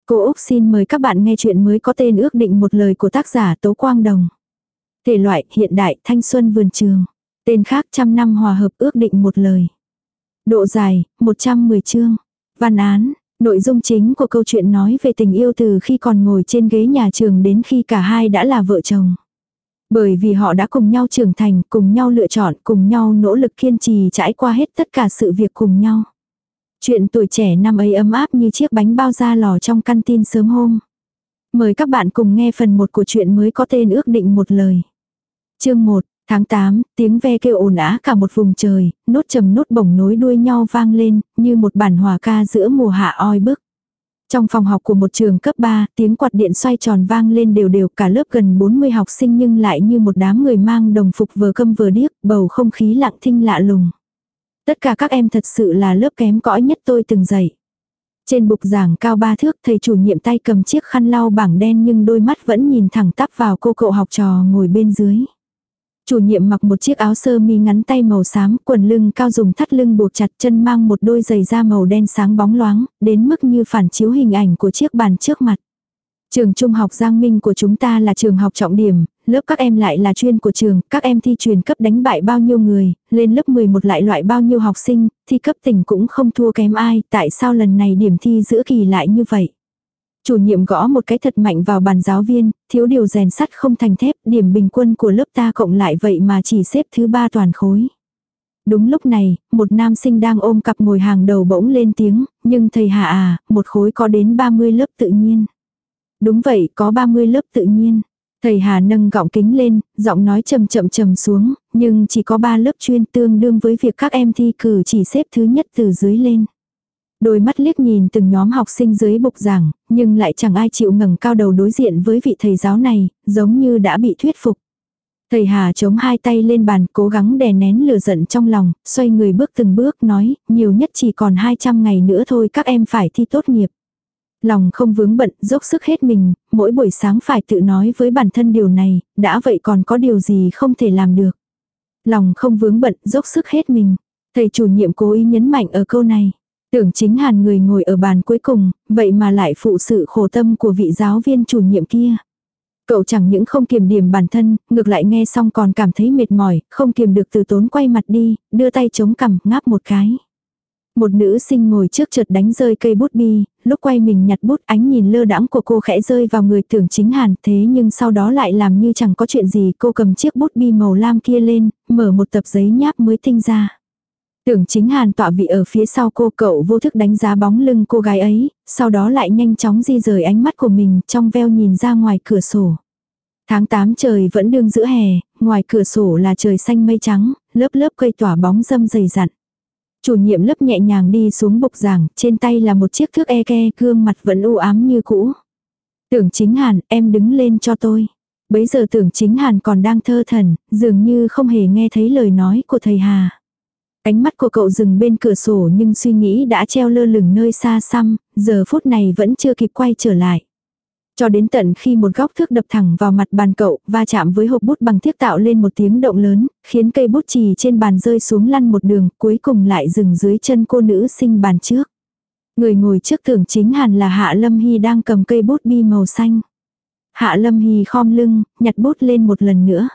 Cô Úc xin mời các bạn nghe chuyện mới có tên Ước định một lời của tác giả Tố Quang Đồng. Thể loại hiện đại thanh xuân vườn trường. Tên khác trăm năm hòa hợp ước định một lời. Độ dài 110 chương. Văn án. Nội dung chính của câu chuyện nói về tình yêu từ khi còn ngồi trên ghế nhà trường đến khi cả hai đã là vợ chồng. Bởi vì họ đã cùng nhau trưởng thành, cùng nhau lựa chọn, cùng nhau nỗ lực kiên trì trải qua hết tất cả sự việc cùng nhau. Chuyện tuổi trẻ năm ấy ấm áp như chiếc bánh bao ra lò trong căn tin sớm hôm. Mời các bạn cùng nghe phần 1 của chuyện mới có tên Ước định một lời. Chương 1, tháng 8, tiếng ve kêu ồn ào cả một vùng trời, nốt trầm nốt bổng nối đuôi nhau vang lên, như một bản hòa ca giữa mùa hạ oi bức. Trong phòng học của một trường cấp 3, tiếng quạt điện xoay tròn vang lên đều đều, cả lớp gần 40 học sinh nhưng lại như một đám người mang đồng phục vừa câm vừa điếc, bầu không khí lặng thinh lạ lùng. Tất cả các em thật sự là lớp kém cỏi nhất tôi từng dạy. Trên bục giảng cao 3 thước, thầy chủ nhiệm tay cầm chiếc khăn lau bảng đen nhưng đôi mắt vẫn nhìn thẳng tắp vào cô cậu học trò ngồi bên dưới. Chủ nhiệm mặc một chiếc áo sơ mi ngắn tay màu xám, quần lưng cao dùng thắt lưng buộc chặt, chân mang một đôi giày da màu đen sáng bóng loáng, đến mức như phản chiếu hình ảnh của chiếc bàn trước mặt. Trường trung học Giang Minh của chúng ta là trường học trọng điểm, lớp các em lại là chuyên của trường, các em thi truyền cấp đánh bại bao nhiêu người, lên lớp 11 lại loại bao nhiêu học sinh, thi cấp tỉnh cũng không thua kém ai, tại sao lần này điểm thi giữa kỳ lại như vậy? Chủ nhiệm gõ một cái thật mạnh vào bàn giáo viên, thiếu điều rèn sắt không thành thép, điểm bình quân của lớp ta cộng lại vậy mà chỉ xếp thứ 3 toàn khối. Đúng lúc này, một nam sinh đang ôm cặp ngồi hàng đầu bỗng lên tiếng, nhưng thầy Hà à, một khối có đến 30 lớp tự nhiên. Đúng vậy, có 30 lớp tự nhiên. Thầy Hà nâng gọng kính lên, giọng nói trầm xuống, nhưng chỉ có 3 lớp chuyên, tương đương với việc các em thi cử chỉ xếp thứ nhất từ dưới lên. Đôi mắt liếc nhìn từng nhóm học sinh dưới bục giảng, nhưng lại chẳng ai chịu ngẩng cao đầu đối diện với vị thầy giáo này, giống như đã bị thuyết phục. Thầy Hà chống hai tay lên bàn, cố gắng đè nén lửa giận trong lòng, xoay người bước từng bước nói, nhiều nhất chỉ còn 200 ngày nữa thôi các em phải thi tốt nghiệp. Lòng không vướng bận, dốc sức hết mình, mỗi buổi sáng phải tự nói với bản thân điều này, đã vậy còn có điều gì không thể làm được. Lòng không vướng bận, dốc sức hết mình. Thầy chủ nhiệm cố ý nhấn mạnh ở câu này. Tưởng Chính Hàn người ngồi ở bàn cuối cùng, vậy mà lại phụ sự khổ tâm của vị giáo viên chủ nhiệm kia. Cậu chẳng những không kiềm điểm bản thân, ngược lại nghe xong còn cảm thấy mệt mỏi, không kiềm được từ tốn quay mặt đi, đưa tay chống cằm, ngáp một cái. Một nữ sinh ngồi trước chợt đánh rơi cây bút bi, lúc quay mình nhặt bút, ánh nhìn lơ đãng của cô khẽ rơi vào người Tưởng Chính Hàn, thế nhưng sau đó lại làm như chẳng có chuyện gì, cô cầm chiếc bút bi màu lam kia lên, mở một tập giấy nháp mới tinh ra. Tưởng Chính Hàn tọa vị ở phía sau cô, cậu vô thức đánh giá bóng lưng cô gái ấy, sau đó lại nhanh chóng di rời ánh mắt của mình, trong veo nhìn ra ngoài cửa sổ. Tháng 8 trời vẫn đương giữa hè, ngoài cửa sổ là trời xanh mây trắng, lớp lớp cây tỏa bóng râm dày dặn. Chủ nhiệm lớp nhẹ nhàng đi xuống bục giảng, trên tay là một chiếc thước ke, gương mặt vẫn u ám như cũ. Tưởng Chính Hàn, em đứng lên cho tôi. Bấy giờ Tưởng Chính Hàn còn đang thơ thẩn, dường như không hề nghe thấy lời nói của thầy Hà. Ánh mắt của cậu dừng bên cửa sổ nhưng suy nghĩ đã treo lơ lửng nơi xa xăm, giờ phút này vẫn chưa kịp quay trở lại. Cho đến tận khi một góc thước đập thẳng vào mặt bàn cậu, va chạm với hộp bút bằng thiếc tạo lên một tiếng động lớn, khiến cây bút chì trên bàn rơi xuống lăn một đường, cuối cùng lại dừng dưới chân cô nữ sinh bàn trước. Người ngồi trước Tưởng Chính Hàn là Hạ Lâm Hy đang cầm cây bút bi màu xanh. Hạ Lâm Hy khom lưng, nhặt bút lên một lần nữa.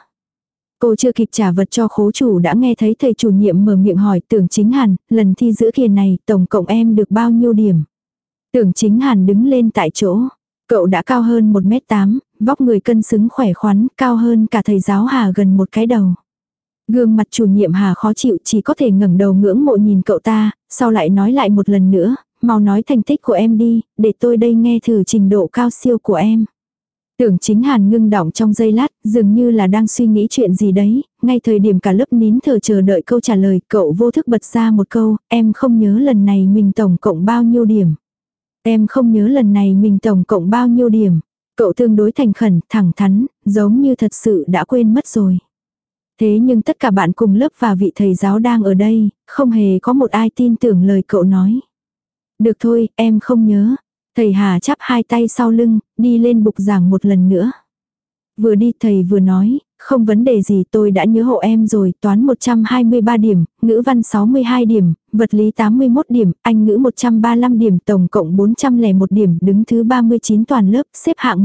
Cô chưa kịp trả vật cho khố chủ đã nghe thấy thầy chủ nhiệm mở miệng hỏi Tưởng Chính Hàn, lần thi giữa kỳ này tổng cộng em được bao nhiêu điểm. Tưởng Chính Hàn đứng lên tại chỗ. Cậu đã cao hơn 1m8, vóc người cân xứng khỏe khoắn, cao hơn cả thầy giáo Hà gần một cái đầu. Gương mặt chủ nhiệm Hà khó chịu, chỉ có thể ngẩng đầu ngưỡng mộ nhìn cậu ta, sau lại nói lại một lần nữa, mau nói thành tích của em đi, để tôi đây nghe thử trình độ cao siêu của em. Tưởng Chính Hàn ngưng đọng trong giây lát, dường như là đang suy nghĩ chuyện gì đấy, ngay thời điểm cả lớp nín thở chờ đợi câu trả lời, cậu vô thức bật ra một câu, em không nhớ lần này mình tổng cộng bao nhiêu điểm. Em không nhớ lần này mình tổng cộng bao nhiêu điểm. Cậu tương đối thành khẩn, thẳng thắn, giống như thật sự đã quên mất rồi. Thế nhưng tất cả bạn cùng lớp và vị thầy giáo đang ở đây, không hề có một ai tin tưởng lời cậu nói. Được thôi, em không nhớ. Thầy Hà chắp hai tay sau lưng, đi lên bục giảng một lần nữa. Vừa đi thầy vừa nói, không vấn đề gì, tôi đã nhớ hộ em rồi, toán 123 điểm, ngữ văn 62 điểm, vật lý 81 điểm, Anh ngữ 135 điểm, tổng cộng 401 điểm, đứng thứ 39 toàn lớp, xếp hạng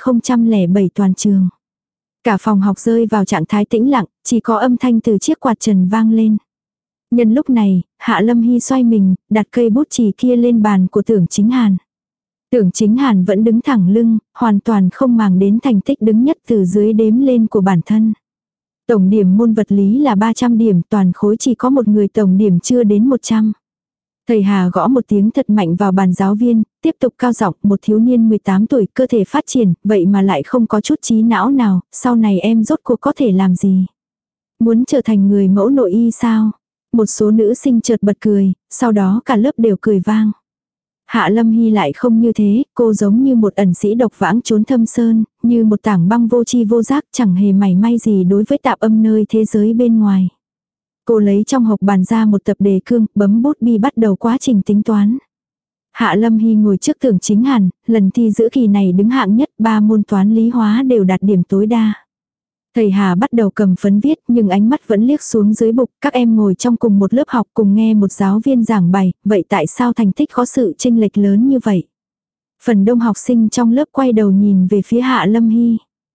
1007 toàn trường. Cả phòng học rơi vào trạng thái tĩnh lặng, chỉ có âm thanh từ chiếc quạt trần vang lên. Nhân lúc này, Hạ Lâm Hy xoay mình, đặt cây bút chì kia lên bàn của Tưởng Chính Hàn. Tưởng Chính Hàn vẫn đứng thẳng lưng, hoàn toàn không màng đến thành tích đứng nhất từ dưới đếm lên của bản thân. Tổng điểm môn vật lý là 300 điểm, toàn khối chỉ có một người tổng điểm chưa đến 100. Thầy Hà gõ một tiếng thật mạnh vào bàn giáo viên, tiếp tục cao giọng, một thiếu niên 18 tuổi cơ thể phát triển, vậy mà lại không có chút trí não nào, sau này em rốt cuộc có thể làm gì? Muốn trở thành người mẫu nội y sao? Một số nữ sinh chợt bật cười, sau đó cả lớp đều cười vang. Hạ Lâm Hy lại không như thế, cô giống như một ẩn sĩ độc vãng trốn thâm sơn, như một tảng băng vô tri vô giác, chẳng hề mảy may gì đối với tạp âm nơi thế giới bên ngoài. Cô lấy trong hộp bàn ra một tập đề cương, bấm bút bi bắt đầu quá trình tính toán. Hạ Lâm Hy ngồi trước Tưởng Chính Hàn, lần thi giữa kỳ này đứng hạng nhất, 3 môn toán lý hóa đều đạt điểm tối đa. Thầy Hà bắt đầu cầm phấn viết nhưng ánh mắt vẫn liếc xuống dưới bục, các em ngồi trong cùng một lớp học cùng nghe một giáo viên giảng bài, vậy tại sao thành tích có sự chênh lệch lớn như vậy? Phần đông học sinh trong lớp quay đầu nhìn về phía Hạ Lâm Hy.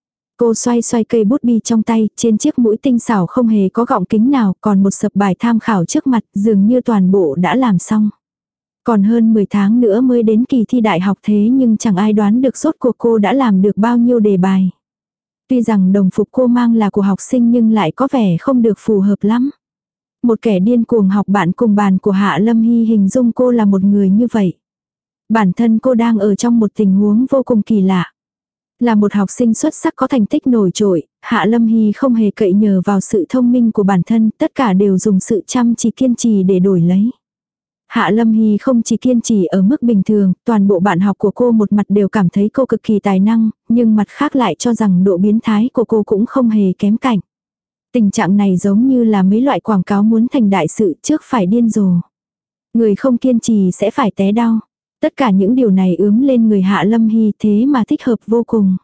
Cô xoay xoay cây bút bi trong tay, trên chiếc mũi tinh xảo không hề có gọng kính nào, còn một sập bài tham khảo trước mặt, dường như toàn bộ đã làm xong. Còn hơn 10 tháng nữa mới đến kỳ thi đại học thế nhưng chẳng ai đoán được rốt cuộc cô đã làm được bao nhiêu đề bài. Tuy rằng đồng phục cô mang là của học sinh nhưng lại có vẻ không được phù hợp lắm. Một kẻ điên cuồng học bạn cùng bàn của Hạ Lâm Hy hình dung cô là một người như vậy. Bản thân cô đang ở trong một tình huống vô cùng kỳ lạ. Là một học sinh xuất sắc có thành tích nổi trội, Hạ Lâm Hy không hề cậy nhờ vào sự thông minh của bản thân, tất cả đều dùng sự chăm chỉ kiên trì để đổi lấy. Hạ Lâm Hy không chỉ kiên trì ở mức bình thường, toàn bộ bạn học của cô một mặt đều cảm thấy cô cực kỳ tài năng, nhưng mặt khác lại cho rằng độ biến thái của cô cũng không hề kém cạnh. Tình trạng này giống như là mấy loại quảng cáo muốn thành đại sự trước phải điên rồ. Người không kiên trì sẽ phải té đau. Tất cả những điều này ướm lên người Hạ Lâm Hy thế mà thích hợp vô cùng.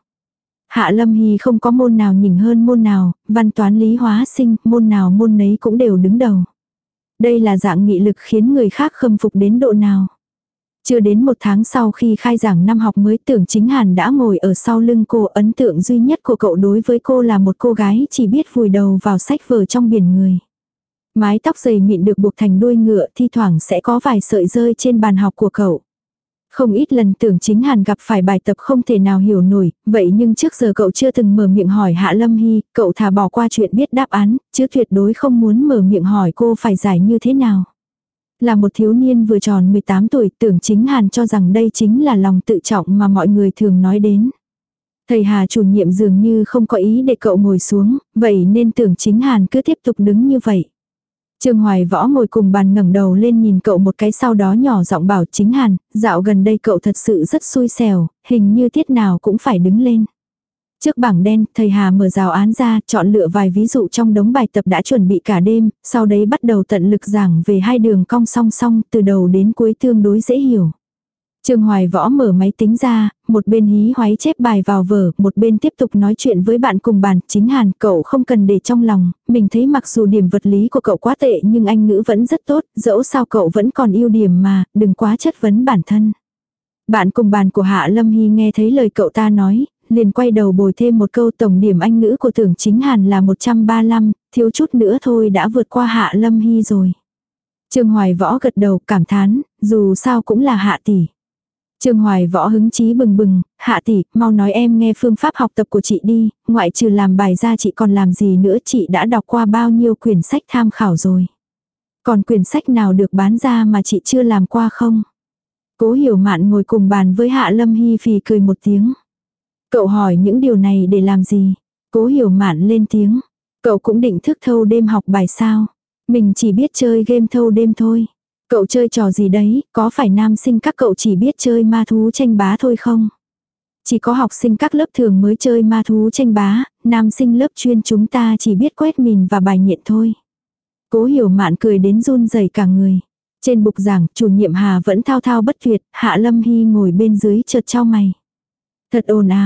Hạ Lâm Hy không có môn nào nhỉnh hơn môn nào, văn toán lý hóa sinh, môn nào môn nấy cũng đều đứng đầu. Đây là dạng nghị lực khiến người khác khâm phục đến độ nào. Chưa đến 1 tháng sau khi khai giảng năm học mới, Tưởng Chính Hàn đã ngồi ở sau lưng cô. Ấn tượng duy nhất của cậu đối với cô là một cô gái chỉ biết vùi đầu vào sách vở trong biển người. Mái tóc dày mịn được buộc thành đuôi ngựa, thi thoảng sẽ có vài sợi rơi trên bàn học của cậu. Không ít lần Tưởng Chính Hàn gặp phải bài tập không thể nào hiểu nổi, vậy nhưng trước giờ cậu chưa từng mở miệng hỏi Hạ Lâm Hy, cậu thà bỏ qua chuyện biết đáp án, chứ tuyệt đối không muốn mở miệng hỏi cô phải giải như thế nào. Là một thiếu niên vừa tròn 18 tuổi, Tưởng Chính Hàn cho rằng đây chính là lòng tự trọng mà mọi người thường nói đến. Thầy Hà chủ nhiệm dường như không có ý để cậu ngồi xuống, vậy nên Tưởng Chính Hàn cứ tiếp tục đứng như vậy. Trương Hoài Võ ngồi cùng bàn ngẩng đầu lên nhìn cậu một cái, sau đó nhỏ giọng bảo Chính Hàn, dạo gần đây cậu thật sự rất xui xẻo, hình như tiết nào cũng phải đứng lên. Trước bảng đen, thầy Hà mở giáo án ra, chọn lựa vài ví dụ trong đống bài tập đã chuẩn bị cả đêm, sau đấy bắt đầu tận lực giảng về 2 đường cong song song, từ đầu đến cuối tương đối dễ hiểu. Trương Hoài Võ mở máy tính ra, một bên hí hoáy chép bài vào vở, một bên tiếp tục nói chuyện với bạn cùng bàn. Chính Hàn, cậu không cần để trong lòng, mình thấy mặc dù điểm vật lý của cậu quá tệ nhưng Anh ngữ vẫn rất tốt, dẫu sao cậu vẫn còn ưu điểm mà, đừng quá chất vấn bản thân. Bạn cùng bàn của Hạ Lâm Hy nghe thấy lời cậu ta nói, liền quay đầu bồi thêm một câu, tổng điểm Anh ngữ của Tưởng Chính Hàn là 135, thiếu chút nữa thôi đã vượt qua Hạ Lâm Hy rồi. Trương Hoài Võ gật đầu cảm thán, dù sao cũng là Hạ tỷ. Trương Hoài Võ hứng chí bừng bừng, Hạ tỷ, mau nói em nghe phương pháp học tập của chị đi, ngoại trừ làm bài ra chị còn làm gì nữa, chị đã đọc qua bao nhiêu quyển sách tham khảo rồi. Còn quyển sách nào được bán ra mà chị chưa làm qua không? Cố Hiểu Mạn ngồi cùng bàn với Hạ Lâm Hy phì cười một tiếng. Cậu hỏi những điều này để làm gì? Cố Hiểu Mạn lên tiếng. Cậu cũng định thức thâu đêm học bài sao? Mình chỉ biết chơi game thâu đêm thôi. Cậu chơi trò gì đấy, có phải nam sinh các cậu chỉ biết chơi ma thú tranh bá thôi không? Chỉ có học sinh các lớp thường mới chơi ma thú tranh bá, nam sinh lớp chuyên chúng ta chỉ biết quét mìn và bài nhện thôi. Cố Hiểu Mạn cười đến run rẩy cả người. Trên bục giảng, chủ nhiệm Hà vẫn thao thao bất tuyệt, Hạ Lâm Hy ngồi bên dưới chợt chau mày. Thật ồn ào,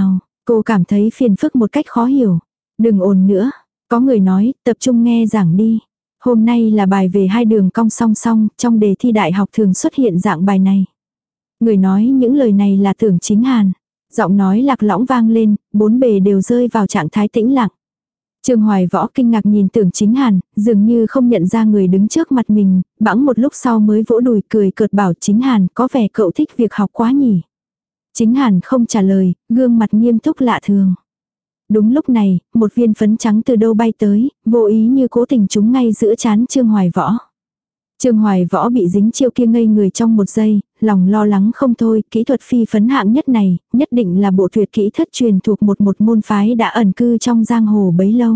Cô cảm thấy phiền phức một cách khó hiểu. Đừng ồn nữa. Có người nói, tập trung nghe giảng đi. Hôm nay là bài về hai đường cong song song, trong đề thi đại học thường xuất hiện dạng bài này. Người nói những lời này là Tưởng Chính Hàn. Giọng nói lạc lõng vang lên, bốn bề đều rơi vào trạng thái tĩnh lặng. Trương Hoài Võ kinh ngạc nhìn Tưởng Chính Hàn, dường như không nhận ra người đứng trước mặt mình, bẵng một lúc sau mới vỗ đùi cười cợt bảo Chính Hàn có vẻ cậu thích việc học quá nhỉ. Chính Hàn không trả lời, gương mặt nghiêm túc lạ thường. Đúng lúc này, một viên phấn trắng từ đâu bay tới, vô ý như cố tình trúng ngay giữa trán Trương Hoài Võ. Trương Hoài Võ bị dính chiêu kia ngây người trong một giây, lòng lo lắng không thôi, kỹ thuật phi phấn hạng nhất này, nhất định là bộ tuyệt kỹ thất truyền thuộc một môn phái đã ẩn cư trong giang hồ bấy lâu.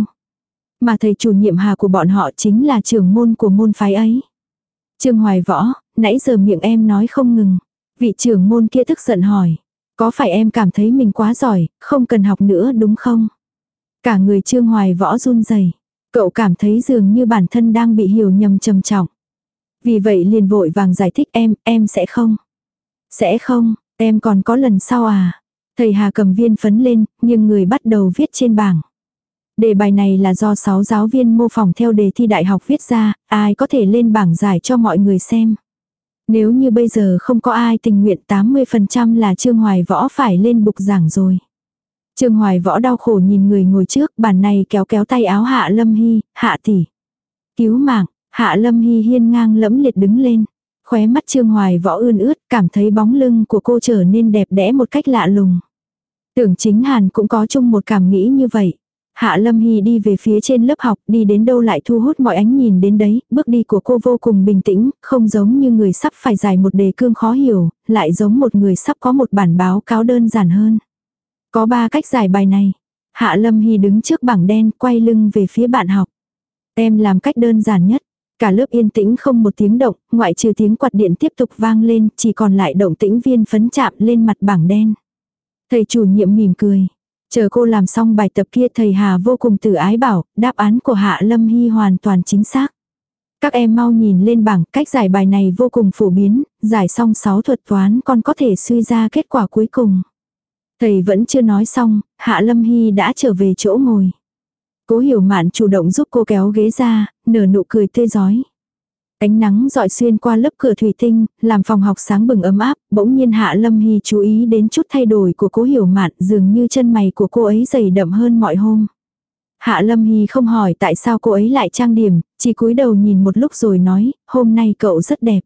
Mà thầy chủ nhiệm Hà của bọn họ chính là trưởng môn của môn phái ấy. Trương Hoài Võ, nãy giờ miệng em nói không ngừng. Vị trưởng môn kia tức giận hỏi. Có phải em cảm thấy mình quá giỏi, không cần học nữa đúng không? Cả người Trương Hoài Võ run rẩy. Cậu cảm thấy dường như bản thân đang bị hiểu nhầm trầm trọng. Vì vậy liền vội vàng giải thích em sẽ không. Sẽ không, em còn có lần sau à? Thầy Hà cầm viên phấn lên, nhưng người bắt đầu viết trên bảng. Đề bài này là do 6 giáo viên mô phỏng theo đề thi đại học viết ra, ai có thể lên bảng giải cho mọi người xem. Nếu như bây giờ không có ai tình nguyện 80% là Trương Hoài Võ phải lên bục giảng rồi. Trương Hoài Võ đau khổ nhìn người ngồi trước, bản này kéo kéo tay áo Hạ Lâm Hy, Hạ tỷ. Cứu mạng, Hạ Lâm Hy hiên ngang lẫm liệt đứng lên. Khóe mắt Trương Hoài Võ ươn ướt, cảm thấy bóng lưng của cô trở nên đẹp đẽ một cách lạ lùng. Tưởng Chính Hàn cũng có chung một cảm nghĩ như vậy. Hạ Lâm Hy đi về phía trên lớp học, đi đến đâu lại thu hút mọi ánh nhìn đến đấy, bước đi của cô vô cùng bình tĩnh, không giống như người sắp phải giải một đề cương khó hiểu, lại giống một người sắp có một bản báo cáo đơn giản hơn. Có 3 cách giải bài này. Hạ Lâm Hy đứng trước bảng đen, quay lưng về phía bạn học. Em làm cách đơn giản nhất. Cả lớp yên tĩnh không một tiếng động, ngoại trừ tiếng quạt điện tiếp tục vang lên, chỉ còn lại động tĩnh viên phấn chạm lên mặt bảng đen. Thầy chủ nhiệm mỉm cười. Chờ cô làm xong bài tập kia thầy Hà vô cùng tự ái bảo, đáp án của Hạ Lâm Hy hoàn toàn chính xác. Các em mau nhìn lên bảng, cách giải bài này vô cùng phổ biến, giải xong 6 thuật toán còn có thể suy ra kết quả cuối cùng. Thầy vẫn chưa nói xong, Hạ Lâm Hy đã trở về chỗ ngồi. Cố Hiểu Mạn chủ động giúp cô kéo ghế ra, nở nụ cười tươi rói. Ánh nắng dọi xuyên qua lớp cửa thủy tinh, làm phòng học sáng bừng ấm áp, bỗng nhiên Hạ Lâm Hy chú ý đến chút thay đổi của Cố Hiểu Mạn, dường như chân mày của cô ấy dày đậm hơn mọi hôm. Hạ Lâm Hy không hỏi tại sao cô ấy lại trang điểm, chỉ cúi đầu nhìn một lúc rồi nói, hôm nay cậu rất đẹp.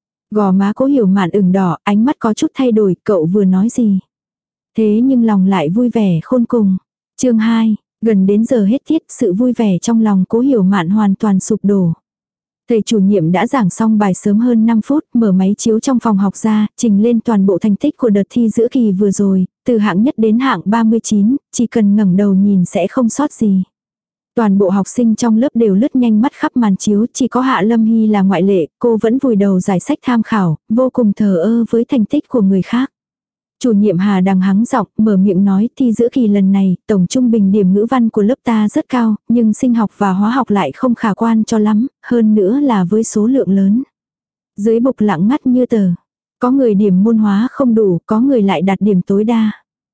Gò má Cố Hiểu Mạn ửng đỏ, ánh mắt có chút thay đổi, cậu vừa nói gì. Thế nhưng lòng lại vui vẻ khôn cùng. Chương 2, gần đến giờ hết tiết, sự vui vẻ trong lòng Cố Hiểu Mạn hoàn toàn sụp đổ. Thầy chủ nhiệm đã giảng xong bài sớm hơn 5 phút, mở máy chiếu trong phòng học ra, trình lên toàn bộ thành tích của đợt thi giữa kỳ vừa rồi, từ hạng nhất đến hạng 39, chỉ cần ngẩng đầu nhìn sẽ không sót gì. Toàn bộ học sinh trong lớp đều lướt nhanh mắt khắp màn chiếu, chỉ có Hạ Lâm Hy là ngoại lệ, cô vẫn vùi đầu giải sách tham khảo, vô cùng thờ ơ với thành tích của người khác. Chủ nhiệm Hà đằng hắng giọng, mở miệng nói thi giữa kỳ lần này, tổng trung bình điểm ngữ văn của lớp ta rất cao, nhưng sinh học và hóa học lại không khả quan cho lắm, hơn nữa là với số lượng lớn. Dưới bục lặng ngắt như tờ. Có người điểm môn hóa không đủ, có người lại đạt điểm tối đa.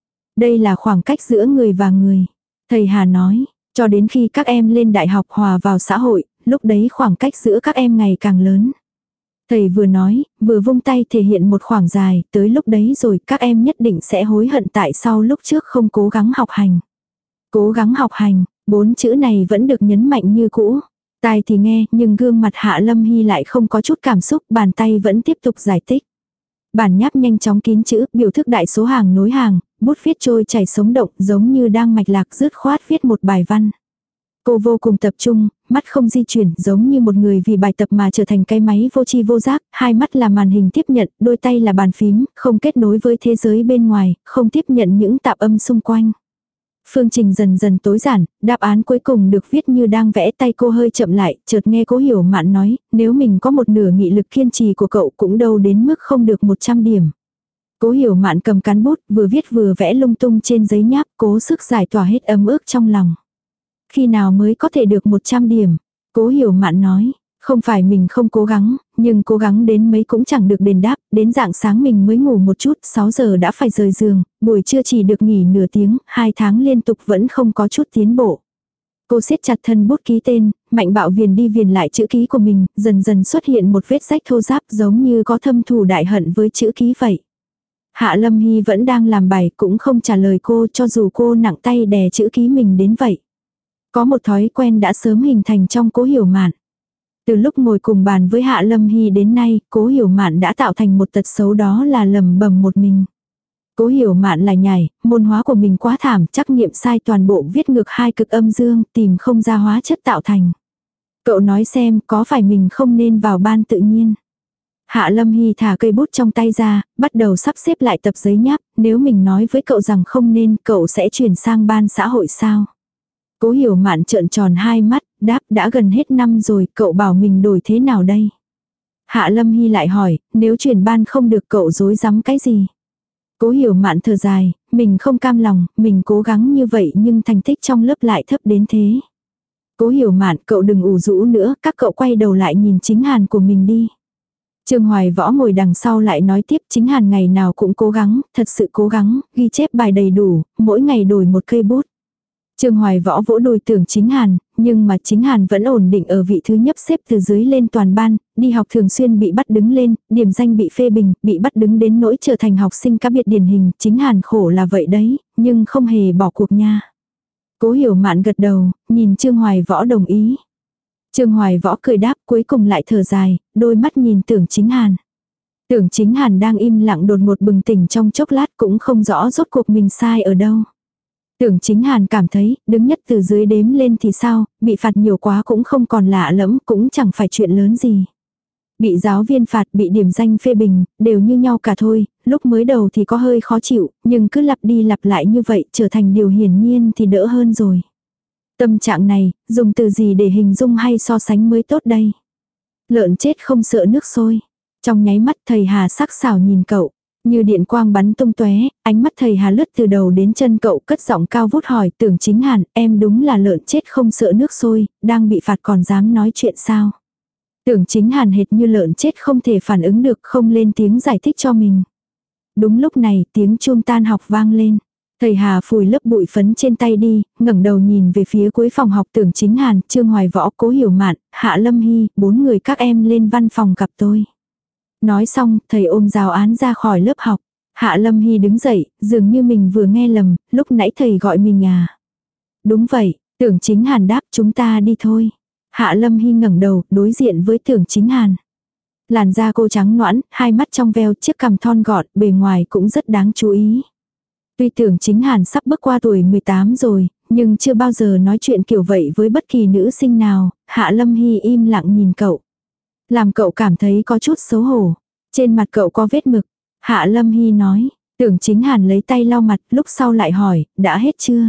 Đây là khoảng cách giữa người và người. Thầy Hà nói, cho đến khi các em lên đại học hòa vào xã hội, lúc đấy khoảng cách giữa các em ngày càng lớn. Thầy vừa nói, vừa vung tay thể hiện một khoảng dài, tới lúc đấy rồi các em nhất định sẽ hối hận tại sao lúc trước không cố gắng học hành. Cố gắng học hành, 4 chữ này vẫn được nhấn mạnh như cũ. Tai thì nghe, nhưng gương mặt Hạ Lâm Hy lại không có chút cảm xúc, bàn tay vẫn tiếp tục giải thích. Bản nháp nhanh chóng kín chữ, biểu thức đại số hàng nối hàng, bút viết trôi chảy sống động giống như đang mạch lạc dứt khoát viết một bài văn. Cô vô cùng tập trung, mắt không di chuyển giống như một người vì bài tập mà trở thành cái máy vô tri vô giác, hai mắt là màn hình tiếp nhận, đôi tay là bàn phím, không kết nối với thế giới bên ngoài, không tiếp nhận những tạp âm xung quanh. Phương trình dần dần tối giản, đáp án cuối cùng được viết như đang vẽ, tay cô hơi chậm lại, chợt nghe Cố Hiểu Mạn nói, nếu mình có một nửa nghị lực kiên trì của cậu cũng đâu đến mức không được 100 điểm. Cố Hiểu Mạn cầm cán bút, vừa viết vừa vẽ lung tung trên giấy nháp, cố sức giải tỏa hết ấm ức trong lòng. Khi nào mới có thể được 100 điểm? Cố Hiểu Mạn nói, Không phải mình không cố gắng, nhưng cố gắng đến mấy cũng chẳng được đền đáp, đến rạng sáng mình mới ngủ một chút, 6 giờ đã phải rời giường, buổi trưa chỉ được nghỉ nửa tiếng, 2 tháng liên tục vẫn không có chút tiến bộ. Cô siết chặt thân bút ký tên, mạnh bạo viền đi viền lại chữ ký của mình, dần dần xuất hiện một vết rách thô ráp giống như có thâm thù đại hận với chữ ký vậy. Hạ Lâm Hy vẫn đang làm bài cũng không trả lời cô cho dù cô nặng tay đè chữ ký mình đến vậy. Có một thói quen đã sớm hình thành trong Cố Hiểu Mạn. Từ lúc ngồi cùng bàn với Hạ Lâm Hy đến nay, Cố Hiểu Mạn đã tạo thành một tật xấu đó là lẩm bẩm một mình. Cố Hiểu Mạn lại nhảy, môn hóa của mình quá thảm, trắc nghiệm sai toàn bộ viết ngược 2 cực âm dương, tìm không ra hóa chất tạo thành. Cậu nói xem có phải mình không nên vào ban tự nhiên. Hạ Lâm Hy thả cây bút trong tay ra, bắt đầu sắp xếp lại tập giấy nháp, nếu mình nói với cậu rằng không nên, cậu sẽ chuyển sang ban xã hội sao? Cố Hiểu Mạn trợn tròn 2 mắt, đáp đã gần hết năm rồi, cậu bảo mình đổi thế nào đây? Hạ Lâm Hy lại hỏi, nếu chuyển ban không được cậu rối rắm cái gì? Cố Hiểu Mạn thở dài, mình không cam lòng, mình cố gắng như vậy nhưng thành tích trong lớp lại thấp đến thế. Cố Hiểu Mạn, cậu đừng ủ rũ nữa, các cậu quay đầu lại nhìn Chính Hàn của mình đi. Trương Hoài Võ ngồi đằng sau lại nói tiếp, Chính Hàn ngày nào cũng cố gắng, thật sự cố gắng, ghi chép bài đầy đủ, mỗi ngày đổi một cây bút. Trương Hoài Võ vỗ đùi Tưởng Chính Hàn, nhưng mà Chính Hàn vẫn ổn định ở vị thứ nhất xếp từ dưới lên toàn ban, đi học thường xuyên bị bắt đứng lên, điểm danh bị phê bình, bị bắt đứng đến nỗi trở thành học sinh cá biệt điển hình, Chính Hàn khổ là vậy đấy, nhưng không hề bỏ cuộc nha. Cố Hiểu Mạn gật đầu, nhìn Trương Hoài Võ đồng ý. Trương Hoài Võ cười đáp cuối cùng lại thở dài, đôi mắt nhìn Tưởng Chính Hàn. Tưởng Chính Hàn đang im lặng đột ngột bừng tỉnh trong chốc lát cũng không rõ rốt cuộc mình sai ở đâu. Tưởng Chính Hàn cảm thấy, đứng nhất từ dưới đếm lên thì sao, bị phạt nhiều quá cũng không còn lạ lẫm, cũng chẳng phải chuyện lớn gì. Bị giáo viên phạt, bị điểm danh phê bình, đều như nhau cả thôi, lúc mới đầu thì có hơi khó chịu, nhưng cứ lặp đi lặp lại như vậy, trở thành điều hiển nhiên thì đỡ hơn rồi. Tâm trạng này, dùng từ gì để hình dung hay so sánh mới tốt đây? Lợn chết không sợ nước sôi. Trong nháy mắt thầy Hà sắc sảo nhìn cậu. Như điện quang bắn tung tóe, ánh mắt thầy Hà lướt từ đầu đến chân cậu cất giọng cao vút hỏi Tưởng Chính Hàn, em đúng là lợn chết không sợ nước sôi, đang bị phạt còn dám nói chuyện sao? Tưởng Chính Hàn hệt như lợn chết không thể phản ứng được không lên tiếng giải thích cho mình. Đúng lúc này tiếng chuông tan học vang lên. Thầy Hà phủi lớp bụi phấn trên tay đi, ngẩng đầu nhìn về phía cuối phòng học Tưởng Chính Hàn, Trương Hoài Võ, Cố Hiểu Mạn, Hạ Lâm Hy, 4 người các em lên văn phòng gặp tôi. Nói xong, thầy ôm giáo án ra khỏi lớp học. Hạ Lâm Hy đứng dậy, dường như mình vừa nghe lầm, lúc nãy thầy gọi mình à. Đúng vậy, Tưởng Chính Hàn đáp chúng ta đi thôi. Hạ Lâm Hy ngẩng đầu, đối diện với Tưởng Chính Hàn. Làn da cô trắng nõn, hai mắt trong veo, chiếc cằm thon gọn, bề ngoài cũng rất đáng chú ý. Tuy Tưởng Chính Hàn sắp bước qua tuổi 18 rồi, nhưng chưa bao giờ nói chuyện kiểu vậy với bất kỳ nữ sinh nào, Hạ Lâm Hy im lặng nhìn cậu. Làm cậu cảm thấy có chút xấu hổ. Trên mặt cậu có vết mực. Hạ Lâm Hy nói, Tưởng Chính Hàn lấy tay lau mặt, lúc sau lại hỏi, đã hết chưa?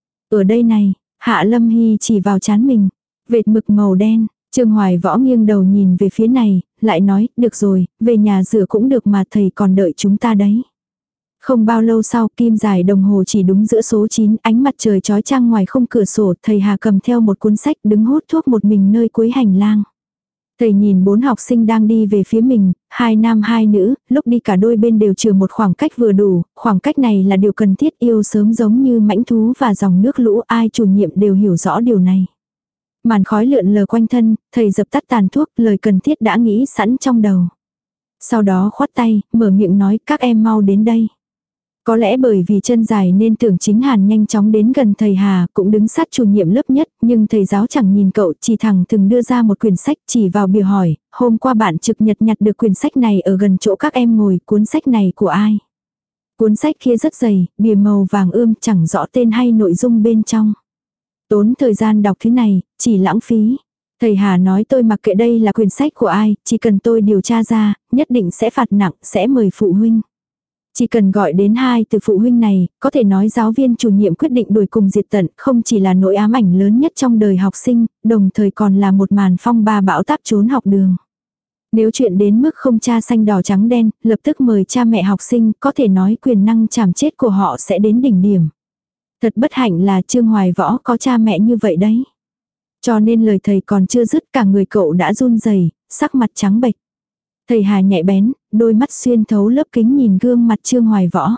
Ở đây này, Hạ Lâm Hy chỉ vào trán mình. Vệt mực màu đen, Trương Hoài Võ nghiêng đầu nhìn về phía này, lại nói, được rồi, về nhà rửa cũng được mà thầy còn đợi chúng ta đấy. Không bao lâu sau, kim dài đồng hồ chỉ đúng giữa số 9, ánh mặt trời chói chang ngoài khung cửa sổ, thầy Hà cầm theo một cuốn sách đứng hút thuốc một mình nơi cuối hành lang. Thầy nhìn 4 học sinh đang đi về phía mình, 2 nam 2 nữ, lúc đi cả đôi bên đều chừa một khoảng cách vừa đủ, khoảng cách này là điều cần thiết yêu sớm giống như mãnh thú và dòng nước lũ ai chủ nhiệm đều hiểu rõ điều này. Màn khói lượn lờ quanh thân, thầy dập tắt tàn thuốc, lời cần thiết đã nghĩ sẵn trong đầu. Sau đó khoát tay, mở miệng nói các em mau đến đây. Có lẽ bởi vì chân dài nên Tưởng Chính Hàn nhanh chóng đến gần thầy Hà, cũng đứng sát chủ nhiệm lớp nhất, nhưng thầy giáo chẳng nhìn cậu, chỉ thẳng thừng đưa ra một quyển sách chỉ vào bìa hỏi, hôm qua bạn trực nhật nhặt được quyển sách này ở gần chỗ các em ngồi, cuốn sách này của ai? Cuốn sách kia rất dày, bìa màu vàng ươm chẳng rõ tên hay nội dung bên trong. Tốn thời gian đọc thứ này, chỉ lãng phí. Thầy Hà nói tôi mặc kệ đây là quyển sách của ai, chỉ cần tôi điều tra ra, nhất định sẽ phạt nặng, sẽ mời phụ huynh. Chỉ cần gọi đến 2 từ phụ huynh này, có thể nói giáo viên chủ nhiệm quyết định đuổi cùng diệt tận, không chỉ là nỗi ám ảnh lớn nhất trong đời học sinh, đồng thời còn là một màn phong ba bão táp trốn học đường. Nếu chuyện đến mức không tra xanh đỏ trắng đen, lập tức mời cha mẹ học sinh, có thể nói quyền năng chảm chết của họ sẽ đến đỉnh điểm. Thật bất hạnh là Trương Hoài Võ có cha mẹ như vậy đấy. Cho nên lời thầy còn chưa dứt cả người cậu đã run rẩy, sắc mặt trắng bệch. Thầy Hà nhạy bén, đôi mắt xuyên thấu lớp kính nhìn gương mặt Trương Hoài Võ.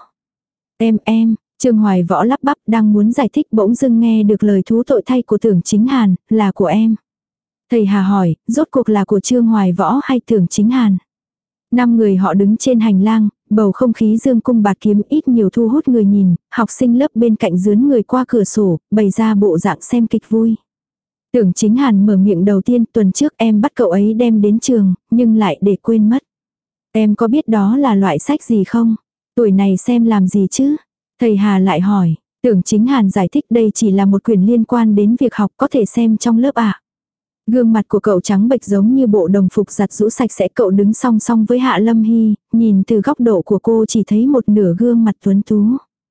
Em, Trương Hoài Võ lắp bắp đang muốn giải thích bỗng dưng nghe được lời thú tội thay của Tưởng Chính Hàn, là của em. Thầy Hà hỏi, rốt cuộc là của Trương Hoài Võ hay Tưởng Chính Hàn? 5 người họ đứng trên hành lang, bầu không khí dương cung bạt kiếm ít nhiều thu hút người nhìn, học sinh lớp bên cạnh dướn người qua cửa sổ, bày ra bộ dạng xem kịch vui. Tưởng Chính Hàn mở miệng đầu tiên, tuần trước em bắt cậu ấy đem đến trường, nhưng lại để quên mất. Em có biết đó là loại sách gì không? Tuổi này xem làm gì chứ? Thầy Hà lại hỏi, Tưởng Chính Hàn giải thích đây chỉ là một quyển liên quan đến việc học có thể xem trong lớp ạ. Gương mặt của cậu trắng bệch giống như bộ đồng phục giặt rũ sạch sẽ, cậu đứng song song với Hạ Lâm Hy, nhìn từ góc độ của cô chỉ thấy một nửa gương mặt tuấn tú.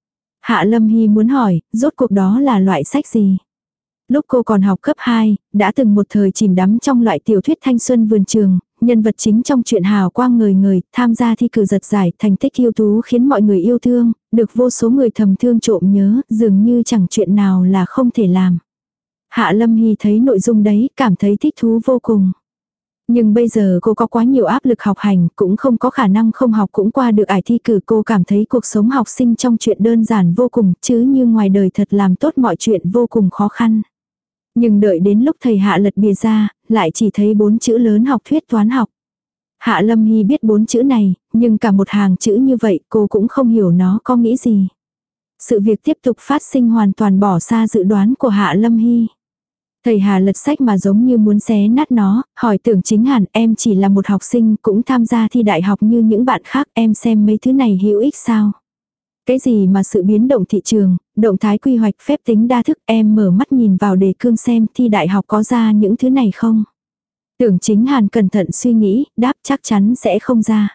Hạ Lâm Hy muốn hỏi, rốt cuộc đó là loại sách gì? Lúc cô còn học cấp 2, đã từng một thời chìm đắm trong loại tiểu thuyết thanh xuân vườn trường, nhân vật chính trong truyện hào quang ngời ngời, tham gia thi cử giật giải, thành tích ưu tú khiến mọi người yêu thương, được vô số người thầm thương trộm nhớ, dường như chẳng chuyện nào là không thể làm. Hạ Lâm Hy thấy nội dung đấy, cảm thấy thích thú vô cùng. Nhưng bây giờ cô có quá nhiều áp lực học hành, cũng không có khả năng không học cũng qua được ải thi cử. Cô cảm thấy cuộc sống học sinh trong chuyện đơn giản vô cùng, chứ như ngoài đời thật làm tốt mọi chuyện vô cùng khó khăn. Nhưng đợi đến lúc thầy Hạ lật bìa ra, lại chỉ thấy 4 chữ lớn học thuyết toán học. Hạ Lâm Hy biết 4 chữ này, nhưng cả một hàng chữ như vậy cô cũng không hiểu nó có nghĩ gì. Sự việc tiếp tục phát sinh hoàn toàn bỏ xa dự đoán của Hạ Lâm Hy. Thầy Hà lật sách mà giống như muốn xé nát nó, hỏi Tưởng Chính Hàn, em chỉ là một học sinh cũng tham gia thi đại học như những bạn khác, em xem mấy thứ này hữu ích sao? Cái gì mà sự biến động thị trường, động thái quy hoạch, phép tính đa thức, em mở mắt nhìn vào đề cương xem thi đại học có ra những thứ này không? Tưởng Chính Hàn cẩn thận suy nghĩ, đáp chắc chắn sẽ không ra.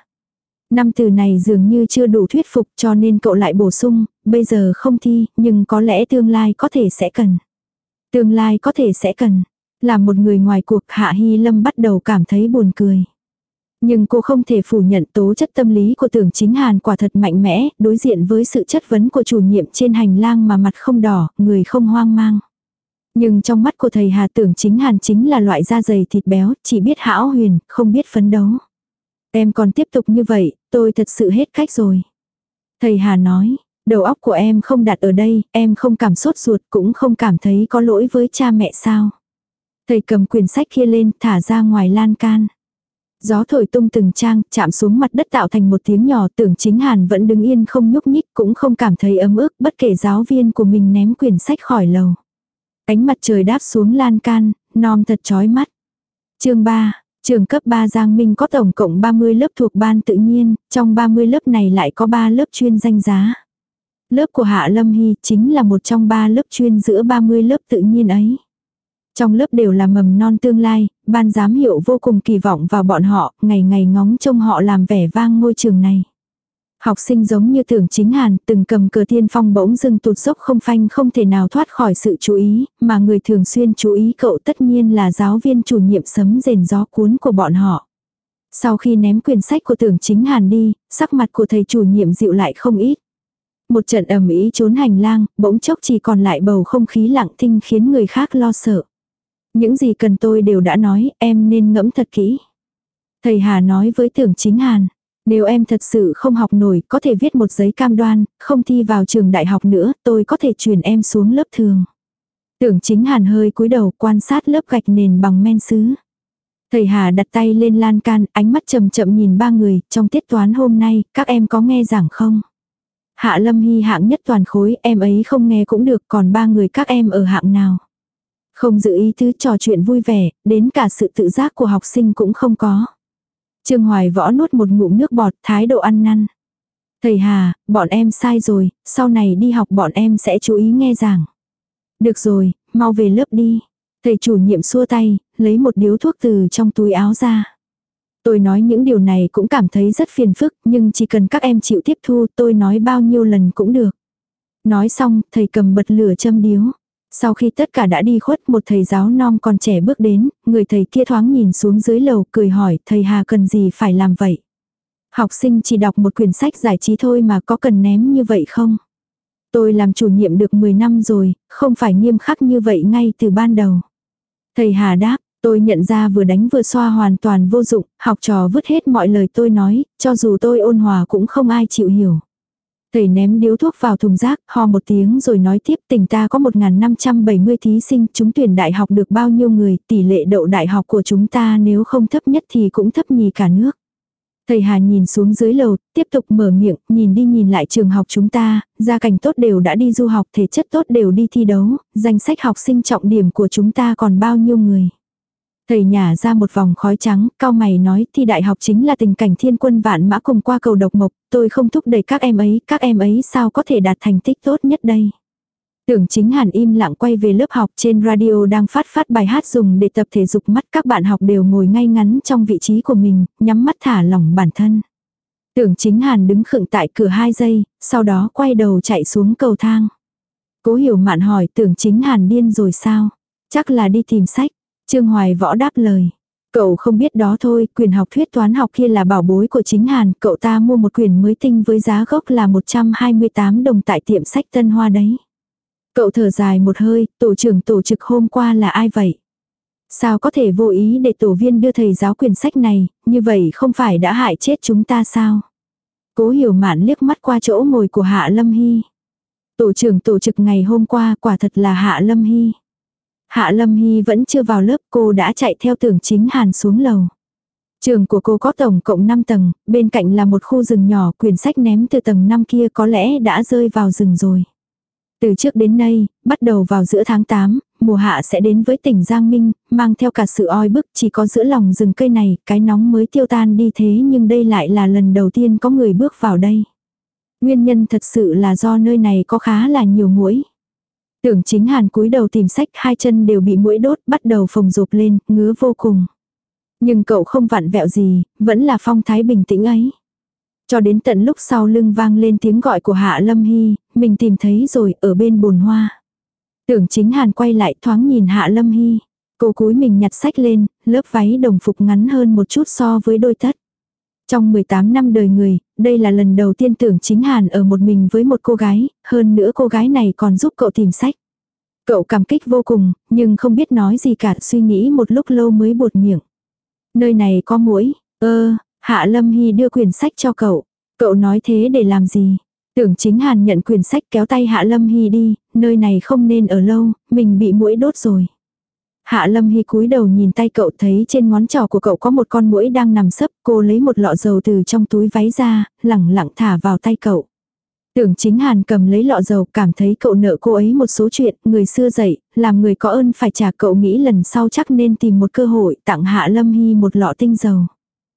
5 từ này dường như chưa đủ thuyết phục cho nên cậu lại bổ sung, bây giờ không thi, nhưng có lẽ tương lai có thể sẽ cần. Tương lai có thể sẽ cần. Là một người ngoài cuộc, Hạ Hy Lâm bắt đầu cảm thấy buồn cười. Nhưng cô không thể phủ nhận tố chất tâm lý của Tưởng Chính Hàn quả thật mạnh mẽ, đối diện với sự chất vấn của chủ nhiệm trên hành lang mà mặt không đỏ, người không hoang mang. Nhưng trong mắt của thầy Hà, Tưởng Chính Hàn chính là loại da dày thịt béo, chỉ biết hão huyền, không biết phấn đấu. Em còn tiếp tục như vậy, tôi thật sự hết cách rồi. Thầy Hà nói, đầu óc của em không đặt ở đây, em không cảm sốt ruột cũng không cảm thấy có lỗi với cha mẹ sao. Thầy cầm quyển sách kia lên, thả ra ngoài lan can. Gió thổi tung từng trang, chạm xuống mặt đất tạo thành một tiếng nhỏ. Tưởng Chính Hàn vẫn đứng yên không nhúc nhích, cũng không cảm thấy ấm ức, bất kể giáo viên của mình ném quyển sách khỏi lầu. Ánh mặt trời đáp xuống lan can, non thật chói mắt. Chương 3, trường cấp 3 Giang Minh có tổng cộng 30 lớp thuộc ban tự nhiên, trong 30 lớp này lại có 3 lớp chuyên danh giá. Lớp của Hạ Lâm Hy chính là một trong 3 lớp chuyên giữa 30 lớp tự nhiên ấy. Trong lớp đều là mầm non tương lai, ban giám hiệu vô cùng kỳ vọng vào bọn họ, ngày ngày ngóng trông họ làm vẻ vang ngôi trường này. Học sinh giống như Tưởng Chính Hàn, từng cầm cờ tiên phong bỗng dưng tụt dốc không phanh, không thể nào thoát khỏi sự chú ý, mà người thường xuyên chú ý cậu tất nhiên là giáo viên chủ nhiệm sấm rền gió cuốn của bọn họ. Sau khi ném quyển sách của Tưởng Chính Hàn đi, sắc mặt của thầy chủ nhiệm dịu lại không ít. Một trận ầm ĩ trốn hành lang, bỗng chốc chỉ còn lại bầu không khí lặng thinh khiến người khác lo sợ. Những gì cần tôi đều đã nói, em nên ngẫm thật kỹ. Thầy Hà nói với Tưởng Chính Hàn, nếu em thật sự không học nổi, có thể viết một giấy cam đoan, không thi vào trường đại học nữa, tôi có thể chuyển em xuống lớp thường. Tưởng Chính Hàn hơi cúi đầu quan sát lớp gạch nền bằng men sứ. Thầy Hà đặt tay lên lan can, ánh mắt chậm chậm nhìn 3 người, trong tiết toán hôm nay, các em có nghe giảng không? Hạ Lâm Hy hạng nhất toàn khối, em ấy không nghe cũng được, còn 3 người các em ở hạng nào? Không giữ ý tứ trò chuyện vui vẻ, đến cả sự tự giác của học sinh cũng không có. Trương Hoài Võ nuốt một ngụm nước bọt, thái độ ăn năn. Thầy Hà, bọn em sai rồi, sau này đi học bọn em sẽ chú ý nghe giảng. Được rồi, mau về lớp đi. Thầy chủ nhiệm xua tay, lấy một điếu thuốc từ trong túi áo ra. Tôi nói những điều này cũng cảm thấy rất phiền phức, nhưng chỉ cần các em chịu tiếp thu, tôi nói bao nhiêu lần cũng được. Nói xong, thầy cầm bật lửa châm điếu. Sau khi tất cả đã đi khuất, một thầy giáo non còn trẻ bước đến, người thầy kia thoáng nhìn xuống dưới lầu, cười hỏi, thầy Hà cần gì phải làm vậy? Học sinh chỉ đọc một quyển sách giải trí thôi mà, có cần ném như vậy không? Tôi làm chủ nhiệm được 10 năm rồi, không phải nghiêm khắc như vậy ngay từ ban đầu. Thầy Hà đáp, tôi nhận ra vừa đánh vừa xoa hoàn toàn vô dụng, học trò vứt hết mọi lời tôi nói, cho dù tôi ôn hòa cũng không ai chịu hiểu. Thầy ném điếu thuốc vào thùng rác, ho một tiếng rồi nói tiếp, tỉnh ta có 1.570 thí sinh, chúng tuyển đại học được bao nhiêu người, tỷ lệ đậu đại học của chúng ta nếu không thấp nhất thì cũng thấp nhì cả nước. Thầy Hà nhìn xuống dưới lầu, tiếp tục mở miệng, nhìn đi nhìn lại trường học chúng ta, gia cảnh tốt đều đã đi du học, thể chất tốt đều đi thi đấu, danh sách học sinh trọng điểm của chúng ta còn bao nhiêu người. Thầy nhả ra một vòng khói trắng, cao mày nói thi đại học chính là tình cảnh thiên quân vạn mã cùng qua cầu độc mộc, tôi không thúc đẩy các em ấy sao có thể đạt thành tích tốt nhất đây. Tưởng Chính Hàn im lặng quay về lớp học, trên radio đang phát bài hát dùng để tập thể dục mắt, các bạn học đều ngồi ngay ngắn trong vị trí của mình, nhắm mắt thả lỏng bản thân. Tưởng Chính Hàn đứng khựng tại cửa 2 giây, sau đó quay đầu chạy xuống cầu thang. Cố Hiểu Mạn hỏi Tưởng Chính Hàn điên rồi sao? Chắc là đi tìm sách. Trương Hoài Võ đáp lời. Cậu không biết đó thôi, quyền học thuyết toán học kia là bảo bối của Chính Hàn, cậu ta mua một quyển mới tinh với giá gốc là 128 đồng tại tiệm sách Tân Hoa đấy. Cậu thở dài một hơi, tổ trưởng tổ trực hôm qua là ai vậy? Sao có thể vô ý để tổ viên đưa thầy giáo quyển sách này, như vậy không phải đã hại chết chúng ta sao? Cố Hiểu Mạn liếc mắt qua chỗ ngồi của Hạ Lâm Hy. Tổ trưởng tổ trực ngày hôm qua quả thật là Hạ Lâm Hy. Hạ Lâm Hy vẫn chưa vào lớp, cô đã chạy theo Tưởng Chính Hàn xuống lầu. Trường của cô có tổng cộng 5 tầng, bên cạnh là một khu rừng nhỏ, quyển sách ném từ tầng 5 kia có lẽ đã rơi vào rừng rồi. Từ trước đến nay, bắt đầu vào giữa tháng 8, mùa hạ sẽ đến với tỉnh Giang Minh, mang theo cả sự oi bức, chỉ có giữa lòng rừng cây này, cái nóng mới tiêu tan đi thế nhưng đây lại là lần đầu tiên có người bước vào đây. Nguyên nhân thật sự là do nơi này có khá là nhiều muỗi. Tưởng Chính Hàn cúi đầu tìm sách, hai chân đều bị muỗi đốt, bắt đầu phồng rộp lên, ngứa vô cùng. Nhưng cậu không vặn vẹo gì, vẫn là phong thái bình tĩnh ấy. Cho đến tận lúc sau lưng vang lên tiếng gọi của Hạ Lâm Hy, mình tìm thấy rồi, ở bên bồn hoa. Tưởng Chính Hàn quay lại thoáng nhìn Hạ Lâm Hy. Cô cúi mình nhặt sách lên, lớp váy đồng phục ngắn hơn một chút so với đôi tất. Trong 18 năm đời người, đây là lần đầu tiên Tưởng Chính Hàn ở một mình với một cô gái, hơn nữa cô gái này còn giúp cậu tìm sách. Cậu cảm kích vô cùng, nhưng không biết nói gì cả, suy nghĩ một lúc lâu mới buột miệng. Nơi này có muỗi. Hạ Lâm Hy đưa quyển sách cho cậu. Cậu nói thế để làm gì? Tưởng Chính Hàn nhận quyển sách kéo tay Hạ Lâm Hy đi, nơi này không nên ở lâu, mình bị muỗi đốt rồi. Hạ Lâm Hy cúi đầu nhìn tay cậu, thấy trên ngón trỏ của cậu có một con muỗi đang nằm sấp, cô lấy một lọ dầu từ trong túi váy ra, lẳng lặng thả vào tay cậu. Tưởng Chính Hàn cầm lấy lọ dầu, cảm thấy cậu nợ cô ấy một số chuyện, người xưa dạy, làm người có ơn phải trả, cậu nghĩ lần sau chắc nên tìm một cơ hội tặng Hạ Lâm Hy một lọ tinh dầu.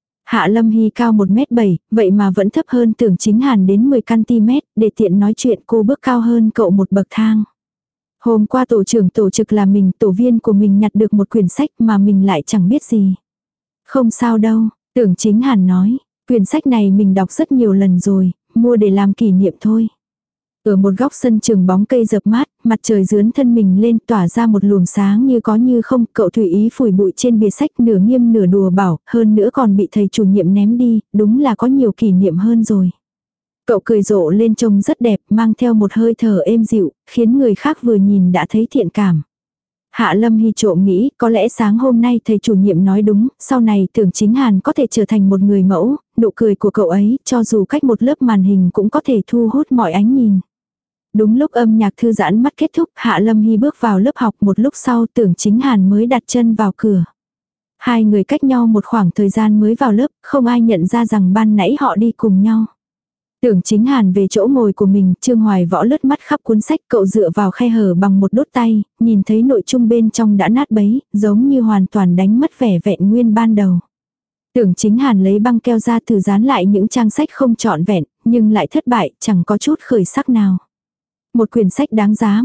Hạ Lâm Hy cao 1m7, vậy mà vẫn thấp hơn Tưởng Chính Hàn đến 10cm, để tiện nói chuyện cô bước cao hơn cậu một bậc thang. Hôm qua tổ trưởng tổ trực là mình, tổ viên của mình nhặt được một quyển sách mà mình lại chẳng biết gì. Không sao đâu, Tưởng Chính Hàn nói, quyển sách này mình đọc rất nhiều lần rồi, mua để làm kỷ niệm thôi. Ở một góc sân trường bóng cây dập mát, mặt trời dướn thân mình lên tỏa ra một luồng sáng như có như không, cậu tùy ý phủi bụi trên bìa sách nửa nghiêm nửa đùa bảo, hơn nữa còn bị thầy chủ nhiệm ném đi, đúng là có nhiều kỷ niệm hơn rồi. Cậu cười rộ lên trông rất đẹp, mang theo một hơi thở êm dịu, khiến người khác vừa nhìn đã thấy thiện cảm. Hạ Lâm Hy trộm nghĩ, có lẽ sáng hôm nay thầy chủ nhiệm nói đúng, sau này Tưởng Chính Hàn có thể trở thành một người mẫu, nụ cười của cậu ấy, cho dù cách một lớp màn hình cũng có thể thu hút mọi ánh nhìn. Đúng lúc âm nhạc thư giãn mắt kết thúc, Hạ Lâm Hy bước vào lớp học, một lúc sau Tưởng Chính Hàn mới đặt chân vào cửa. Hai người cách nhau một khoảng thời gian mới vào lớp, không ai nhận ra rằng ban nãy họ đi cùng nhau. Tưởng Chính Hàn về chỗ ngồi của mình, Trương Hoài Võ lướt mắt khắp cuốn sách, cậu dựa vào khe hở bằng một đốt tay, nhìn thấy nội dung bên trong đã nát bấy, giống như hoàn toàn đánh mất vẻ vẹn nguyên ban đầu. Tưởng Chính Hàn lấy băng keo ra thử dán lại những trang sách không trọn vẹn, nhưng lại thất bại, chẳng có chút khởi sắc nào. Một quyển sách đáng giá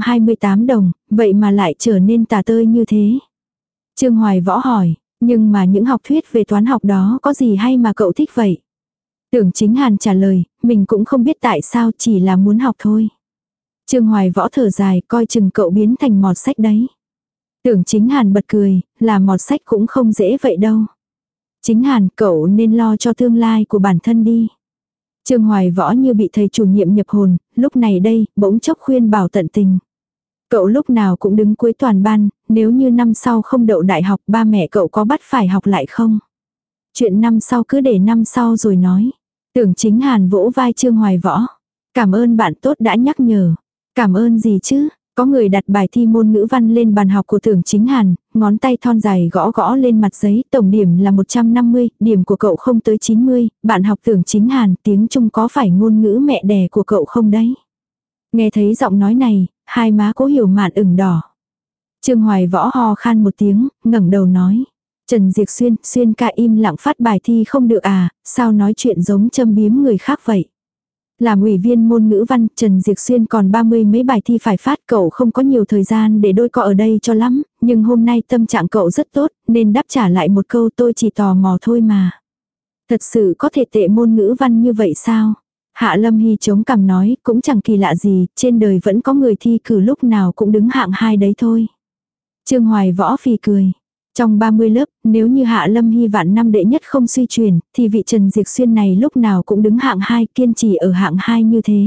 128 đồng, vậy mà lại trở nên tả tơi như thế. Trương Hoài Võ hỏi, nhưng mà những học thuyết về toán học đó có gì hay mà cậu thích vậy? Tưởng Chính Hàn trả lời, mình cũng không biết tại sao, chỉ là muốn học thôi. Trương Hoài Võ thở dài, coi chừng cậu biến thành mọt sách đấy. Tưởng Chính Hàn bật cười, là mọt sách cũng không dễ vậy đâu. Chính Hàn, cậu nên lo cho tương lai của bản thân đi. Trương Hoài Võ như bị thầy chủ nhiệm nhập hồn, lúc này đây, bỗng chốc khuyên bảo tận tình. Cậu lúc nào cũng đứng cuối toàn ban, nếu như năm sau không đậu đại học ba mẹ cậu có bắt phải học lại không? Chuyện năm sau cứ để năm sau rồi nói. Tưởng Chính Hàn vỗ vai Trương Hoài Võ. Cảm ơn bạn tốt đã nhắc nhở. Cảm ơn gì chứ? Có người đặt bài thi môn ngữ văn lên bàn học của Tưởng Chính Hàn, ngón tay thon dài gõ gõ lên mặt giấy, tổng điểm là 150, điểm của cậu không tới 90, bạn học Tưởng Chính Hàn, tiếng Trung có phải ngôn ngữ mẹ đẻ của cậu không đấy? Nghe thấy giọng nói này, hai má Cố Hiểu Mạn ửng đỏ. Trương Hoài Võ ho khan một tiếng, ngẩng đầu nói. Trần Diệp Xuyên, Xuyên ca im lặng phát bài thi không được à, sao nói chuyện giống châm biếm người khác vậy? Làm ủy viên môn ngữ văn, Trần Diệp Xuyên còn 30 mấy bài thi phải phát, cậu không có nhiều thời gian để đôi co ở đây cho lắm, nhưng hôm nay tâm trạng cậu rất tốt, nên đáp trả lại một câu tôi chỉ tò mò thôi mà. Thật sự có thể tệ môn ngữ văn như vậy sao? Hạ Lâm Hy chống cằm nói, cũng chẳng kỳ lạ gì, trên đời vẫn có người thi cử lúc nào cũng đứng hạng 2 đấy thôi. Trương Hoài Võ phì cười. Trong 30 lớp, nếu như Hạ Lâm Hy vạn năm đệ nhất không suy truyền, thì vị Trần Diệp Xuyên này lúc nào cũng đứng hạng 2, kiên trì ở hạng 2 như thế.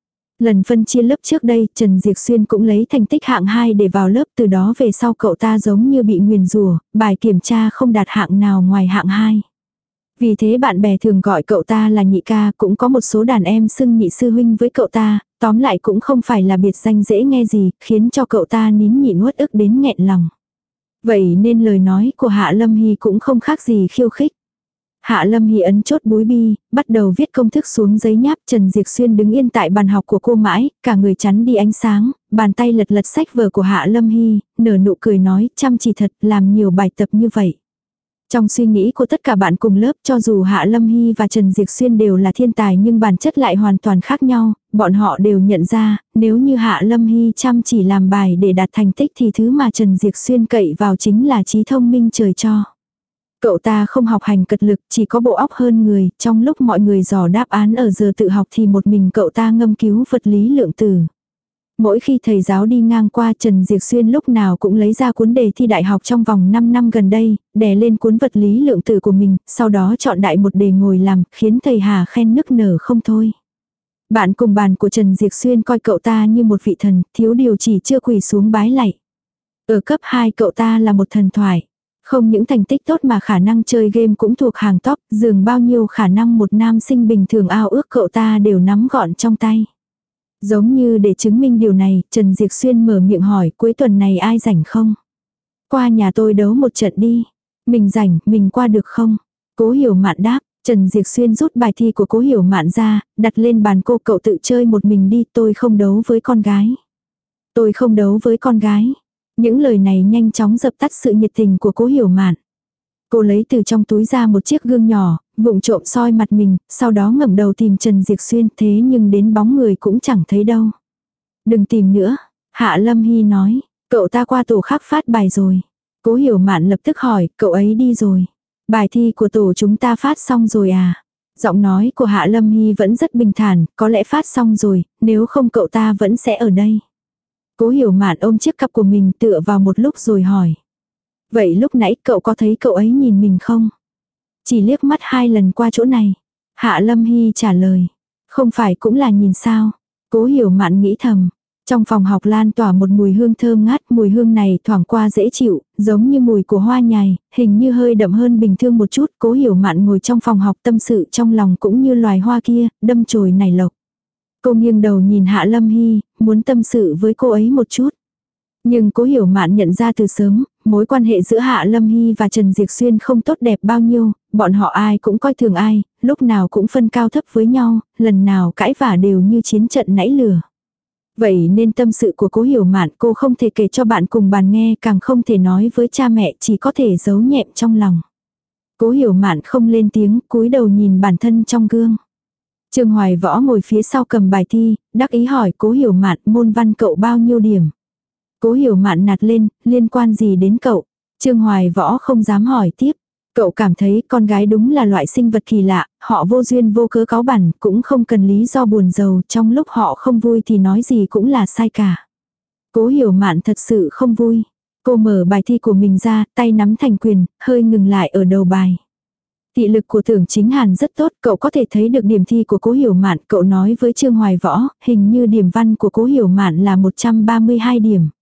Lần phân chia lớp trước đây, Trần Diệp Xuyên cũng lấy thành tích hạng 2 để vào lớp, từ đó về sau cậu ta giống như bị nguyền rủa, bài kiểm tra không đạt hạng nào ngoài hạng 2. Vì thế bạn bè thường gọi cậu ta là nhị ca, cũng có một số đàn em xưng nhị sư huynh với cậu ta, tóm lại cũng không phải là biệt danh dễ nghe gì, khiến cho cậu ta nín nhịn uất ức đến nghẹn lòng. Vậy nên lời nói của Hạ Lâm Hy cũng không khác gì khiêu khích. Hạ Lâm Hy ấn chốt búi bi, bắt đầu viết công thức xuống giấy nháp. Trần Diệp Xuyên đứng yên tại bàn học của cô mãi, cả người chắn đi ánh sáng, bàn tay lật lật sách vở của Hạ Lâm Hy, nở nụ cười nói chăm chỉ thật, làm nhiều bài tập như vậy. Trong suy nghĩ của tất cả bạn cùng lớp, cho dù Hạ Lâm Hy và Trần Diệp Xuyên đều là thiên tài nhưng bản chất lại hoàn toàn khác nhau, bọn họ đều nhận ra, nếu như Hạ Lâm Hy chăm chỉ làm bài để đạt thành tích thì thứ mà Trần Diệp Xuyên cậy vào chính là trí thông minh trời cho. Cậu ta không học hành cật lực, chỉ có bộ óc hơn người, trong lúc mọi người dò đáp án ở giờ tự học thì một mình cậu ta ngâm cứu vật lý lượng tử. Mỗi khi thầy giáo đi ngang qua, Trần Diệp Xuyên lúc nào cũng lấy ra cuốn đề thi đại học trong vòng 5 năm gần đây, đè lên cuốn vật lý lượng tử của mình, sau đó chọn đại một đề ngồi làm, khiến thầy Hà khen nức nở không thôi. Bạn cùng bàn của Trần Diệp Xuyên coi cậu ta như một vị thần, thiếu điều chỉ chưa quỳ xuống bái lạy. Ở cấp 2 cậu ta là một thần thoại. Không những thành tích tốt mà khả năng chơi game cũng thuộc hàng top, dường bao nhiêu khả năng một nam sinh bình thường ao ước cậu ta đều nắm gọn trong tay. Giống như để chứng minh điều này, Trần Diệp Xuyên mở miệng hỏi cuối tuần này ai rảnh không? Qua nhà tôi đấu một trận đi. Mình rảnh, mình qua được không? Cố Hiểu Mạn đáp. Trần Diệp Xuyên rút bài thi của Cố Hiểu Mạn ra, đặt lên bàn cô, cậu tự chơi một mình đi, tôi không đấu với con gái. Tôi không đấu với con gái. Những lời này nhanh chóng dập tắt sự nhiệt tình của Cố Hiểu Mạn. Cô lấy từ trong túi ra một chiếc gương nhỏ, vụng trộm soi mặt mình, sau đó ngẩng đầu tìm Trần Diệp Xuyên, thế nhưng đến bóng người cũng chẳng thấy đâu. Đừng tìm nữa, Hạ Lâm Hy nói, cậu ta qua tổ khác phát bài rồi. Cố Hiểu Mạn lập tức hỏi, cậu ấy đi rồi. Bài thi của tổ chúng ta phát xong rồi à? Giọng nói của Hạ Lâm Hy vẫn rất bình thản, có lẽ phát xong rồi, nếu không cậu ta vẫn sẽ ở đây. Cố Hiểu Mạn ôm chiếc cặp của mình tựa vào một lúc rồi hỏi. Vậy lúc nãy cậu có thấy cậu ấy nhìn mình không? Chỉ liếc mắt 2 lần qua chỗ này. Hạ Lâm Hy trả lời. Không phải cũng là nhìn sao? Cố Hiểu Mạn nghĩ thầm. Trong phòng học lan tỏa một mùi hương thơm ngát, mùi hương này thoảng qua dễ chịu, giống như mùi của hoa nhài, hình như hơi đậm hơn bình thường một chút. Cố Hiểu Mạn ngồi trong phòng học tâm sự trong lòng cũng như loài hoa kia, đâm chồi nảy lộc. Cô nghiêng đầu nhìn Hạ Lâm Hy, muốn tâm sự với cô ấy một chút. Nhưng Cố Hiểu Mạn nhận ra từ sớm, mối quan hệ giữa Hạ Lâm Hy và Trần Diệp Xuyên không tốt đẹp bao nhiêu, bọn họ ai cũng coi thường ai, lúc nào cũng phân cao thấp với nhau, lần nào cãi vả đều như chiến trận nảy lửa. Vậy nên tâm sự của Cố Hiểu Mạn cô không thể kể cho bạn cùng bàn nghe, càng không thể nói với cha mẹ, chỉ có thể giấu nhẹm trong lòng. Cố Hiểu Mạn không lên tiếng, cúi đầu nhìn bản thân trong gương. Trương Hoài Võ ngồi phía sau cầm bài thi, đắc ý hỏi Cố Hiểu Mạn môn văn cậu bao nhiêu điểm. Cố Hiểu Mạn nạt lên, liên quan gì đến cậu? Trương Hoài Võ không dám hỏi tiếp. Cậu cảm thấy con gái đúng là loại sinh vật kỳ lạ, họ vô duyên vô cớ cáu bẳn, cũng không cần lý do buồn rầu, trong lúc họ không vui thì nói gì cũng là sai cả. Cố Hiểu Mạn thật sự không vui. Cô mở bài thi của mình ra, tay nắm thành quyền, hơi ngừng lại ở đầu bài. Thị lực của Tưởng Chính Hàn rất tốt, cậu có thể thấy được điểm thi của Cố Hiểu Mạn, cậu nói với Trương Hoài Võ, hình như điểm văn của Cố Hiểu Mạn là 132 điểm.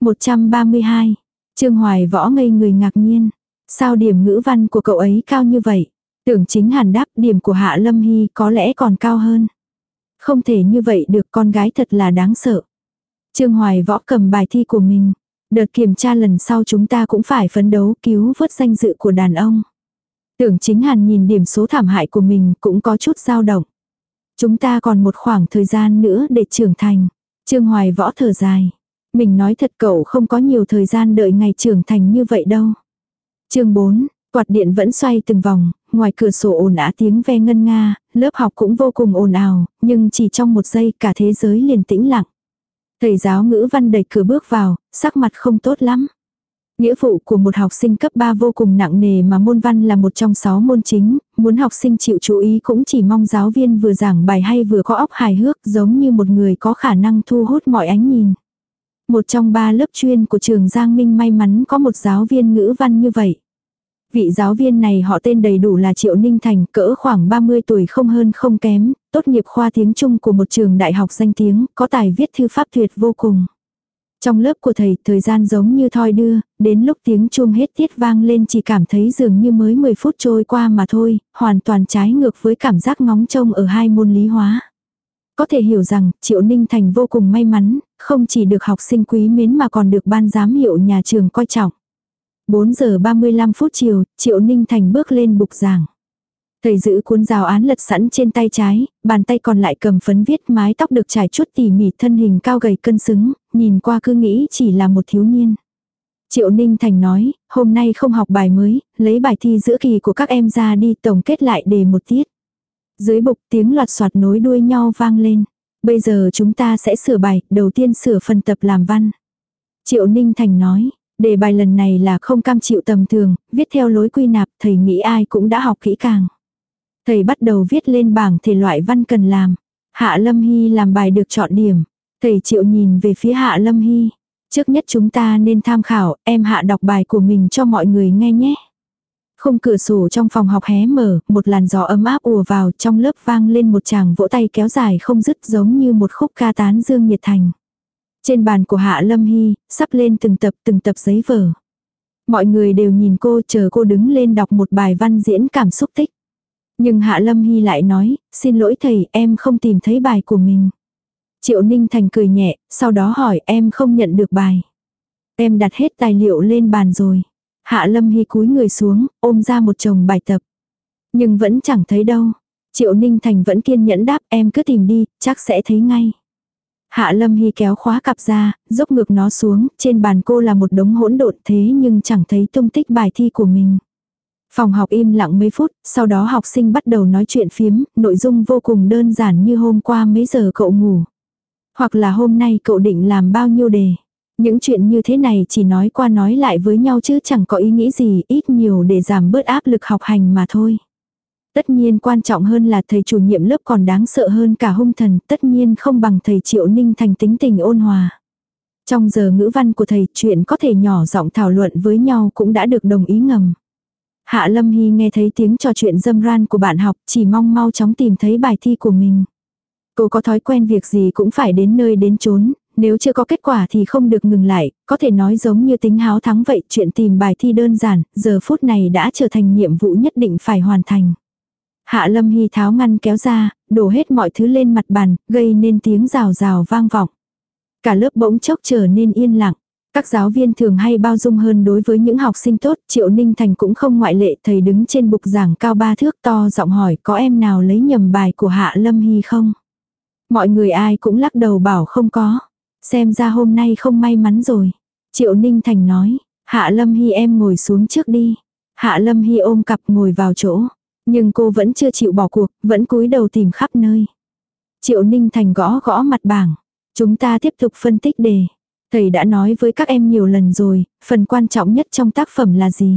132. Trương Hoài Võ ngây người ngạc nhiên. Sao điểm ngữ văn của cậu ấy cao như vậy? Tưởng Chính Hàn đáp điểm của Hạ Lâm Hy có lẽ còn cao hơn. Không thể như vậy được, con gái thật là đáng sợ. Trương Hoài Võ cầm bài thi của mình. Đợt kiểm tra lần sau chúng ta cũng phải phấn đấu cứu vớt danh dự của đàn ông. Tưởng Chính Hàn nhìn điểm số thảm hại của mình cũng có chút dao động. Chúng ta còn một khoảng thời gian nữa để trưởng thành. Trương Hoài Võ thở dài. Mình nói thật cậu không có nhiều thời gian đợi ngày trưởng thành như vậy đâu. Chương 4, quạt điện vẫn xoay từng vòng, ngoài cửa sổ ồn ào tiếng ve ngân nga, lớp học cũng vô cùng ồn ào, nhưng chỉ trong một giây cả thế giới liền tĩnh lặng. Thầy giáo ngữ văn đẩy cửa bước vào, sắc mặt không tốt lắm. Nghĩa vụ của một học sinh cấp 3 vô cùng nặng nề mà môn văn là một trong 6 môn chính, muốn học sinh chịu chú ý cũng chỉ mong giáo viên vừa giảng bài hay vừa có óc hài hước giống như một người có khả năng thu hút mọi ánh nhìn. Một trong 3 lớp chuyên của trường Giang Minh may mắn có một giáo viên ngữ văn như vậy. Vị giáo viên này họ tên đầy đủ là Triệu Ninh Thành, cỡ khoảng 30 tuổi không hơn không kém, tốt nghiệp khoa tiếng Trung của một trường đại học danh tiếng, có tài viết thư pháp tuyệt vô cùng. Trong lớp của thầy, thời gian giống như thoi đưa, đến lúc tiếng chuông hết tiết vang lên chỉ cảm thấy dường như mới 10 phút trôi qua mà thôi, hoàn toàn trái ngược với cảm giác ngóng trông ở 2 môn lý hóa. Có thể hiểu rằng, Triệu Ninh Thành vô cùng may mắn, không chỉ được học sinh quý mến mà còn được ban giám hiệu nhà trường coi trọng. 4 giờ 35 phút chiều, Triệu Ninh Thành bước lên bục giảng. Thầy giữ cuốn giáo án lật sẵn trên tay trái, bàn tay còn lại cầm phấn viết, mái tóc được trải chuốt tỉ mỉ, thân hình cao gầy cân xứng, nhìn qua cứ nghĩ chỉ là một thiếu niên. Triệu Ninh Thành nói, hôm nay không học bài mới, lấy bài thi giữa kỳ của các em ra đi tổng kết lại đề một tiết. Dưới bục tiếng loạt soạt nối đuôi nhau vang lên. Bây giờ chúng ta sẽ sửa bài, đầu tiên sửa phần tập làm văn. Triệu Ninh Thành nói, đề bài lần này là không cam chịu tầm thường, viết theo lối quy nạp, thầy nghĩ ai cũng đã học kỹ càng. Thầy bắt đầu viết lên bảng thể loại văn cần làm. Hạ Lâm Hy làm bài được chọn điểm. Thầy Triệu nhìn về phía Hạ Lâm Hy. Trước nhất chúng ta nên tham khảo, em Hạ đọc bài của mình cho mọi người nghe nhé. Khung cửa sổ trong phòng học hé mở, một làn gió ấm áp ùa vào, trong lớp vang lên một tràng vỗ tay kéo dài không dứt giống như một khúc ca tán dương nhiệt thành. Trên bàn của Hạ Lâm Hy, sắp lên từng tập giấy vở. Mọi người đều nhìn cô, chờ cô đứng lên đọc một bài văn diễn cảm xúc tích. Nhưng Hạ Lâm Hy lại nói, xin lỗi thầy, em không tìm thấy bài của mình. Triệu Ninh Thành cười nhẹ, sau đó hỏi em không nhận được bài. Em đặt hết tài liệu lên bàn rồi. Hạ Lâm Hy cúi người xuống, ôm ra một chồng bài tập. Nhưng vẫn chẳng thấy đâu. Triệu Ninh Thành vẫn kiên nhẫn đáp em cứ tìm đi, chắc sẽ thấy ngay. Hạ Lâm Hy kéo khóa cặp ra, dốc ngược nó xuống, trên bàn cô là một đống hỗn độn thế nhưng chẳng thấy tung tích bài thi của mình. Phòng học im lặng mấy phút, sau đó học sinh bắt đầu nói chuyện phiếm, nội dung vô cùng đơn giản như hôm qua mấy giờ cậu ngủ. Hoặc là hôm nay cậu định làm bao nhiêu đề. Những chuyện như thế này chỉ nói qua nói lại với nhau chứ chẳng có ý nghĩ gì, ít nhiều để giảm bớt áp lực học hành mà thôi. Tất nhiên quan trọng hơn là thầy chủ nhiệm lớp còn đáng sợ hơn cả hung thần, tất nhiên không bằng thầy Triệu Ninh Thành tính tình ôn hòa. Trong giờ ngữ văn của thầy, chuyện có thể nhỏ giọng thảo luận với nhau cũng đã được đồng ý ngầm. Hạ Lâm Hy nghe thấy tiếng trò chuyện râm ran của bạn học, chỉ mong mau chóng tìm thấy bài thi của mình. Cô có thói quen việc gì cũng phải đến nơi đến chốn, nếu chưa có kết quả thì không được ngừng lại, có thể nói giống như tính háo thắng vậy, chuyện tìm bài thi đơn giản, giờ phút này đã trở thành nhiệm vụ nhất định phải hoàn thành. Hạ Lâm Hy tháo ngăn kéo ra, đổ hết mọi thứ lên mặt bàn, gây nên tiếng rào rào vang vọng. Cả lớp bỗng chốc trở nên yên lặng. Các giáo viên thường hay bao dung hơn đối với những học sinh tốt, Triệu Ninh Thành cũng không ngoại lệ, thầy đứng trên bục giảng cao 3 thước to giọng hỏi có em nào lấy nhầm bài của Hạ Lâm Hy không? Mọi người ai cũng lắc đầu bảo không có. Xem ra hôm nay không may mắn rồi. Triệu Ninh Thành nói, Hạ Lâm Hy em ngồi xuống trước đi. Hạ Lâm Hy ôm cặp ngồi vào chỗ. Nhưng cô vẫn chưa chịu bỏ cuộc, vẫn cúi đầu tìm khắp nơi. Triệu Ninh Thành gõ gõ mặt bảng. Chúng ta tiếp tục phân tích đề. Thầy đã nói với các em nhiều lần rồi, phần quan trọng nhất trong tác phẩm là gì?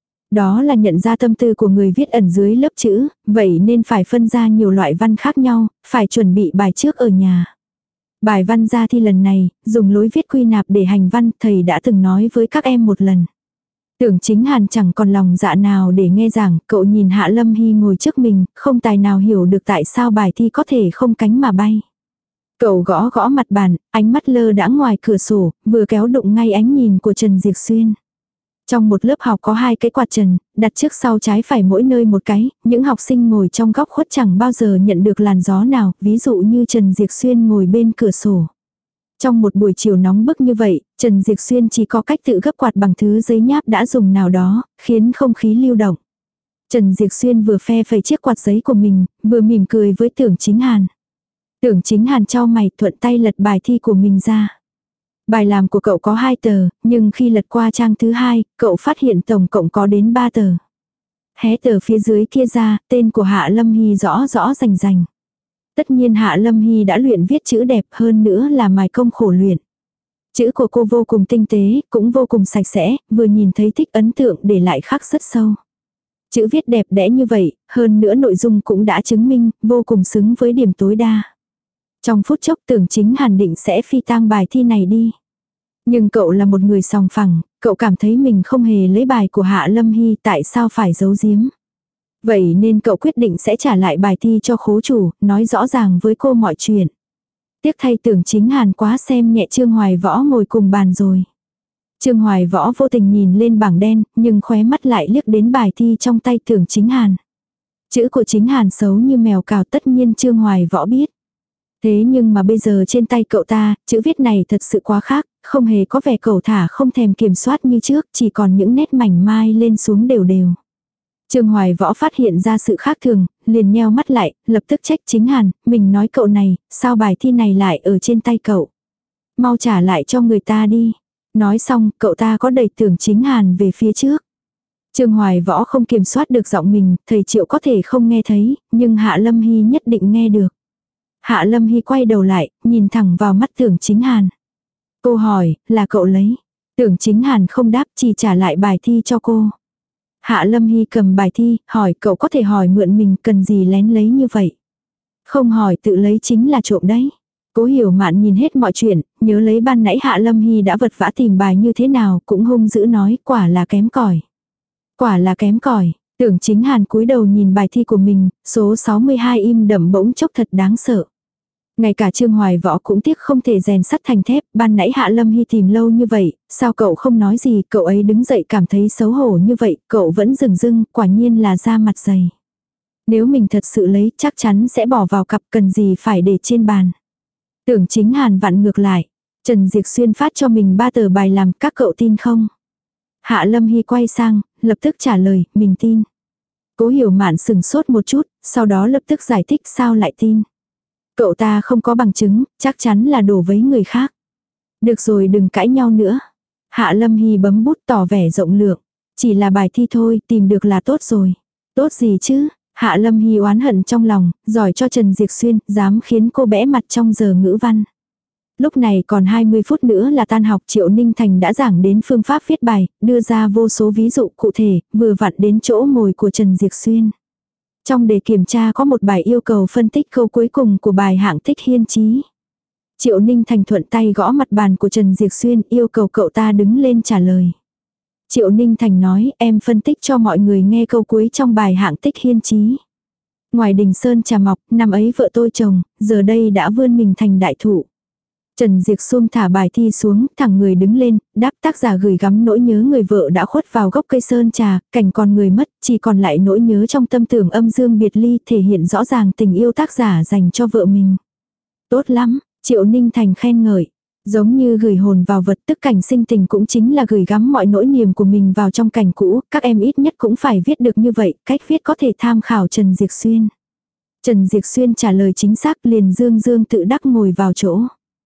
Đó là nhận ra tâm tư của người viết ẩn dưới lớp chữ, vậy nên phải phân ra nhiều loại văn khác nhau, phải chuẩn bị bài trước ở nhà. Bài văn ra thi lần này, dùng lối viết quy nạp để hành văn, thầy đã từng nói với các em một lần. Tưởng Chính Hàn chẳng còn lòng dạ nào để nghe giảng, cậu nhìn Hạ Lâm Hy ngồi trước mình, không tài nào hiểu được tại sao bài thi có thể không cánh mà bay. Cậu gõ gõ mặt bàn, ánh mắt lơ đãng ngoài cửa sổ, vừa kéo đụng ngay ánh nhìn của Trần Diệp Xuyên. Trong một lớp học có 2 cái quạt trần, đặt trước sau trái phải mỗi nơi một cái, những học sinh ngồi trong góc khuất chẳng bao giờ nhận được làn gió nào, ví dụ như Trần Diệp Xuyên ngồi bên cửa sổ. Trong một buổi chiều nóng bức như vậy, Trần Diệp Xuyên chỉ có cách tự gấp quạt bằng thứ giấy nháp đã dùng nào đó, khiến không khí lưu động. Trần Diệp Xuyên vừa phe phẩy chiếc quạt giấy của mình, vừa mỉm cười với Tưởng Chính Hàn. Tưởng Chính Hàn chau mày thuận tay lật bài thi của mình ra. Bài làm của cậu có 2 tờ, nhưng khi lật qua trang thứ 2, cậu phát hiện tổng cộng có đến 3 tờ. Hé tờ phía dưới kia ra, tên của Hạ Lâm Hy rõ rõ rành rành. Tất nhiên Hạ Lâm Hy đã luyện viết chữ đẹp hơn nữa là mài công khổ luyện. Chữ của cô vô cùng tinh tế, cũng vô cùng sạch sẽ, vừa nhìn thấy thích ấn tượng để lại khắc rất sâu. Chữ viết đẹp đẽ như vậy, hơn nữa nội dung cũng đã chứng minh, vô cùng xứng với điểm tối đa. Trong phút chốc Tưởng Chính Hàn định sẽ phi tang bài thi này đi. Nhưng cậu là một người sòng phẳng, cậu cảm thấy mình không hề lấy bài của Hạ Lâm Hy, tại sao phải giấu giếm. Vậy nên cậu quyết định sẽ trả lại bài thi cho khố chủ, nói rõ ràng với cô mọi chuyện. Tiếc thay Tưởng Chính Hàn quá xem nhẹ Trương Hoài Võ ngồi cùng bàn rồi. Trương Hoài Võ vô tình nhìn lên bảng đen, nhưng khóe mắt lại liếc đến bài thi trong tay Tưởng Chính Hàn. Chữ của Chính Hàn xấu như mèo cào, tất nhiên Trương Hoài Võ biết. Thế nhưng mà bây giờ trên tay cậu ta, chữ viết này thật sự quá khác, không hề có vẻ cẩu thả không thèm kiểm soát như trước, chỉ còn những nét mảnh mai lên xuống đều đều. Trương Hoài Võ phát hiện ra sự khác thường, liền nheo mắt lại, lập tức trách Chính Hàn, mình nói cậu này, sao bài thi này lại ở trên tay cậu. Mau trả lại cho người ta đi. Nói xong, cậu ta có đẩy Tưởng Chính Hàn về phía trước. Trương Hoài Võ không kiểm soát được giọng mình, thầy Triệu có thể không nghe thấy, nhưng Hạ Lâm Hy nhất định nghe được. Hạ Lâm Hy quay đầu lại, nhìn thẳng vào mắt Tưởng Chính Hàn. Cô hỏi, là cậu lấy. Tưởng Chính Hàn không đáp, chỉ trả lại bài thi cho cô. Hạ Lâm Hy cầm bài thi, hỏi cậu có thể hỏi mượn mình cần gì lén lấy như vậy. Không hỏi tự lấy chính là trộm đấy. Cố Hiểu Mạn nhìn hết mọi chuyện, nhớ lấy ban nãy Hạ Lâm Hy đã vật vã tìm bài như thế nào, cũng hung dữ nói quả là kém cỏi. Quả là kém cỏi. Tưởng Chính Hàn cúi đầu nhìn bài thi của mình, số 62 im đậm bỗng chốc thật đáng sợ. Ngay cả Trương Hoài Võ cũng tiếc không thể rèn sắt thành thép, ban nãy Hạ Lâm Hy tìm lâu như vậy, sao cậu không nói gì, cậu ấy đứng dậy cảm thấy xấu hổ như vậy, cậu vẫn dừng dưng, quả nhiên là da mặt dày. Nếu mình thật sự lấy chắc chắn sẽ bỏ vào cặp, cần gì phải để trên bàn. Tưởng Chính Hàn vặn ngược lại, Trần Diệp Xuyên phát cho mình 3 tờ bài làm, các cậu tin không? Hạ Lâm Hy quay sang, lập tức trả lời, mình tin. Cố Hiểu Mạn sừng sốt một chút, sau đó lập tức giải thích sao lại tin. Cậu ta không có bằng chứng, chắc chắn là đổ với người khác. Được rồi đừng cãi nhau nữa. Hạ Lâm Hy bấm bút tỏ vẻ rộng lượng. Chỉ là bài thi thôi, tìm được là tốt rồi. Tốt gì chứ? Hạ Lâm Hy oán hận trong lòng, giỏi cho Trần Diệp Xuyên, dám khiến cô bẽ mặt trong giờ ngữ văn. Lúc này còn 20 phút nữa là tan học, Triệu Ninh Thành đã giảng đến phương pháp viết bài, đưa ra vô số ví dụ cụ thể, vừa vặn đến chỗ ngồi của Trần Diệp Xuyên. Trong đề kiểm tra có một bài yêu cầu phân tích câu cuối cùng của bài hạng tích hiên chí. Triệu Ninh Thành thuận tay gõ mặt bàn của Trần Diệp Xuyên, yêu cầu cậu ta đứng lên trả lời. Triệu Ninh Thành nói, em phân tích cho mọi người nghe câu cuối trong bài hạng tích hiên chí. Ngoài đình sơn trà mọc, năm ấy vợ tôi chồng, giờ đây đã vươn mình thành đại thụ. Trần Diệp Xuyên thả bài thi xuống, thẳng người đứng lên, đáp tác giả gửi gắm nỗi nhớ người vợ đã khuất vào gốc cây sơn trà, cảnh còn người mất, chỉ còn lại nỗi nhớ trong tâm tưởng âm dương biệt ly, thể hiện rõ ràng tình yêu tác giả dành cho vợ mình. Tốt lắm, Triệu Ninh Thành khen ngợi. Giống như gửi hồn vào vật, tức cảnh sinh tình cũng chính là gửi gắm mọi nỗi niềm của mình vào trong cảnh cũ, các em ít nhất cũng phải viết được như vậy, cách viết có thể tham khảo Trần Diệp Xuyên. Trần Diệp Xuyên trả lời chính xác, liền dương dương tự đắc ngồi vào chỗ.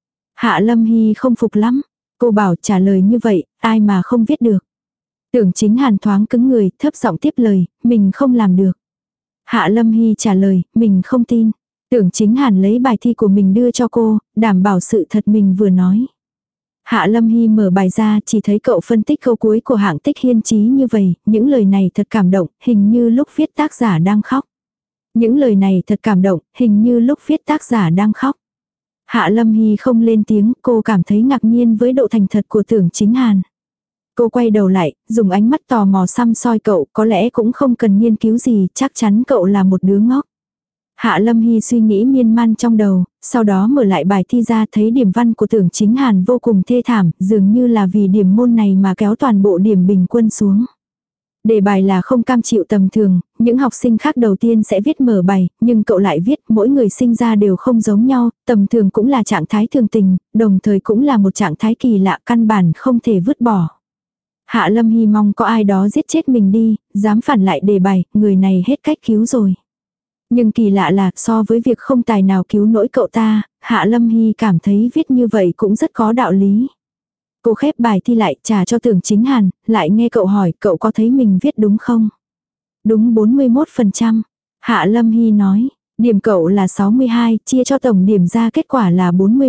Hạ Lâm Hy không phục lắm, cô bảo trả lời như vậy, ai mà không viết được. Tưởng Chính Hàn thoáng cứng người, thấp giọng tiếp lời, mình không làm được. Hạ Lâm Hy trả lời, mình không tin. Tưởng Chính Hàn lấy bài thi của mình đưa cho cô, đảm bảo sự thật mình vừa nói. Hạ Lâm Hy mở bài ra, chỉ thấy cậu phân tích câu cuối của hạng tích hiên chí như vậy, những lời này thật cảm động, hình như lúc viết tác giả đang khóc. Những lời này thật cảm động, hình như lúc viết tác giả đang khóc. Hạ Lâm Hy không lên tiếng, cô cảm thấy ngạc nhiên với độ thành thật của Tưởng Chính Hàn. Cô quay đầu lại, dùng ánh mắt tò mò săm soi cậu, có lẽ cũng không cần nghiên cứu gì, chắc chắn cậu là một đứa ngốc. Hạ Lâm Hy suy nghĩ miên man trong đầu, sau đó mở lại bài thi ra thấy điểm văn của Tưởng Chính Hàn vô cùng thê thảm, dường như là vì điểm môn này mà kéo toàn bộ điểm bình quân xuống. Đề bài là không cam chịu tầm thường, những học sinh khác đầu tiên sẽ viết mở bài, nhưng cậu lại viết mỗi người sinh ra đều không giống nhau, tầm thường cũng là trạng thái thường tình, đồng thời cũng là một trạng thái kỳ lạ căn bản không thể vứt bỏ. Hạ Lâm Hy mong có ai đó giết chết mình đi, dám phản lại đề bài, người này hết cách cứu rồi. Nhưng kỳ lạ là so với việc không tài nào cứu nỗi cậu ta, Hạ Lâm Hy cảm thấy viết như vậy cũng rất có đạo lý. Cô khép bài thi lại trả cho Tưởng Chính Hàn, lại nghe cậu hỏi cậu có thấy mình viết đúng không? Đúng 41%. Hạ Lâm Hy nói, điểm cậu là 62, chia cho tổng điểm ra kết quả là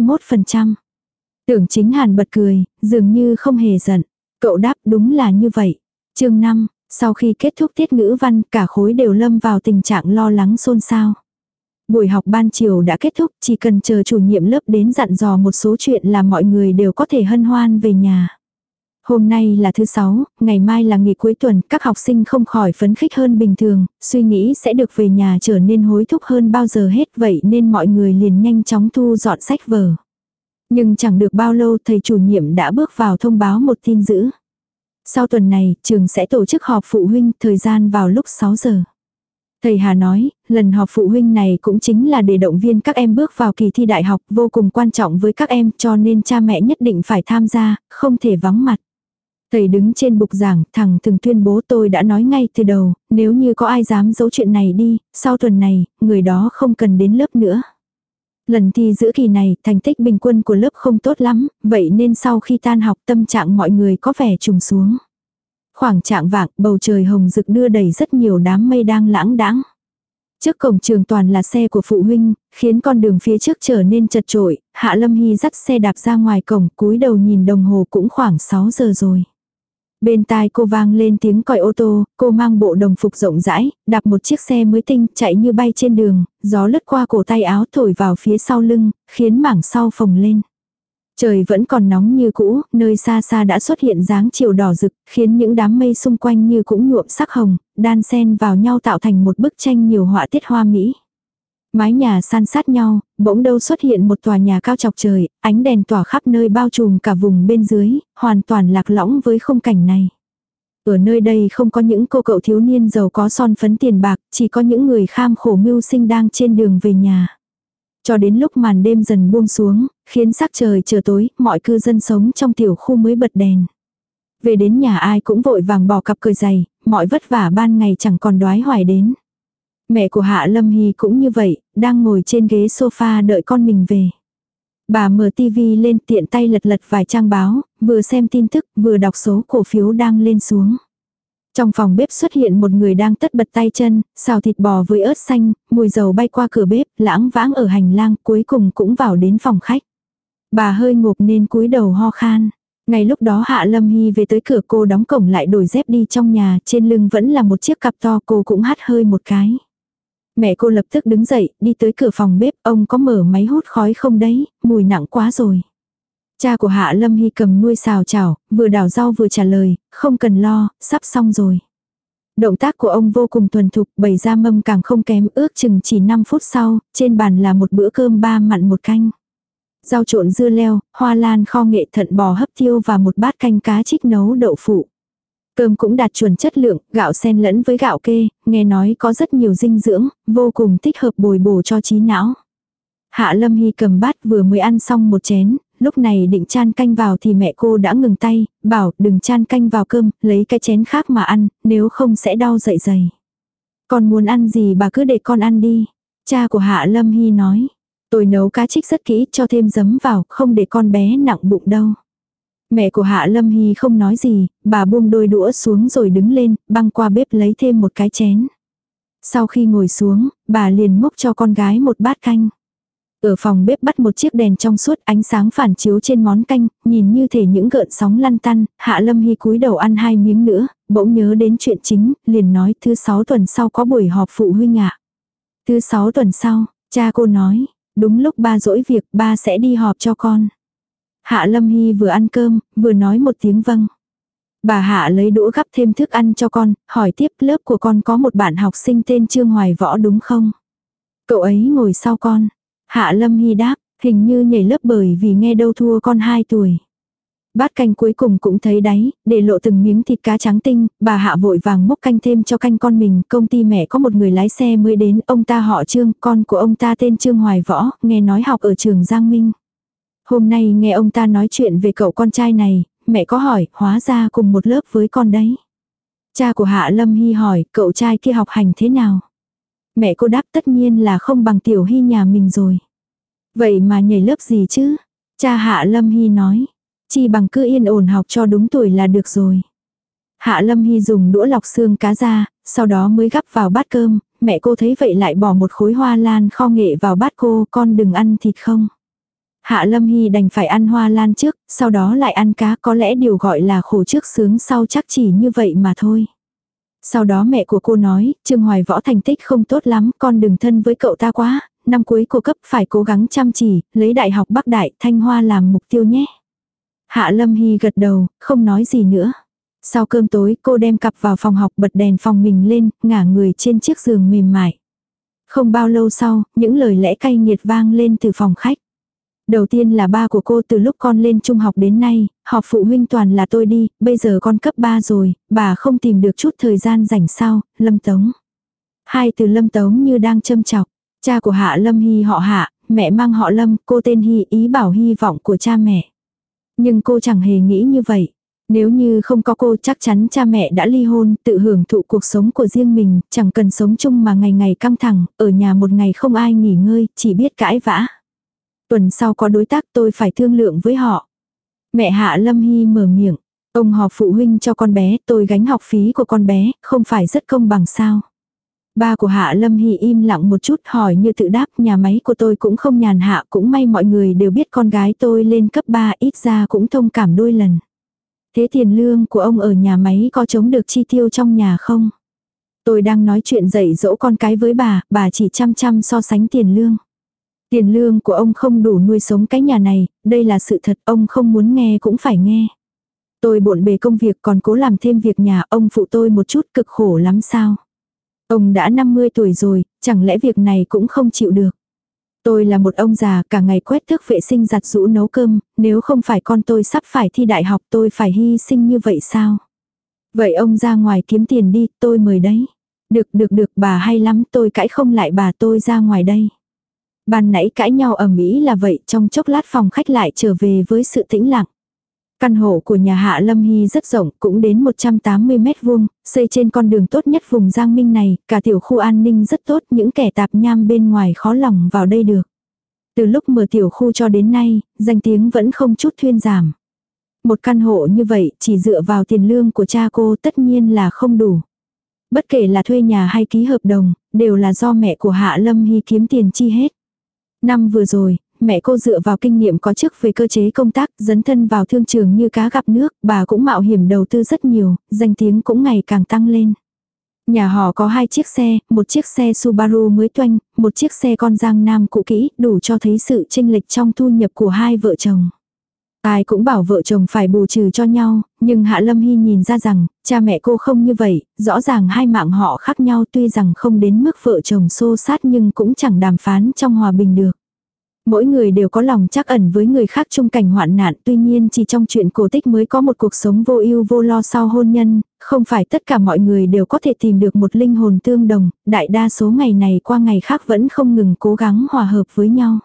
41%. Tưởng Chính Hàn bật cười, dường như không hề giận. Cậu đáp đúng là như vậy. Chương 5, sau khi kết thúc tiết ngữ văn cả khối đều lâm vào tình trạng lo lắng xôn xao. Buổi học ban chiều đã kết thúc, chỉ cần chờ chủ nhiệm lớp đến dặn dò một số chuyện là mọi người đều có thể hân hoan về nhà. Hôm nay là thứ 6, ngày mai là nghỉ cuối tuần, các học sinh không khỏi phấn khích hơn bình thường, suy nghĩ sẽ được về nhà trở nên hối thúc hơn bao giờ hết, vậy nên mọi người liền nhanh chóng thu dọn sách vở. Nhưng chẳng được bao lâu thầy chủ nhiệm đã bước vào thông báo một tin dữ. Sau tuần này, trường sẽ tổ chức họp phụ huynh, thời gian vào lúc 6 giờ. Thầy Hà nói, lần họp phụ huynh này cũng chính là để động viên các em bước vào kỳ thi đại học vô cùng quan trọng với các em cho nên cha mẹ nhất định phải tham gia, không thể vắng mặt. Thầy đứng trên bục giảng, thẳng thừng tuyên bố tôi đã nói ngay từ đầu, nếu như có ai dám giấu chuyện này đi, sau tuần này, người đó không cần đến lớp nữa. Lần thi giữa kỳ này, thành tích bình quân của lớp không tốt lắm, vậy nên sau khi tan học tâm trạng mọi người có vẻ trùng xuống. Khoảng chạng vạng, bầu trời hồng rực đưa đầy rất nhiều đám mây đang lãng đãng. Trước cổng trường toàn là xe của phụ huynh, khiến con đường phía trước trở nên chật chội. Hạ Lâm Hy dắt xe đạp ra ngoài cổng, cúi đầu nhìn đồng hồ cũng khoảng 6 giờ rồi. Bên tai cô vang lên tiếng còi ô tô, cô mang bộ đồng phục rộng rãi, đạp một chiếc xe mới tinh chạy như bay trên đường, gió lướt qua cổ tay áo thổi vào phía sau lưng, khiến mảng sau phồng lên. Trời vẫn còn nóng như cũ, nơi xa xa đã xuất hiện dáng chiều đỏ rực, khiến những đám mây xung quanh như cũng nhuộm sắc hồng, đan xen vào nhau tạo thành một bức tranh nhiều họa tiết hoa mỹ. Mái nhà san sát nhau, bỗng đâu xuất hiện một tòa nhà cao chọc trời, ánh đèn tỏa khắp nơi bao trùm cả vùng bên dưới, hoàn toàn lạc lõng với khung cảnh này. Ở nơi đây không có những cô cậu thiếu niên giàu có son phấn tiền bạc, chỉ có những người kham khổ mưu sinh đang trên đường về nhà. Cho đến lúc màn đêm dần buông xuống, khiến sắc trời trở tối, mọi cư dân sống trong tiểu khu mới bật đèn. Về đến nhà ai cũng vội vàng bỏ cặp cởi giày, mọi vất vả ban ngày chẳng còn đoái hoài đến. Mẹ của Hạ Lâm Hy cũng như vậy, đang ngồi trên ghế sofa đợi con mình về. Bà mở tivi lên tiện tay lật lật vài trang báo, vừa xem tin tức vừa đọc số cổ phiếu đang lên xuống. Trong phòng bếp xuất hiện một người đang tất bật tay chân, xào thịt bò với ớt xanh, mùi dầu bay qua cửa bếp, lãng vãng ở hành lang, cuối cùng cũng vào đến phòng khách. Bà hơi ngộp nên cúi đầu ho khan. Ngay lúc đó Hạ Lâm Hy về tới cửa, cô đóng cổng lại đổi dép đi trong nhà, trên lưng vẫn là một chiếc cặp to, cô cũng hắt hơi một cái. Mẹ cô lập tức đứng dậy, đi tới cửa phòng bếp, ông có mở máy hút khói không đấy, mùi nặng quá rồi. Cha của Hạ Lâm Hy cầm nuôi xào chảo, vừa đảo rau vừa trả lời, không cần lo, sắp xong rồi. Động tác của ông vô cùng thuần thục, bày ra mâm càng không kém, ước chừng chỉ 5 phút sau, trên bàn là một bữa cơm 3 mặn một canh. Rau trộn dưa leo, hoa lan kho nghệ, thận bò hấp tiêu và một bát canh cá trích nấu đậu phụ. Cơm cũng đạt chuẩn chất lượng, gạo xen lẫn với gạo kê, nghe nói có rất nhiều dinh dưỡng, vô cùng thích hợp bồi bổ cho trí não. Hạ Lâm Hy cầm bát vừa mới ăn xong một chén, lúc này định chan canh vào thì mẹ cô đã ngừng tay, bảo đừng chan canh vào cơm, lấy cái chén khác mà ăn, nếu không sẽ đau dạ dày. Con muốn ăn gì bà cứ để con ăn đi. Cha của Hạ Lâm Hy nói, tôi nấu cá trích rất kỹ, cho thêm giấm vào, không để con bé nặng bụng đâu. Mẹ của Hạ Lâm Hy không nói gì, bà buông đôi đũa xuống rồi đứng lên, băng qua bếp lấy thêm một cái chén. Sau khi ngồi xuống, bà liền múc cho con gái một bát canh. Ở phòng bếp bắt một chiếc đèn trong suốt, ánh sáng phản chiếu trên món canh, nhìn như thể những gợn sóng lăn tăn. Hạ Lâm Hy cúi đầu ăn 2 miếng nữa, bỗng nhớ đến chuyện chính, liền nói thứ 6 tuần sau có buổi họp phụ huynh ạ. Thứ 6 tuần sau, cha cô nói, đúng lúc ba rỗi việc, ba sẽ đi họp cho con. Hạ Lâm Hy vừa ăn cơm, vừa nói một tiếng vâng. Bà Hạ lấy đũa gắp thêm thức ăn cho con, hỏi tiếp lớp của con có một bạn học sinh tên Trương Hoài Võ đúng không? Cậu ấy ngồi sau con. Hạ Lâm Hy đáp, hình như nhảy lớp bởi vì nghe đâu thua con 2 tuổi. Bát canh cuối cùng cũng thấy đáy, để lộ từng miếng thịt cá trắng tinh, bà Hạ vội vàng múc canh thêm cho canh con mình. Công ty mẹ có một người lái xe mới đến, ông ta họ Trương, con của ông ta tên Trương Hoài Võ, nghe nói học ở trường Giang Minh. Hôm nay nghe ông ta nói chuyện về cậu con trai này, mẹ có hỏi, hóa ra cùng một lớp với con đấy. Cha của Hạ Lâm Hy hỏi, cậu trai kia học hành thế nào? Mẹ cô đáp tất nhiên là không bằng Tiểu Hy nhà mình rồi. Vậy mà nhảy lớp gì chứ? Cha Hạ Lâm Hy nói, chi bằng cứ yên ổn học cho đúng tuổi là được rồi. Hạ Lâm Hy dùng đũa lọc xương cá ra, sau đó mới gắp vào bát cơm, mẹ cô thấy vậy lại bỏ một khối hoa lan kho nghệ vào bát cô, con đừng ăn thịt không. Hạ Lâm Hy đành phải ăn hoa lan trước, sau đó lại ăn cá, có lẽ điều gọi là khổ trước sướng sau chắc chỉ như vậy mà thôi. Sau đó mẹ của cô nói, Trương Hoài Võ thành tích không tốt lắm, con đừng thân với cậu ta quá, năm cuối của cấp phải cố gắng chăm chỉ, lấy Đại học Bắc Đại, Thanh Hoa làm mục tiêu nhé. Hạ Lâm Hy gật đầu, không nói gì nữa. Sau cơm tối, cô đem cặp vào phòng học, bật đèn phòng mình lên, ngả người trên chiếc giường mềm mại. Không bao lâu sau, những lời lẽ cay nghiệt vang lên từ phòng khách. Đầu tiên là ba của cô, từ lúc con lên trung học đến nay, họp phụ huynh toàn là tôi đi, bây giờ con cấp 3 rồi, bà không tìm được chút thời gian rảnh sao, Lâm Tống. Hai từ Lâm Tống như đang châm chọc. Cha của Hạ Lâm Hy họ Hạ, mẹ mang họ Lâm, cô tên Hy, ý bảo hy vọng của cha mẹ. Nhưng cô chẳng hề nghĩ như vậy. Nếu như không có cô chắc chắn cha mẹ đã ly hôn, tự hưởng thụ cuộc sống của riêng mình, chẳng cần sống chung mà ngày ngày căng thẳng, ở nhà một ngày không ai nghỉ ngơi, chỉ biết cãi vã. Tuần sau có đối tác tôi phải thương lượng với họ. Mẹ Hạ Lâm Hy mở miệng. Ông họp phụ huynh cho con bé, tôi gánh học phí của con bé, không phải rất công bằng sao. Ba của Hạ Lâm Hy im lặng một chút hỏi như tự đáp, nhà máy của tôi cũng không nhàn hạ, cũng may mọi người đều biết con gái tôi lên cấp 3 ít ra cũng thông cảm đôi lần. Thế tiền lương của ông ở nhà máy có chống được chi tiêu trong nhà không? Tôi đang nói chuyện dạy dỗ con cái với bà chỉ chăm so sánh tiền lương. Tiền lương của ông không đủ nuôi sống cái nhà này, đây là sự thật, ông không muốn nghe cũng phải nghe. Tôi bộn bề công việc còn cố làm thêm việc nhà, ông phụ tôi một chút cực khổ lắm sao? Ông đã 50 tuổi rồi, chẳng lẽ việc này cũng không chịu được. Tôi là một ông già cả ngày quét tước vệ sinh giặt giũ nấu cơm, nếu không phải con tôi sắp phải thi đại học tôi phải hy sinh như vậy sao? Vậy ông ra ngoài kiếm tiền đi, tôi mời đấy. Được, bà hay lắm, tôi cãi không lại bà, tôi ra ngoài đây. Ban nãy cãi nhau ầm ĩ là vậy, trong chốc lát phòng khách lại trở về với sự tĩnh lặng. Căn hộ của nhà Hạ Lâm Hy rất rộng, cũng đến 180 mét vuông, xây trên con đường tốt nhất vùng Giang Minh này, cả tiểu khu an ninh rất tốt, những kẻ tạp nham bên ngoài khó lòng vào đây được. Từ lúc mở tiểu khu cho đến nay, danh tiếng vẫn không chút thuyên giảm. Một căn hộ như vậy, chỉ dựa vào tiền lương của cha cô tất nhiên là không đủ. Bất kể là thuê nhà hay ký hợp đồng, đều là do mẹ của Hạ Lâm Hy kiếm tiền chi hết. Năm vừa rồi, mẹ cô dựa vào kinh nghiệm có chức về cơ chế công tác, dấn thân vào thương trường như cá gặp nước, bà cũng mạo hiểm đầu tư rất nhiều, danh tiếng cũng ngày càng tăng lên. Nhà họ có 2 chiếc xe, một chiếc xe Subaru mới toanh, một chiếc xe con Giang Nam cũ kỹ, đủ cho thấy sự chênh lệch trong thu nhập của hai vợ chồng. Ai cũng bảo vợ chồng phải bù trừ cho nhau, nhưng Hạ Lâm Hy nhìn ra rằng, cha mẹ cô không như vậy, rõ ràng hai mạng họ khác nhau tuy rằng không đến mức vợ chồng xô sát nhưng cũng chẳng đàm phán trong hòa bình được. Mỗi người đều có lòng trắc ẩn với người khác chung cảnh hoạn nạn, tuy nhiên chỉ trong chuyện cổ tích mới có một cuộc sống vô ưu vô lo sau hôn nhân, không phải tất cả mọi người đều có thể tìm được một linh hồn tương đồng, đại đa số ngày này qua ngày khác vẫn không ngừng cố gắng hòa hợp với nhau.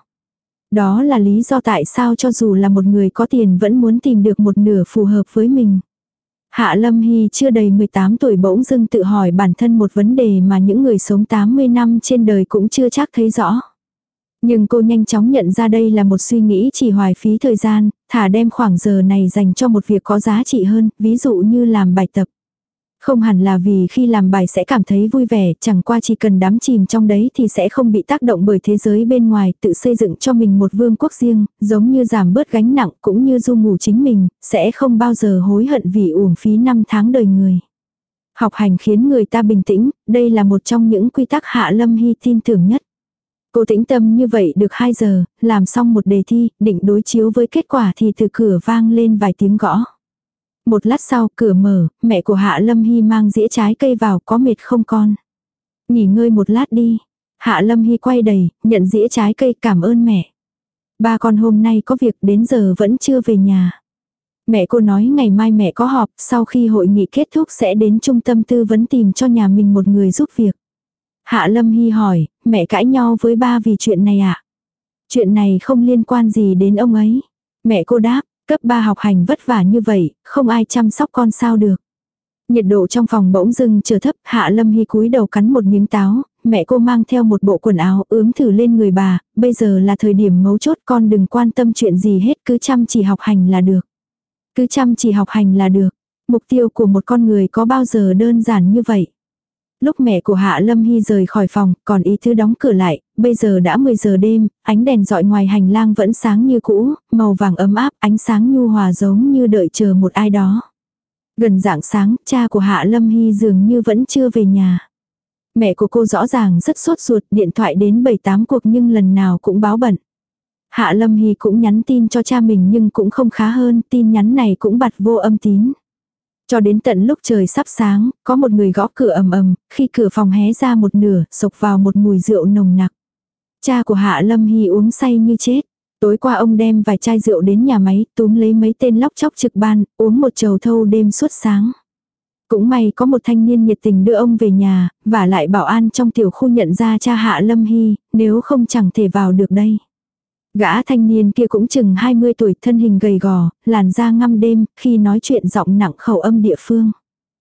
Đó là lý do tại sao cho dù là một người có tiền vẫn muốn tìm được một nửa phù hợp với mình. Hạ Lâm Hy chưa đầy 18 tuổi bỗng dưng tự hỏi bản thân một vấn đề mà những người sống 80 năm trên đời cũng chưa chắc thấy rõ. Nhưng cô nhanh chóng nhận ra đây là một suy nghĩ chỉ hoài phí thời gian, thà đem khoảng giờ này dành cho một việc có giá trị hơn, ví dụ như làm bài tập. Không hẳn là vì khi làm bài sẽ cảm thấy vui vẻ, chẳng qua chỉ cần đắm chìm trong đấy thì sẽ không bị tác động bởi thế giới bên ngoài, tự xây dựng cho mình một vương quốc riêng, giống như giảm bớt gánh nặng cũng như du ngủ chính mình, sẽ không bao giờ hối hận vì uổng phí 5 tháng đời người. Học hành khiến người ta bình tĩnh, đây là một trong những quy tắc Hạ Lâm Hy tin tưởng nhất. Cô tĩnh tâm như vậy được 2 giờ, làm xong một đề thi, định đối chiếu với kết quả thì từ cửa vang lên vài tiếng gõ. Một lát sau, cửa mở, mẹ của Hạ Lâm Hy mang dĩa trái cây vào, có mệt không con? Nghỉ ngơi một lát đi. Hạ Lâm Hy quay đầy, nhận dĩa trái cây, cảm ơn mẹ. Ba con hôm nay có việc đến giờ vẫn chưa về nhà. Mẹ cô nói ngày mai mẹ có họp, sau khi hội nghị kết thúc sẽ đến trung tâm tư vấn tìm cho nhà mình một người giúp việc. Hạ Lâm Hy hỏi, mẹ cãi nhau với ba vì chuyện này ạ? Chuyện này không liên quan gì đến ông ấy. Mẹ cô đáp, cấp 3 học hành vất vả như vậy, không ai chăm sóc con sao được. Nhiệt độ trong phòng bỗng dưng trở thấp, Hạ Lâm Hy cúi đầu cắn một miếng táo, mẹ cô mang theo một bộ quần áo ướm thử lên người bà, bây giờ là thời điểm mấu chốt, con đừng quan tâm chuyện gì hết, cứ chăm chỉ học hành là được. Cứ chăm chỉ học hành là được. Mục tiêu của một con người có bao giờ đơn giản như vậy. Lúc mẹ của Hạ Lâm Hy rời khỏi phòng, còn ý thứ đóng cửa lại, bây giờ đã 10 giờ đêm, ánh đèn dọi ngoài hành lang vẫn sáng như cũ, màu vàng ấm áp, ánh sáng nhu hòa giống như đợi chờ một ai đó. Gần rạng sáng, cha của Hạ Lâm Hy dường như vẫn chưa về nhà. Mẹ của cô rõ ràng rất sốt ruột, điện thoại đến 7-8 cuộc nhưng lần nào cũng báo bận. Hạ Lâm Hy cũng nhắn tin cho cha mình nhưng cũng không khá hơn, tin nhắn này cũng bật vô âm tín. Cho đến tận lúc trời sắp sáng, có một người gõ cửa ầm ầm, khi cửa phòng hé ra một nửa, xộc vào một mùi rượu nồng nặc. Cha của Hạ Lâm Hy uống say như chết. Tối qua ông đem vài chai rượu đến nhà máy, túm lấy mấy tên lóc chóc trực ban, uống một chầu thâu đêm suốt sáng. Cũng may có một thanh niên nhiệt tình đưa ông về nhà, và lại bảo an trong tiểu khu nhận ra cha Hạ Lâm Hy, nếu không chẳng thể vào được đây. Gã thanh niên kia cũng chừng 20 tuổi, thân hình gầy gò, làn da ngăm đêm, khi nói chuyện giọng nặng khẩu âm địa phương.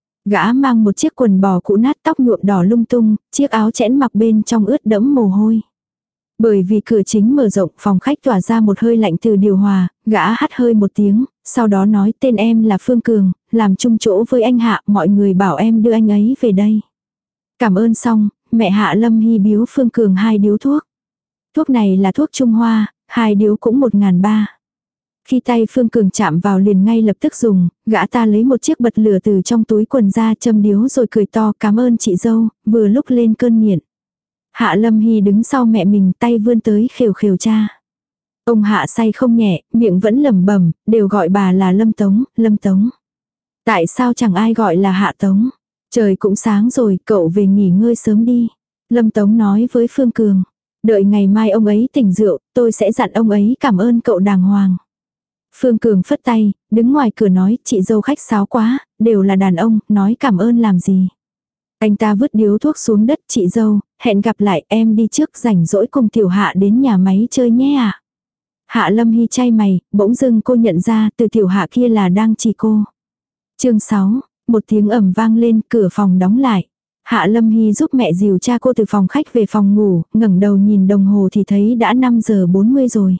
Gã mang một chiếc quần bò cũ nát, tóc nhuộm đỏ lung tung, chiếc áo chẽn mặc bên trong ướt đẫm mồ hôi. Bởi vì cửa chính mở rộng, phòng khách tỏa ra một hơi lạnh từ điều hòa, gã hắt hơi một tiếng, sau đó nói tên em là Phương Cường, làm chung chỗ với anh Hạ, mọi người bảo em đưa anh ấy về đây. Cảm ơn xong, mẹ Hạ Lâm Hy biếu Phương Cường 2 điếu thuốc. Thuốc này là thuốc Trung Hoa, 2 điếu cũng 1.300. Khi tay Phương Cường chạm vào liền ngay lập tức dùng, gã ta lấy một chiếc bật lửa từ trong túi quần ra châm điếu rồi cười to cảm ơn chị dâu, vừa lúc lên cơn nghiện. Hạ Lâm Hy đứng sau mẹ mình, tay vươn tới khều khều cha. Ông Hạ say không nhẹ, miệng vẫn lẩm bẩm, đều gọi bà là Lâm Tống, Lâm Tống. Tại sao chẳng ai gọi là Hạ Tống? Trời cũng sáng rồi, cậu về nghỉ ngơi sớm đi. Lâm Tống nói với Phương Cường. Đợi ngày mai ông ấy tỉnh rượu, tôi sẽ dặn ông ấy cảm ơn cậu đàng hoàng. Phương Cường phất tay, đứng ngoài cửa nói, chị dâu khách sáo quá, đều là đàn ông, nói cảm ơn làm gì. Anh ta vứt điếu thuốc xuống đất, chị dâu, hẹn gặp lại, em đi trước, rảnh rỗi cùng tiểu Hạ đến nhà máy chơi nhé ạ. Hạ Lâm Hy chay mày, bỗng dưng cô nhận ra từ tiểu Hạ kia là đang chỉ cô. Chương 6, một tiếng ầm vang lên, cửa phòng đóng lại. Hạ Lâm Hy giúp mẹ dìu cha cô từ phòng khách về phòng ngủ, ngẩng đầu nhìn đồng hồ thì thấy đã 5 giờ 40 rồi.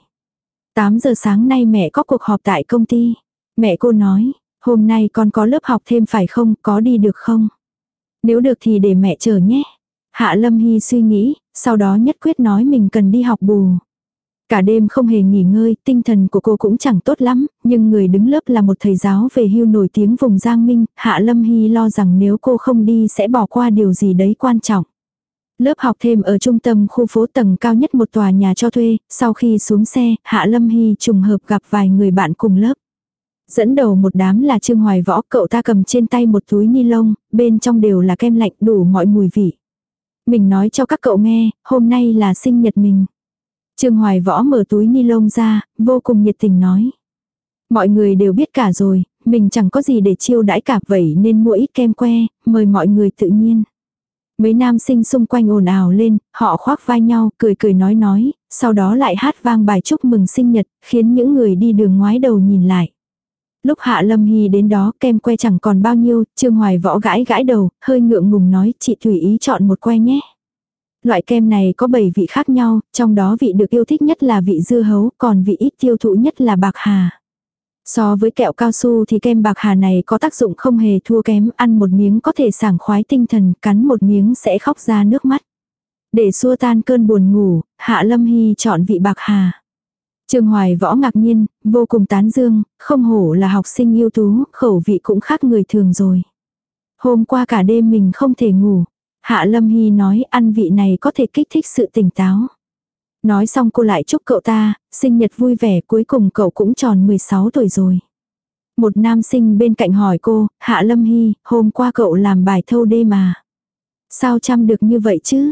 8 giờ sáng nay mẹ có cuộc họp tại công ty. Mẹ cô nói, hôm nay con có lớp học thêm phải không, có đi được không? Nếu được thì để mẹ chờ nhé. Hạ Lâm Hy suy nghĩ, sau đó nhất quyết nói mình cần đi học bù. Cả đêm không hề nghỉ ngơi, tinh thần của cô cũng chẳng tốt lắm, nhưng người đứng lớp là một thầy giáo về hưu nổi tiếng vùng Giang Minh, Hạ Lâm Hy lo rằng nếu cô không đi sẽ bỏ qua điều gì đấy quan trọng. Lớp học thêm ở trung tâm khu phố tầng cao nhất một tòa nhà cho thuê, sau khi xuống xe, Hạ Lâm Hy trùng hợp gặp vài người bạn cùng lớp. Dẫn đầu một đám là Trương Hoài Võ, cậu ta cầm trên tay một túi ni lông, bên trong đều là kem lạnh đủ mọi mùi vị. Mình nói cho các cậu nghe, hôm nay là sinh nhật mình. Trương Hoài Võ mở túi ni lông ra, vô cùng nhiệt tình nói. Mọi người đều biết cả rồi, mình chẳng có gì để chiêu đãi cả vậy nên mua ít kem que, mời mọi người tự nhiên. Mấy nam sinh xung quanh ồn ào lên, họ khoác vai nhau, cười cười nói, sau đó lại hát vang bài chúc mừng sinh nhật, khiến những người đi đường ngoái đầu nhìn lại. Lúc Hạ Lâm Hy đến đó kem que chẳng còn bao nhiêu, Trương Hoài Võ gãi gãi đầu, hơi ngượng ngùng nói chị tùy ý chọn một que nhé. Loại kem này có 7 vị khác nhau, trong đó vị được yêu thích nhất là vị dưa hấu, còn vị ít tiêu thụ nhất là bạc hà. So với kẹo cao su thì kem bạc hà này có tác dụng không hề thua kém, ăn một miếng có thể sảng khoái tinh thần, cắn một miếng sẽ khóc ra nước mắt. Để xua tan cơn buồn ngủ, Hạ Lâm Hy chọn vị bạc hà. Trương Hoài Võ ngạc nhiên, vô cùng tán dương, không hổ là học sinh ưu tú, khẩu vị cũng khác người thường rồi. Hôm qua cả đêm mình không thể ngủ. Hạ Lâm Hy nói ăn vị này có thể kích thích sự tỉnh táo. Nói xong cô lại chúc cậu ta, sinh nhật vui vẻ, cuối cùng cậu cũng tròn 16 tuổi rồi. Một nam sinh bên cạnh hỏi cô, Hạ Lâm Hy, hôm qua cậu làm bài thâu đêm mà. Sao chăm được như vậy chứ?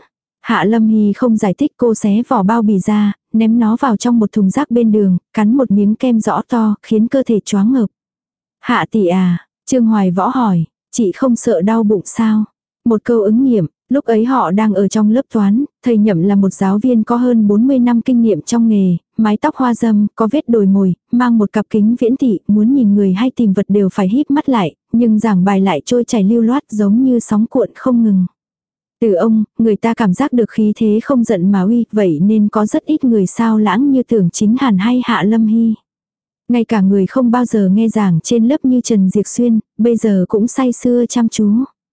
Hạ Lâm Hy không giải thích, cô xé vỏ bao bì ra, ném nó vào trong một thùng rác bên đường, cắn một miếng kem rõ to, khiến cơ thể choáng ngợp. Hạ tỷ à, Trương Hoài Võ hỏi, chị không sợ đau bụng sao? Một câu ứng nghiệm, lúc ấy họ đang ở trong lớp toán, thầy Nhậm là một giáo viên có hơn 40 năm kinh nghiệm trong nghề, mái tóc hoa râm, có vết đồi mồi, mang một cặp kính viễn thị, muốn nhìn người hay tìm vật đều phải híp mắt lại, nhưng giảng bài lại trôi chảy lưu loát giống như sóng cuộn không ngừng. Từ ông, người ta cảm giác được khí thế không giận mà uy, vậy nên có rất ít người sao lãng như Tưởng Chính Hàn hay Hạ Lâm Hy. Ngay cả người không bao giờ nghe giảng trên lớp như Trần Diệc Xuyên, bây giờ cũng say sưa chăm chú.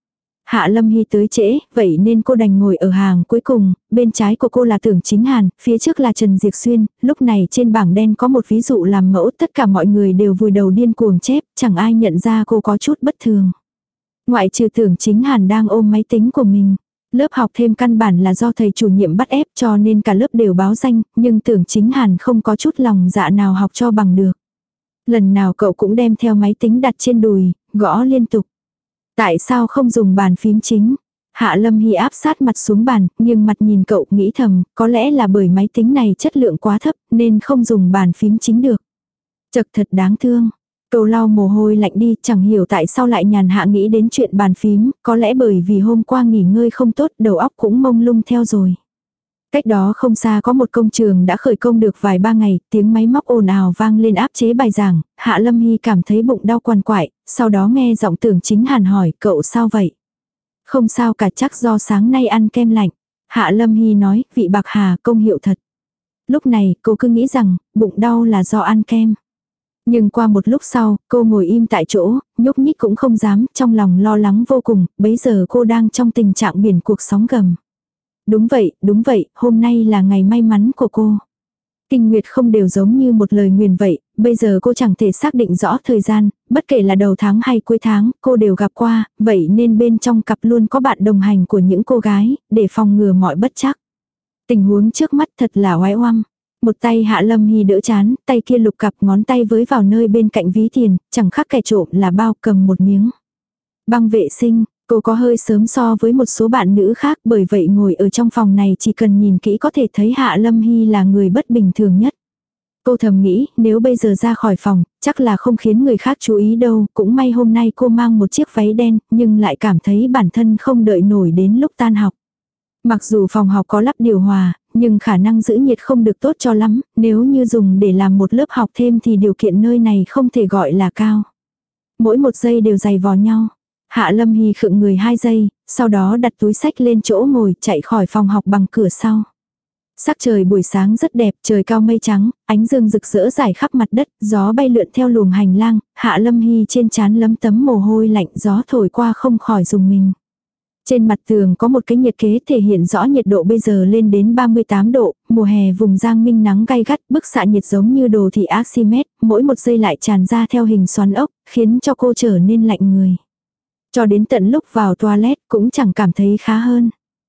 Hạ Lâm Hy tới trễ, vậy nên cô đành ngồi ở hàng cuối cùng, bên trái của cô là Tưởng Chính Hàn, phía trước là Trần Diệc Xuyên, lúc này trên bảng đen có một ví dụ làm mẫu, tất cả mọi người đều vùi đầu điên cuồng chép, chẳng ai nhận ra cô có chút bất thường. Ngoại trừ Tưởng Chính Hàn đang ôm máy tính của mình. Lớp học thêm căn bản là do thầy chủ nhiệm bắt ép cho nên cả lớp đều báo danh, nhưng Tưởng Chính Hàn không có chút lòng dạ nào học cho bằng được. Lần nào cậu cũng đem theo máy tính đặt trên đùi, gõ liên tục. Tại sao không dùng bàn phím chính? Hạ Lâm Hy áp sát mặt xuống bàn, nhưng mặt nhìn cậu nghĩ thầm, có lẽ là bởi máy tính này chất lượng quá thấp nên không dùng bàn phím chính được. Chật thật đáng thương. Cậu lau mồ hôi lạnh đi, chẳng hiểu tại sao lại nhàn hạ nghĩ đến chuyện bàn phím, có lẽ bởi vì hôm qua nghỉ ngơi không tốt, đầu óc cũng mông lung theo rồi. Cách đó không xa có một công trường đã khởi công được vài ba ngày, tiếng máy móc ồn ào vang lên áp chế bài giảng, Hạ Lâm Hy cảm thấy bụng đau quằn quại, sau đó nghe giọng Tưởng Chính Hàn hỏi, cậu sao vậy? Không sao cả, chắc do sáng nay ăn kem lạnh. Hạ Lâm Hy nói, vị bạc hà công hiệu thật. Lúc này, cô cứ nghĩ rằng, bụng đau là do ăn kem. Nhưng qua một lúc sau, cô ngồi im tại chỗ, nhúc nhích cũng không dám, trong lòng lo lắng vô cùng, bấy giờ cô đang trong tình trạng biển cuộc sóng gầm. Đúng vậy, hôm nay là ngày may mắn của cô. Kinh nguyệt không đều giống như một lời nguyền vậy, bây giờ cô chẳng thể xác định rõ thời gian, bất kể là đầu tháng hay cuối tháng, cô đều gặp qua, vậy nên bên trong cặp luôn có bạn đồng hành của những cô gái, để phòng ngừa mọi bất trắc. Tình huống trước mắt thật là oái oăm. Một tay Hạ Lâm Hy đỡ chán, tay kia lục cặp ngón tay với vào nơi bên cạnh ví tiền, chẳng khác kẻ trộm là bao cầm một miếng. Băng vệ sinh, cô có hơi sớm so với một số bạn nữ khác, bởi vậy ngồi ở trong phòng này chỉ cần nhìn kỹ có thể thấy Hạ Lâm Hy là người bất bình thường nhất. Cô thầm nghĩ, nếu bây giờ ra khỏi phòng, chắc là không khiến người khác chú ý đâu, cũng may hôm nay cô mang một chiếc váy đen, nhưng lại cảm thấy bản thân không đợi nổi đến lúc tan học. Mặc dù phòng học có lắp điều hòa, nhưng khả năng giữ nhiệt không được tốt cho lắm, nếu như dùng để làm một lớp học thêm thì điều kiện nơi này không thể gọi là cao. Mỗi một giây đều dày vò nhau. Hạ Lâm Hy khựng người 2 giây, sau đó đặt túi sách lên chỗ ngồi chạy khỏi phòng học bằng cửa sau. Sắc trời buổi sáng rất đẹp, trời cao mây trắng, ánh dương rực rỡ rải khắp mặt đất, gió bay lượn theo luồng hành lang, Hạ Lâm Hy trên trán lấm tấm mồ hôi lạnh, gió thổi qua không khỏi rùng mình. Trên mặt tường có một cái nhiệt kế thể hiện rõ nhiệt độ bây giờ lên đến 38 độ, mùa hè vùng Giang Minh nắng gay gắt, bức xạ nhiệt giống như đồ thị Archimedes, mỗi một giây lại tràn ra theo hình xoắn ốc, khiến cho cô trở nên lạnh người. Cho đến tận lúc vào toilet cũng chẳng cảm thấy khá hơn.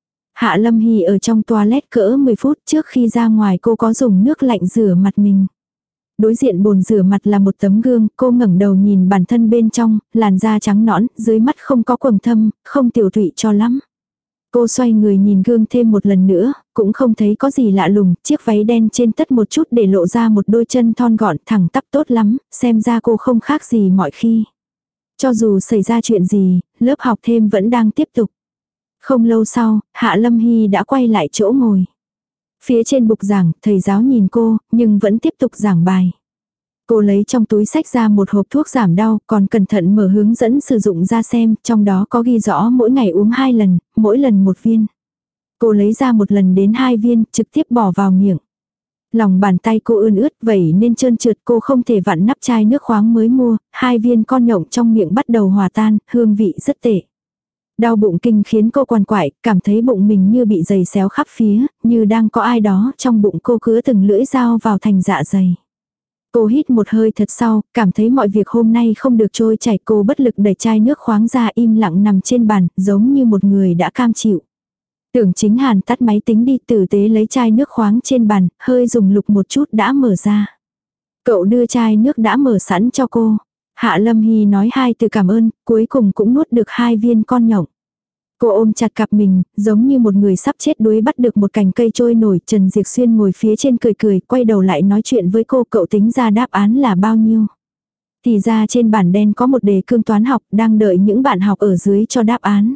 Hạ Lâm Hy ở trong toilet cỡ 10 phút trước khi ra ngoài cô có dùng nước lạnh rửa mặt mình. Đối diện bồn rửa mặt là một tấm gương, cô ngẩng đầu nhìn bản thân bên trong, làn da trắng nõn, dưới mắt không có quầng thâm, không tiểu thụy cho lắm. Cô xoay người nhìn gương thêm một lần nữa, cũng không thấy có gì lạ lùng, chiếc váy đen trên tất một chút để lộ ra một đôi chân thon gọn thẳng tắp tốt lắm, xem ra cô không khác gì mọi khi. Cho dù xảy ra chuyện gì, lớp học thêm vẫn đang tiếp tục. Không lâu sau, Hạ Lâm Hy đã quay lại chỗ ngồi. Phía trên bục giảng, thầy giáo nhìn cô, nhưng vẫn tiếp tục giảng bài. Cô lấy trong túi sách ra một hộp thuốc giảm đau, còn cẩn thận mở hướng dẫn sử dụng ra xem, trong đó có ghi rõ mỗi ngày uống 2 lần, mỗi lần 1 viên. Cô lấy ra 1 lần đến 2 viên, trực tiếp bỏ vào miệng. Lòng bàn tay cô ươn ướt vậy nên trơn trượt, cô không thể vặn nắp chai nước khoáng mới mua, 2 viên con nhộng trong miệng bắt đầu hòa tan, hương vị rất tệ. Đau bụng kinh khiến cô quằn quại, cảm thấy bụng mình như bị giày xéo khắp phía, như đang có ai đó trong bụng cô cứa từng lưỡi dao vào thành dạ dày. Cô hít một hơi thật sâu, cảm thấy mọi việc hôm nay không được trôi chảy, cô bất lực đẩy chai nước khoáng ra im lặng nằm trên bàn, giống như một người đã cam chịu. Tưởng Chính Hàn tắt máy tính đi, tử tế lấy chai nước khoáng trên bàn, hơi dùng lục một chút đã mở ra. Cậu đưa chai nước đã mở sẵn cho cô. Hạ Lâm Hy nói 2 từ cảm ơn, cuối cùng cũng nuốt được 2 viên con nhộng. Cô ôm chặt cặp mình, giống như một người sắp chết đuối bắt được một cành cây trôi nổi. Trần Diệp Xuyên ngồi phía trên cười cười, quay đầu lại nói chuyện với cô, cậu tính ra đáp án là bao nhiêu. Thì ra trên bản đen có một đề cương toán học, đang đợi những bạn học ở dưới cho đáp án.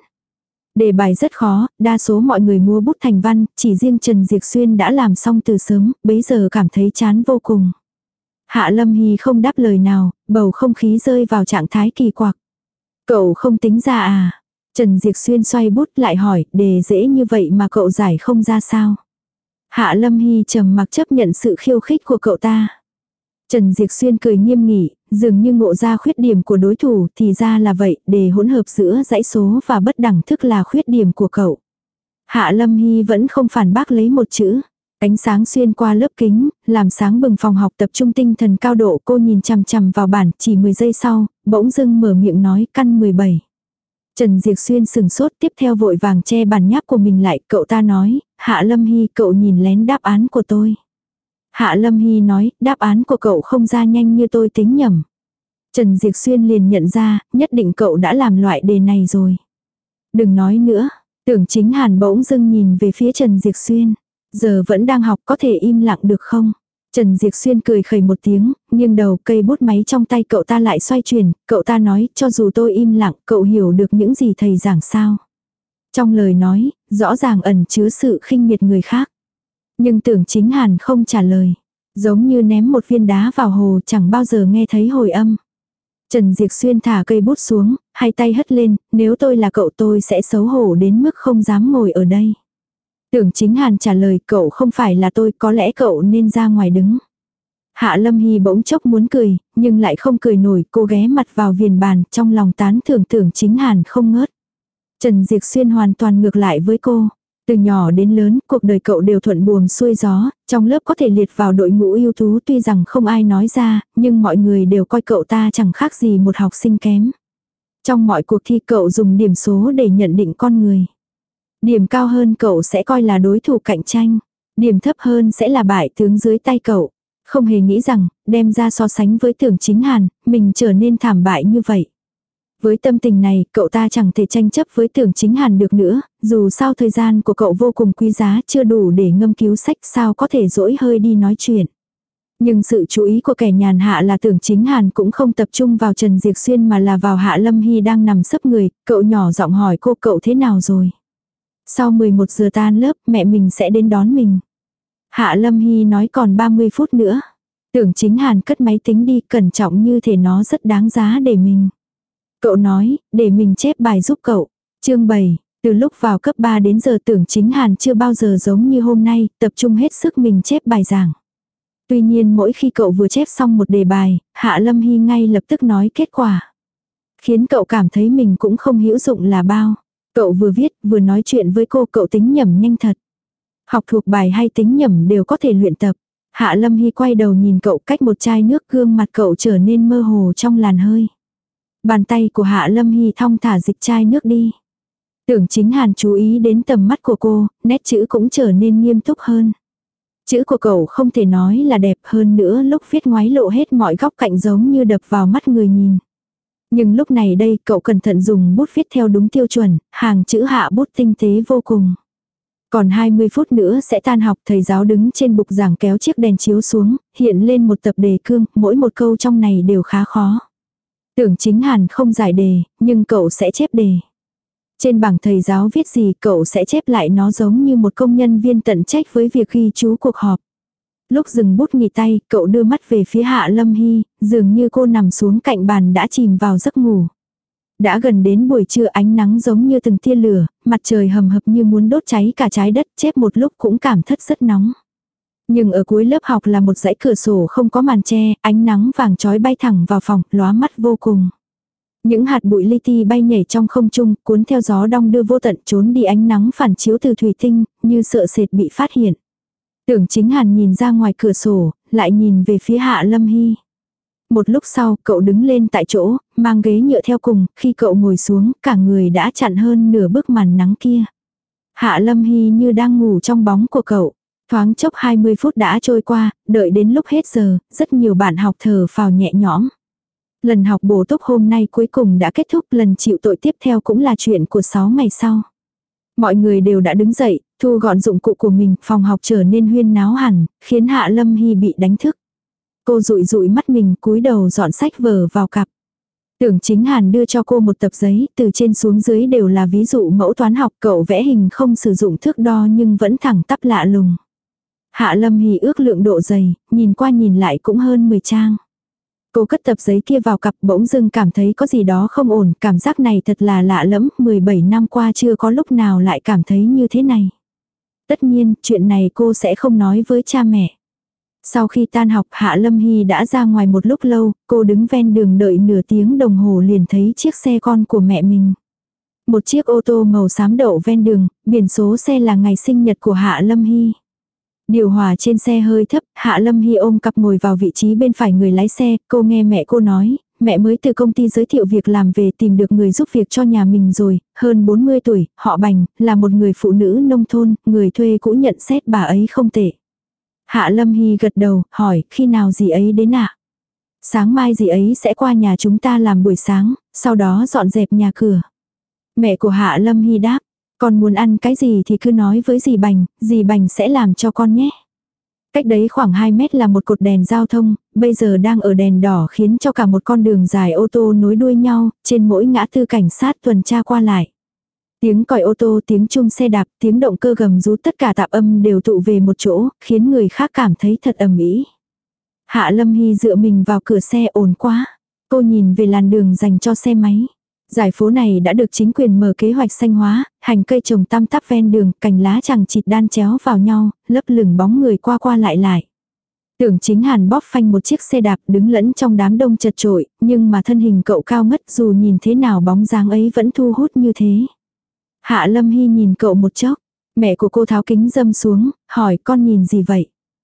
Đề bài rất khó, đa số mọi người mua bút thành văn, chỉ riêng Trần Diệp Xuyên đã làm xong từ sớm, bấy giờ cảm thấy chán vô cùng. Hạ Lâm Hy không đáp lời nào, bầu không khí rơi vào trạng thái kỳ quặc. Cậu không tính ra à? Trần Diệp Xuyên xoay bút lại hỏi, đề dễ như vậy mà cậu giải không ra sao? Hạ Lâm Hy trầm mặc chấp nhận sự khiêu khích của cậu ta. Trần Diệp Xuyên cười nghiêm nghị, dường như ngộ ra khuyết điểm của đối thủ, thì ra là vậy, đề hỗn hợp giữa dãy số và bất đẳng thức là khuyết điểm của cậu. Hạ Lâm Hy vẫn không phản bác lấy một chữ. Ánh sáng xuyên qua lớp kính, làm sáng bừng phòng học, tập trung tinh thần cao độ. Cô nhìn chằm chằm vào bản, chỉ 10 giây sau, bỗng dưng mở miệng nói căn 17. Trần Diệp Xuyên sừng sốt, tiếp theo vội vàng che bản nháp của mình lại. Cậu ta nói, Hạ Lâm Hy, cậu nhìn lén đáp án của tôi. Hạ Lâm Hy nói, đáp án của cậu không ra nhanh như tôi tính nhầm. Trần Diệp Xuyên liền nhận ra, nhất định cậu đã làm loại đề này rồi. Đừng nói nữa. Tưởng Chính Hàn bỗng dưng nhìn về phía Trần Diệp Xuyên. Giờ vẫn đang học, có thể im lặng được không? Trần Diệp Xuyên cười khẩy một tiếng, nghiêng đầu, cây bút máy trong tay cậu ta lại xoay chuyển. Cậu ta nói, cho dù tôi im lặng, cậu hiểu được những gì thầy giảng sao? Trong lời nói, rõ ràng ẩn chứa sự khinh miệt người khác. Nhưng Tưởng Chính Hàn không trả lời. Giống như ném một viên đá vào hồ, chẳng bao giờ nghe thấy hồi âm. Trần Diệp Xuyên thả cây bút xuống, hai tay hất lên, nếu tôi là cậu tôi sẽ xấu hổ đến mức không dám ngồi ở đây. Tưởng Chính Hàn trả lời, cậu không phải là tôi, có lẽ cậu nên ra ngoài đứng. Hạ Lâm Hy bỗng chốc muốn cười, nhưng lại không cười nổi, cô ghé mặt vào viền bàn, trong lòng tán thưởng Tưởng Chính Hàn không ngớt. Trần Diệp Xuyên hoàn toàn ngược lại với cô. Từ nhỏ đến lớn, cuộc đời cậu đều thuận buồm xuôi gió, trong lớp có thể liệt vào đội ngũ ưu tú, tuy rằng không ai nói ra, nhưng mọi người đều coi cậu ta chẳng khác gì một học sinh kém. Trong mọi cuộc thi cậu dùng điểm số để nhận định con người. Điểm cao hơn cậu sẽ coi là đối thủ cạnh tranh, điểm thấp hơn sẽ là bại tướng dưới tay cậu. Không hề nghĩ rằng, đem ra so sánh với Tưởng Chính Hàn, mình trở nên thảm bại như vậy. Với tâm tình này, cậu ta chẳng thể tranh chấp với Tưởng Chính Hàn được nữa, dù sao thời gian của cậu vô cùng quý giá, chưa đủ để ngâm cứu sách, sao có thể dỗi hơi đi nói chuyện. Nhưng sự chú ý của kẻ nhàn hạ là Tưởng Chính Hàn cũng không tập trung vào Trần Diệp Xuyên mà là vào Hạ Lâm Hy đang nằm sấp người, cậu nhỏ giọng hỏi cô, cậu thế nào rồi? Sau 11 giờ tan lớp, mẹ mình sẽ đến đón mình. Hạ Lâm Hy nói còn 30 phút nữa. Tưởng Chính Hàn cất máy tính đi, cẩn trọng như thể nó rất đáng giá để mình. Cậu nói, để mình chép bài giúp cậu. Chương 7, từ lúc vào cấp 3 đến giờ Tưởng Chính Hàn chưa bao giờ giống như hôm nay, tập trung hết sức mình chép bài giảng. Tuy nhiên mỗi khi cậu vừa chép xong một đề bài, Hạ Lâm Hy ngay lập tức nói kết quả. Khiến cậu cảm thấy mình cũng không hữu dụng là bao. Cậu vừa viết, vừa nói chuyện với cô, cậu tính nhẩm nhanh thật. Học thuộc bài hay tính nhẩm đều có thể luyện tập. Hạ Lâm Hy quay đầu nhìn cậu, cách một chai nước, gương mặt cậu trở nên mơ hồ trong làn hơi. Bàn tay của Hạ Lâm Hy thong thả dịch chai nước đi. Tưởng Chính Hàn chú ý đến tầm mắt của cô, nét chữ cũng trở nên nghiêm túc hơn. Chữ của cậu không thể nói là đẹp, hơn nữa lúc viết ngoái lộ hết mọi góc cạnh giống như đập vào mắt người nhìn. Nhưng lúc này đây cậu cẩn thận dùng bút viết theo đúng tiêu chuẩn, hàng chữ hạ bút tinh tế vô cùng. Còn 20 phút nữa sẽ tan học, thầy giáo đứng trên bục giảng kéo chiếc đèn chiếu xuống, hiện lên một tập đề cương, mỗi một câu trong này đều khá khó. Tưởng Chính Hàn không giải đề, nhưng cậu sẽ chép đề. Trên bảng thầy giáo viết gì cậu sẽ chép lại, nó giống như một công nhân viên tận trách với việc ghi chú cuộc họp. Lúc dừng bút nghỉ tay, cậu đưa mắt về phía Hạ Lâm Hy, dường như cô nằm xuống cạnh bàn đã chìm vào giấc ngủ. Đã gần đến buổi trưa, ánh nắng giống như từng tia lửa, mặt trời hầm hập như muốn đốt cháy cả trái đất, chép một lúc cũng cảm thấy rất nóng. Nhưng ở cuối lớp học là một dãy cửa sổ không có màn che, ánh nắng vàng chói bay thẳng vào phòng, lóa mắt vô cùng. Những hạt bụi li ti bay nhảy trong không trung, cuốn theo gió đong đưa vô tận, trốn đi ánh nắng phản chiếu từ thủy tinh, như sợ sệt bị phát hiện. Tưởng Chính Hàn nhìn ra ngoài cửa sổ, lại nhìn về phía Hạ Lâm Hy. Một lúc sau, cậu đứng lên tại chỗ, mang ghế nhựa theo cùng, khi cậu ngồi xuống, cả người đã chặn hơn nửa bức màn nắng kia. Hạ Lâm Hy như đang ngủ trong bóng của cậu. Thoáng chốc 20 phút đã trôi qua, đợi đến lúc hết giờ, rất nhiều bạn học thở phào nhẹ nhõm. Lần học bổ túc hôm nay cuối cùng đã kết thúc, lần chịu tội tiếp theo cũng là chuyện của 6 ngày sau. Mọi người đều đã đứng dậy, thu gọn dụng cụ của mình, phòng học trở nên huyên náo hẳn, khiến Hạ Lâm Hy bị đánh thức. Cô dụi dụi mắt mình, cúi đầu dọn sách vở vào cặp. Tưởng Chính Hàn đưa cho cô một tập giấy, từ trên xuống dưới đều là ví dụ mẫu toán học, cậu vẽ hình không sử dụng thước đo nhưng vẫn thẳng tắp lạ lùng. Hạ Lâm Hy ước lượng độ dày, nhìn qua nhìn lại cũng hơn 10 trang. Cô cất tập giấy kia vào cặp, bỗng dưng cảm thấy có gì đó không ổn, cảm giác này thật là lạ lẫm, 17 năm qua chưa có lúc nào lại cảm thấy như thế này. Tất nhiên, chuyện này cô sẽ không nói với cha mẹ. Sau khi tan học, Hạ Lâm Hy đã ra ngoài một lúc lâu, cô đứng ven đường đợi nửa tiếng đồng hồ liền thấy chiếc xe con của mẹ mình. Một chiếc ô tô màu xám đậu ven đường, biển số xe là ngày sinh nhật của Hạ Lâm Hy. Điều hòa trên xe hơi thấp, Hạ Lâm Hy ôm cặp ngồi vào vị trí bên phải người lái xe, cô nghe mẹ cô nói, mẹ mới từ công ty giới thiệu việc làm về tìm được người giúp việc cho nhà mình rồi, hơn 40 tuổi, họ Bành, là một người phụ nữ nông thôn, người thuê cũ nhận xét bà ấy không tệ. Hạ Lâm Hy gật đầu, hỏi, khi nào dì ấy đến ạ? Sáng mai dì ấy sẽ qua nhà chúng ta làm buổi sáng, sau đó dọn dẹp nhà cửa. Mẹ của Hạ Lâm Hy đáp, con muốn ăn cái gì thì cứ nói với dì Bành sẽ làm cho con nhé. Cách đấy khoảng 2 mét là một cột đèn giao thông, bây giờ đang ở đèn đỏ khiến cho cả một con đường dài ô tô nối đuôi nhau, trên mỗi ngã tư cảnh sát tuần tra qua lại. Tiếng còi ô tô, tiếng chuông xe đạp, tiếng động cơ gầm rú, tất cả tạp âm đều tụ về một chỗ, khiến người khác cảm thấy thật ầm ĩ. Hạ Lâm Hy dựa mình vào cửa xe, ồn quá. Cô nhìn về làn đường dành cho xe máy. Giải phố này đã được chính quyền mở kế hoạch xanh hóa, hành cây trồng tăm tắp ven đường, cành lá chằng chịt đan chéo vào nhau, lấp lửng bóng người qua qua lại lại. Tưởng Chính Hàn bóp phanh một chiếc xe đạp đứng lẫn trong đám đông chật chội, nhưng mà thân hình cậu cao ngất, dù nhìn thế nào bóng dáng ấy vẫn thu hút như thế. Hạ Lâm Hy nhìn cậu một chốc, mẹ của cô tháo kính râm xuống, hỏi con nhìn gì vậy?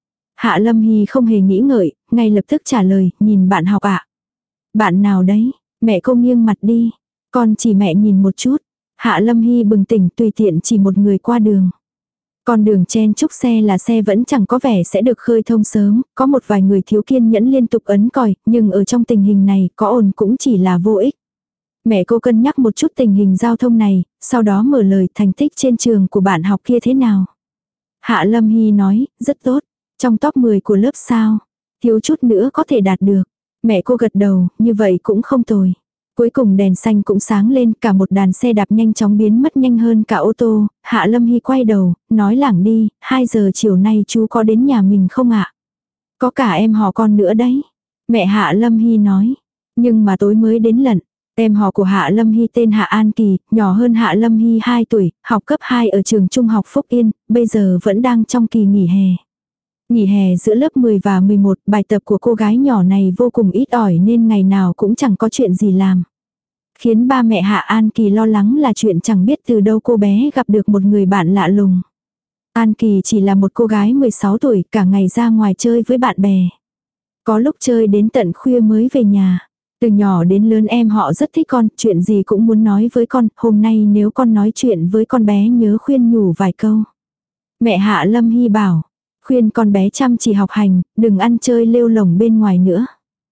Hạ Lâm Hy không hề nghĩ ngợi, ngay lập tức trả lời, nhìn bạn học ạ. Bạn nào đấy? Mẹ cô nghiêng mặt đi. Con chỉ mẹ nhìn một chút. Hạ Lâm Hy bừng tỉnh, tùy tiện chỉ một người qua đường. Con đường chen chúc xe là xe vẫn chẳng có vẻ sẽ được khơi thông sớm, có một vài người thiếu kiên nhẫn liên tục ấn còi, nhưng ở trong tình hình này có ồn cũng chỉ là vô ích. Mẹ cô cân nhắc một chút tình hình giao thông này, sau đó mở lời, thành tích trên trường của bạn học kia thế nào. Hạ Lâm Hy nói, rất tốt, trong top 10 của lớp sao, thiếu chút nữa có thể đạt được. Mẹ cô gật đầu, như vậy cũng không tồi. Cuối cùng đèn xanh cũng sáng lên, cả một đàn xe đạp nhanh chóng biến mất nhanh hơn cả ô tô. Hạ Lâm Hy quay đầu, nói lảng đi, 2 giờ chiều nay chú có đến nhà mình không ạ? Có cả em họ con nữa đấy. Mẹ Hạ Lâm Hy nói, nhưng mà tối mới đến lận. Em họ của Hạ Lâm Hy tên Hạ An Kỳ, nhỏ hơn Hạ Lâm Hy 2 tuổi, học cấp 2 ở trường trung học Phúc Yên, bây giờ vẫn đang trong kỳ nghỉ hè. Nghỉ hè giữa lớp 10 và 11, bài tập của cô gái nhỏ này vô cùng ít ỏi nên ngày nào cũng chẳng có chuyện gì làm. Khiến ba mẹ Hạ An Kỳ lo lắng là chuyện chẳng biết từ đâu cô bé gặp được một người bạn lạ lùng. An Kỳ chỉ là một cô gái 16 tuổi, cả ngày ra ngoài chơi với bạn bè. Có lúc chơi đến tận khuya mới về nhà. Từ nhỏ đến lớn em họ rất thích con, chuyện gì cũng muốn nói với con, hôm nay nếu con nói chuyện với con bé nhớ khuyên nhủ vài câu. Mẹ Hạ Lâm Hy bảo, khuyên con bé chăm chỉ học hành, đừng ăn chơi lêu lổng bên ngoài nữa.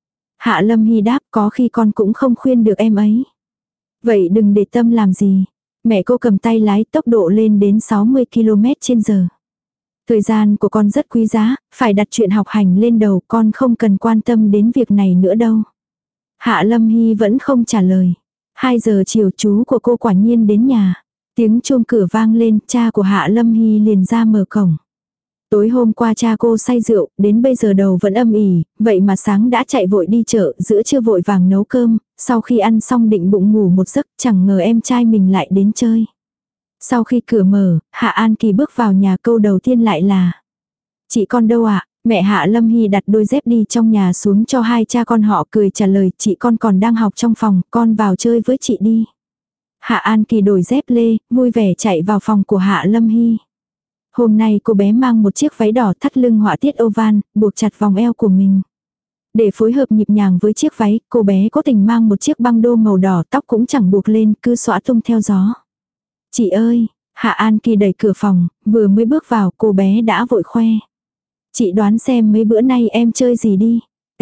Hạ Lâm Hy đáp, có khi con cũng không khuyên được em ấy. Vậy đừng để tâm làm gì. Mẹ cô cầm tay lái, tốc độ lên đến 60 km/h. Thời gian của con rất quý giá, phải đặt chuyện học hành lên đầu, con không cần quan tâm đến việc này nữa đâu. Hạ Lâm Hy vẫn không trả lời. 2 giờ chiều chú của cô quả nhiên đến nhà. Tiếng chuông cửa vang lên, cha của Hạ Lâm Hy liền ra mở cổng. Tối hôm qua cha cô say rượu, đến bây giờ đầu vẫn âm ỉ, vậy mà sáng đã chạy vội đi chợ, giữa trưa vội vàng nấu cơm, sau khi ăn xong định bụng ngủ một giấc, chẳng ngờ em trai mình lại đến chơi. Sau khi cửa mở, Hạ An Kỳ bước vào nhà, câu đầu tiên lại là: chị con đâu ạ? Mẹ Hạ Lâm Hy đặt đôi dép đi trong nhà xuống cho hai cha con họ, cười trả lời, chị con còn đang học trong phòng, con vào chơi với chị đi. Hạ An Kỳ đổi dép lê, vui vẻ chạy vào phòng của Hạ Lâm Hy. Hôm nay cô bé mang một chiếc váy đỏ thắt lưng họa tiết oval, buộc chặt vòng eo của mình. Để phối hợp nhịp nhàng với chiếc váy, cô bé cố tình mang một chiếc băng đô màu đỏ, tóc cũng chẳng buộc lên, cứ xõa tung theo gió. Chị ơi! Hạ An Kỳ đẩy cửa phòng, vừa mới bước vào, cô bé đã vội khoe. Chị đoán xem mấy bữa nay em chơi gì đi.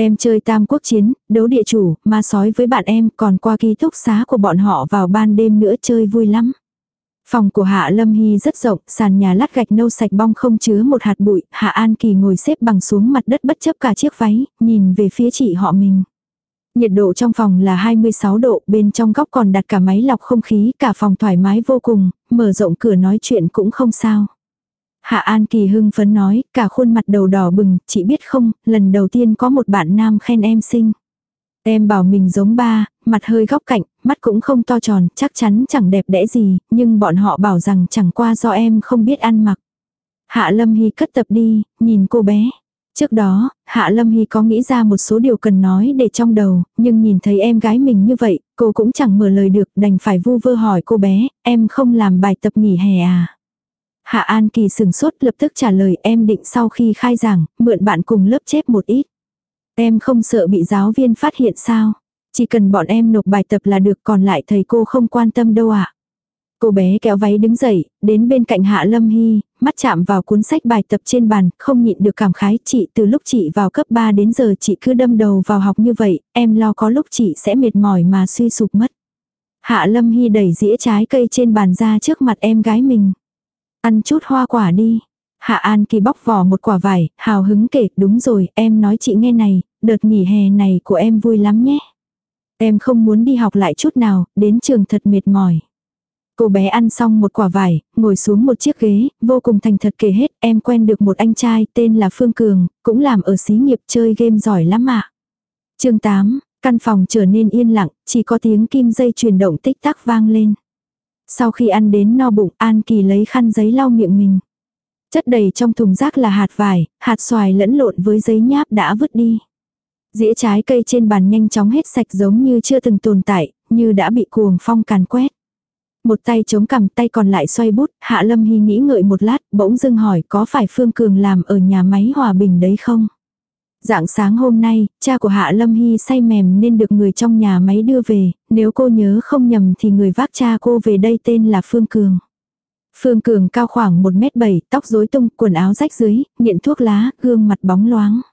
Em chơi tam quốc chiến, đấu địa chủ, ma sói với bạn em, còn qua ký túc xá của bọn họ vào ban đêm nữa chơi vui lắm. Phòng của Hạ Lâm Hy rất rộng, sàn nhà lát gạch nâu sạch bong không chứa một hạt bụi, Hạ An Kỳ ngồi xếp bằng xuống mặt đất bất chấp cả chiếc váy, nhìn về phía chị họ mình. Nhiệt độ trong phòng là 26 độ, bên trong góc còn đặt cả máy lọc không khí, cả phòng thoải mái vô cùng, mở rộng cửa nói chuyện cũng không sao. Hạ An Kỳ hưng phấn nói, cả khuôn mặt đầu đỏ bừng, chị biết không, lần đầu tiên có một bạn nam khen em xinh. Em bảo mình giống ba, mặt hơi góc cạnh, mắt cũng không to tròn, chắc chắn chẳng đẹp đẽ gì, nhưng bọn họ bảo rằng chẳng qua do em không biết ăn mặc. Hạ Lâm Hy cất tập đi, nhìn cô bé. Trước đó, Hạ Lâm Hy có nghĩ ra một số điều cần nói để trong đầu, nhưng nhìn thấy em gái mình như vậy, cô cũng chẳng mở lời được, đành phải vu vơ hỏi cô bé, em không làm bài tập nghỉ hè à? Hạ An Kỳ sừng sốt lập tức trả lời, em định sau khi khai giảng, mượn bạn cùng lớp chép một ít. Em không sợ bị giáo viên phát hiện sao? Chỉ cần bọn em nộp bài tập là được, còn lại thầy cô không quan tâm đâu ạ. Cô bé kéo váy đứng dậy, đến bên cạnh Hạ Lâm Hy, mắt chạm vào cuốn sách bài tập trên bàn, không nhịn được cảm khái, chị từ lúc chị vào cấp 3 đến giờ chị cứ đâm đầu vào học như vậy, em lo có lúc chị sẽ mệt mỏi mà suy sụp mất. Hạ Lâm Hy đẩy dĩa trái cây trên bàn ra trước mặt em gái mình. Ăn chút hoa quả đi. Hạ An Kỳ bóc vỏ một quả vải, hào hứng kể, đúng rồi, em nói chị nghe này, đợt nghỉ hè này của em vui lắm nhé. Em không muốn đi học lại chút nào, đến trường thật mệt mỏi. Cô bé ăn xong một quả vải, ngồi xuống một chiếc ghế, vô cùng thành thật kể hết, em quen được một anh trai tên là Phương Cường, cũng làm ở xí nghiệp chơi game giỏi lắm ạ. Chương 8, căn phòng trở nên yên lặng, chỉ có tiếng kim dây chuyển động tích tắc vang lên. Sau khi ăn đến no bụng, An Kỳ lấy khăn giấy lau miệng mình. Chất đầy trong thùng rác là hạt vải, hạt xoài lẫn lộn với giấy nháp đã vứt đi. Dĩa trái cây trên bàn nhanh chóng hết sạch giống như chưa từng tồn tại, như đã bị cuồng phong càn quét. Một tay chống cằm, tay còn lại xoay bút, Hạ Lâm Hy nghĩ ngợi một lát, bỗng dưng hỏi có phải Phương Cường làm ở nhà máy Hòa Bình đấy không? Rạng sáng hôm nay, cha của Hạ Lâm Hy say mềm nên được người trong nhà máy đưa về, nếu cô nhớ không nhầm thì người vác cha cô về đây tên là Phương Cường. Phương Cường cao khoảng 1m7, tóc rối tung, quần áo rách dưới, nghiện thuốc lá, gương mặt bóng loáng.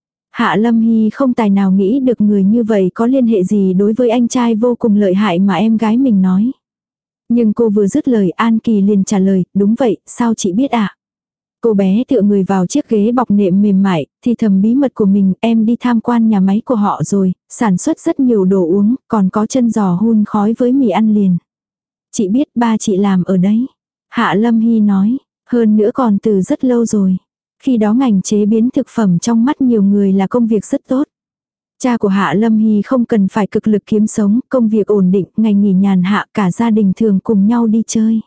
Hạ Lâm Hy không tài nào nghĩ được người như vậy có liên hệ gì đối với anh trai vô cùng lợi hại mà em gái mình nói. Nhưng cô vừa dứt lời An Kỳ liền trả lời, đúng vậy, sao chị biết ạ? Cô bé tựa người vào chiếc ghế bọc nệm mềm mại, thì thầm bí mật của mình, em đi tham quan nhà máy của họ rồi, sản xuất rất nhiều đồ uống, còn có chân giò hun khói với mì ăn liền. Chị biết ba chị làm ở đấy. Hạ Lâm Hy nói, hơn nữa còn từ rất lâu rồi. Khi đó ngành chế biến thực phẩm trong mắt nhiều người là công việc rất tốt. Cha của Hạ Lâm Hy không cần phải cực lực kiếm sống, công việc ổn định, ngày nghỉ nhàn hạ cả gia đình thường cùng nhau đi chơi.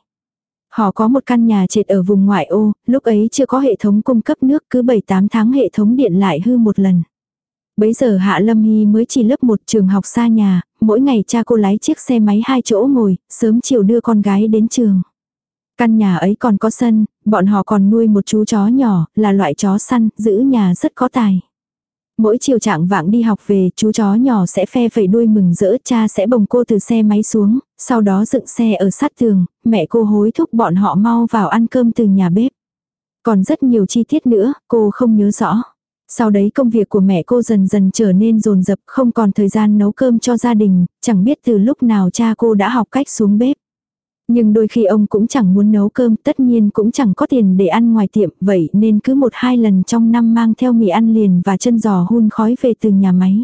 Họ có một căn nhà trệt ở vùng ngoại ô, lúc ấy chưa có hệ thống cung cấp nước, cứ 7-8 tháng hệ thống điện lại hư một lần. Bấy giờ Hạ Lâm Hy mới chỉ lớp 1 trường học xa nhà, mỗi ngày cha cô lái chiếc xe máy 2 chỗ ngồi, sớm chiều đưa con gái đến trường. Căn nhà ấy còn có sân, bọn họ còn nuôi một chú chó nhỏ, là loại chó săn, giữ nhà rất có tài. Mỗi chiều trạng vạng đi học về, chú chó nhỏ sẽ phe phẩy đuôi mừng rỡ, cha sẽ bồng cô từ xe máy xuống, sau đó dựng xe ở sát tường, mẹ cô hối thúc bọn họ mau vào ăn cơm từ nhà bếp. Còn rất nhiều chi tiết nữa, cô không nhớ rõ. Sau đấy công việc của mẹ cô dần dần trở nên dồn dập, không còn thời gian nấu cơm cho gia đình, chẳng biết từ lúc nào cha cô đã học cách xuống bếp. Nhưng đôi khi ông cũng chẳng muốn nấu cơm, tất nhiên cũng chẳng có tiền để ăn ngoài tiệm, vậy nên cứ 1-2 lần trong năm mang theo mì ăn liền và chân giò hun khói về từ nhà máy.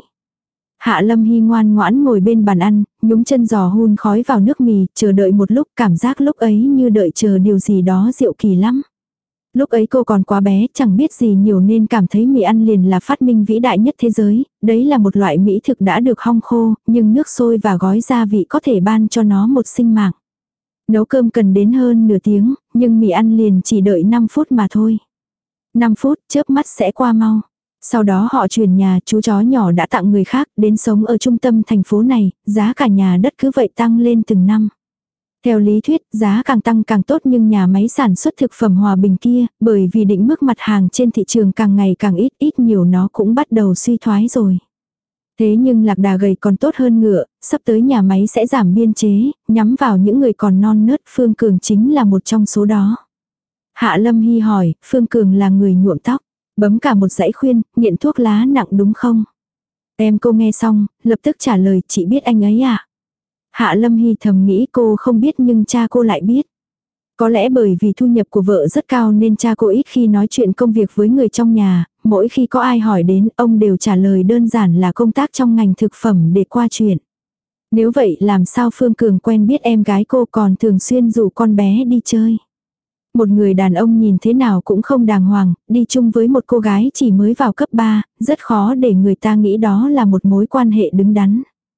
Hạ Lâm Hy ngoan ngoãn ngồi bên bàn ăn, nhúng chân giò hun khói vào nước mì, chờ đợi một lúc, cảm giác lúc ấy như đợi chờ điều gì đó diệu kỳ lắm. Lúc ấy cô còn quá bé, chẳng biết gì nhiều nên cảm thấy mì ăn liền là phát minh vĩ đại nhất thế giới, đấy là một loại mỹ thực đã được hong khô, nhưng nước sôi và gói gia vị có thể ban cho nó một sinh mạng. Nấu cơm cần đến hơn nửa tiếng, nhưng mì ăn liền chỉ đợi 5 phút mà thôi. 5 phút, chớp mắt sẽ qua mau. Sau đó họ chuyển nhà, chú chó nhỏ đã tặng người khác, đến sống ở trung tâm thành phố này, giá cả nhà đất cứ vậy tăng lên từng năm. Theo lý thuyết, giá càng tăng càng tốt nhưng nhà máy sản xuất thực phẩm Hòa Bình kia, bởi vì định mức mặt hàng trên thị trường càng ngày càng ít nhiều nó cũng bắt đầu suy thoái rồi. Thế nhưng lạc đà gầy còn tốt hơn ngựa, sắp tới nhà máy sẽ giảm biên chế, nhắm vào những người còn non nớt, Phương Cường chính là một trong số đó. Hạ Lâm Hy hỏi, Phương Cường là người nhuộm tóc, bấm cả một dãy khuyên, nghiện thuốc lá nặng đúng không? Cô nghe xong, lập tức trả lời, chị biết anh ấy à? Hạ Lâm Hy thầm nghĩ cô không biết nhưng cha cô lại biết. Có lẽ bởi vì thu nhập của vợ rất cao nên cha cô ít khi nói chuyện công việc với người trong nhà, mỗi khi có ai hỏi đến ông đều trả lời đơn giản là công tác trong ngành thực phẩm để qua chuyện. Nếu vậy làm sao Phương Cường quen biết em gái cô còn thường xuyên rủ con bé đi chơi. Một người đàn ông nhìn thế nào cũng không đàng hoàng, đi chung với một cô gái chỉ mới vào cấp 3, rất khó để người ta nghĩ đó là một mối quan hệ đứng đắn.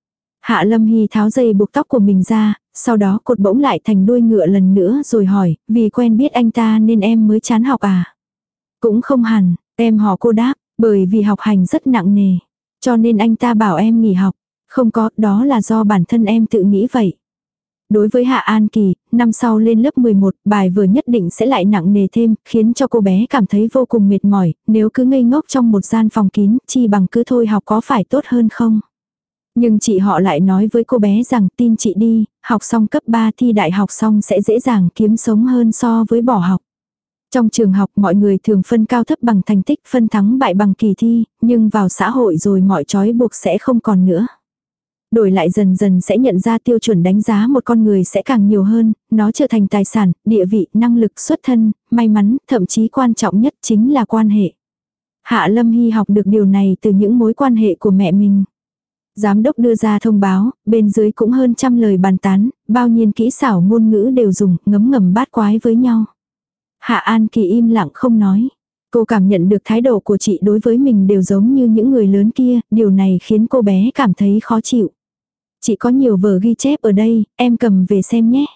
Hạ Lâm Hy tháo dây buộc tóc của mình ra, sau đó cột bỗng lại thành đuôi ngựa lần nữa rồi hỏi, vì quen biết anh ta nên em mới chán học à? Cũng không hẳn, em họ cô đáp, bởi vì học hành rất nặng nề. Cho nên anh ta bảo em nghỉ học. Không có, đó là do bản thân em tự nghĩ vậy. Đối với Hạ An Kỳ, năm sau lên lớp 11, bài vừa nhất định sẽ lại nặng nề thêm, khiến cho cô bé cảm thấy vô cùng mệt mỏi, nếu cứ ngây ngốc trong một gian phòng kín, chi bằng cứ thôi học có phải tốt hơn không? Nhưng chị họ lại nói với cô bé rằng tin chị đi, học xong cấp 3 thi đại học xong sẽ dễ dàng kiếm sống hơn so với bỏ học. Trong trường học mọi người thường phân cao thấp bằng thành tích, phân thắng bại bằng kỳ thi, nhưng vào xã hội rồi mọi trói buộc sẽ không còn nữa. Đổi lại dần dần sẽ nhận ra tiêu chuẩn đánh giá một con người sẽ càng nhiều hơn, nó trở thành tài sản, địa vị, năng lực, xuất thân, may mắn, thậm chí quan trọng nhất chính là quan hệ. Hạ Lâm Hy học được điều này từ những mối quan hệ của mẹ mình. Giám đốc đưa ra thông báo, bên dưới cũng hơn trăm lời bàn tán, bao nhiêu kỹ xảo ngôn ngữ đều dùng, ngấm ngầm bát quái với nhau. Hạ An Kỳ im lặng không nói. Cô cảm nhận được thái độ của chị đối với mình đều giống như những người lớn kia, điều này khiến cô bé cảm thấy khó chịu. Chị có nhiều vở ghi chép ở đây, em cầm về xem nhé.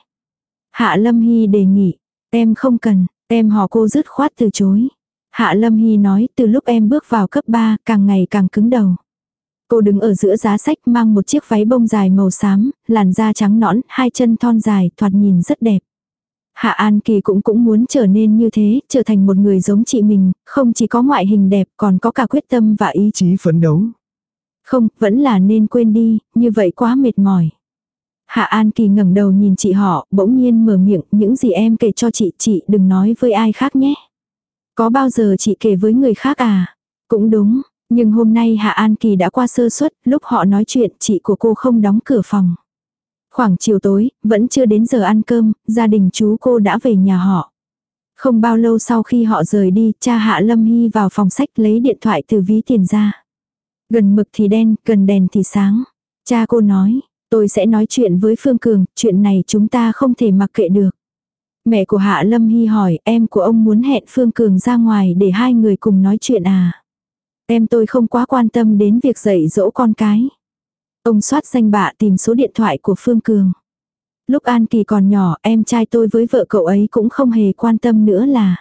Hạ Lâm Hy đề nghị, em không cần, em họ cô dứt khoát từ chối. Hạ Lâm Hy nói từ lúc em bước vào cấp 3 càng ngày càng cứng đầu. Cô đứng ở giữa giá sách mang một chiếc váy bông dài màu xám, làn da trắng nõn, hai chân thon dài, thoạt nhìn rất đẹp. Hạ An Kỳ cũng muốn trở nên như thế, trở thành một người giống chị mình, không chỉ có ngoại hình đẹp còn có cả quyết tâm và ý chí phấn đấu. Không, vẫn là nên quên đi, như vậy quá mệt mỏi. Hạ An Kỳ ngẩng đầu nhìn chị họ, bỗng nhiên mở miệng, những gì em kể cho chị đừng nói với ai khác nhé. Có bao giờ chị kể với người khác à? Cũng đúng, nhưng hôm nay Hạ An Kỳ đã qua sơ suất, lúc họ nói chuyện chị của cô không đóng cửa phòng. Khoảng chiều tối, vẫn chưa đến giờ ăn cơm, gia đình chú cô đã về nhà họ. Không bao lâu sau khi họ rời đi, cha Hạ Lâm Hy vào phòng sách lấy điện thoại từ ví tiền ra. Gần mực thì đen, gần đèn thì sáng. Cha cô nói, tôi sẽ nói chuyện với Phương Cường, chuyện này chúng ta không thể mặc kệ được. Mẹ của Hạ Lâm Hy hỏi, em của ông muốn hẹn Phương Cường ra ngoài để hai người cùng nói chuyện à? Em tôi không quá quan tâm đến việc dạy dỗ con cái. Ông soát danh bạ tìm số điện thoại của Phương Cường. Lúc An Kỳ còn nhỏ, em trai tôi với vợ cậu ấy cũng không hề quan tâm nữa là.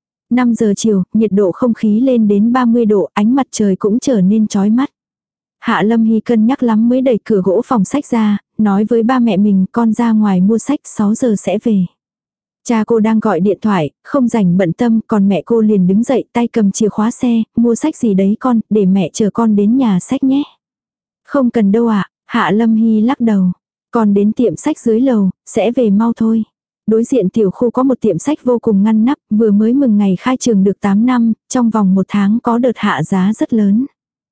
5 giờ chiều, nhiệt độ không khí lên đến 30 độ, ánh mặt trời cũng trở nên chói mắt. Hạ Lâm Hy cân nhắc lắm mới đẩy cửa gỗ phòng sách ra, nói với ba mẹ mình con ra ngoài mua sách 6 giờ sẽ về. Cha cô đang gọi điện thoại, không rảnh bận tâm, còn mẹ cô liền đứng dậy tay cầm chìa khóa xe, mua sách gì đấy con, để mẹ chờ con đến nhà sách nhé. Không cần đâu ạ, Hạ Lâm Hy lắc đầu. Con đến tiệm sách dưới lầu, sẽ về mau thôi. Đối diện tiểu khu có một tiệm sách vô cùng ngăn nắp, vừa mới mừng ngày khai trường được 8 năm, trong vòng 1 tháng có đợt hạ giá rất lớn.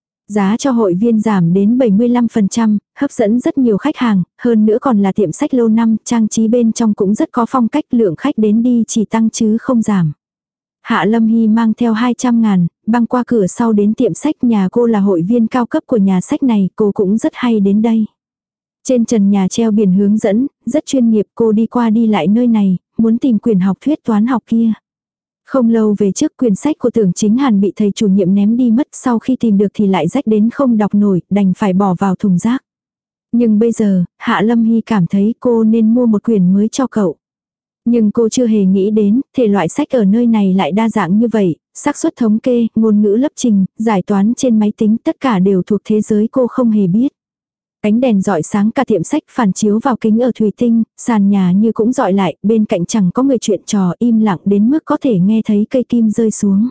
Giá cho hội viên giảm đến 75%, hấp dẫn rất nhiều khách hàng, hơn nữa còn là tiệm sách lâu năm, trang trí bên trong cũng rất có phong cách, lượng khách đến đi chỉ tăng chứ không giảm. Hạ Lâm Hy mang theo 200.000, băng qua cửa sau đến tiệm sách, nhà cô là hội viên cao cấp của nhà sách này, cô cũng rất hay đến đây. Trên trần nhà treo biển hướng dẫn, rất chuyên nghiệp, cô đi qua đi lại nơi này, muốn tìm quyển học thuyết toán học kia. Không lâu về trước quyển sách của Tưởng Chính Hàn bị thầy chủ nhiệm ném đi mất, sau khi tìm được thì lại rách đến không đọc nổi, đành phải bỏ vào thùng rác. Nhưng bây giờ, Hạ Lâm Hy cảm thấy cô nên mua một quyển mới cho cậu. Nhưng cô chưa hề nghĩ đến, thể loại sách ở nơi này lại đa dạng như vậy, xác suất thống kê, ngôn ngữ lập trình, giải toán trên máy tính tất cả đều thuộc thế giới cô không hề biết. Ánh đèn rọi sáng cả tiệm sách, phản chiếu vào kính ở thủy tinh, sàn nhà như cũng rọi lại, bên cạnh chẳng có người chuyện trò, im lặng đến mức có thể nghe thấy cây kim rơi xuống.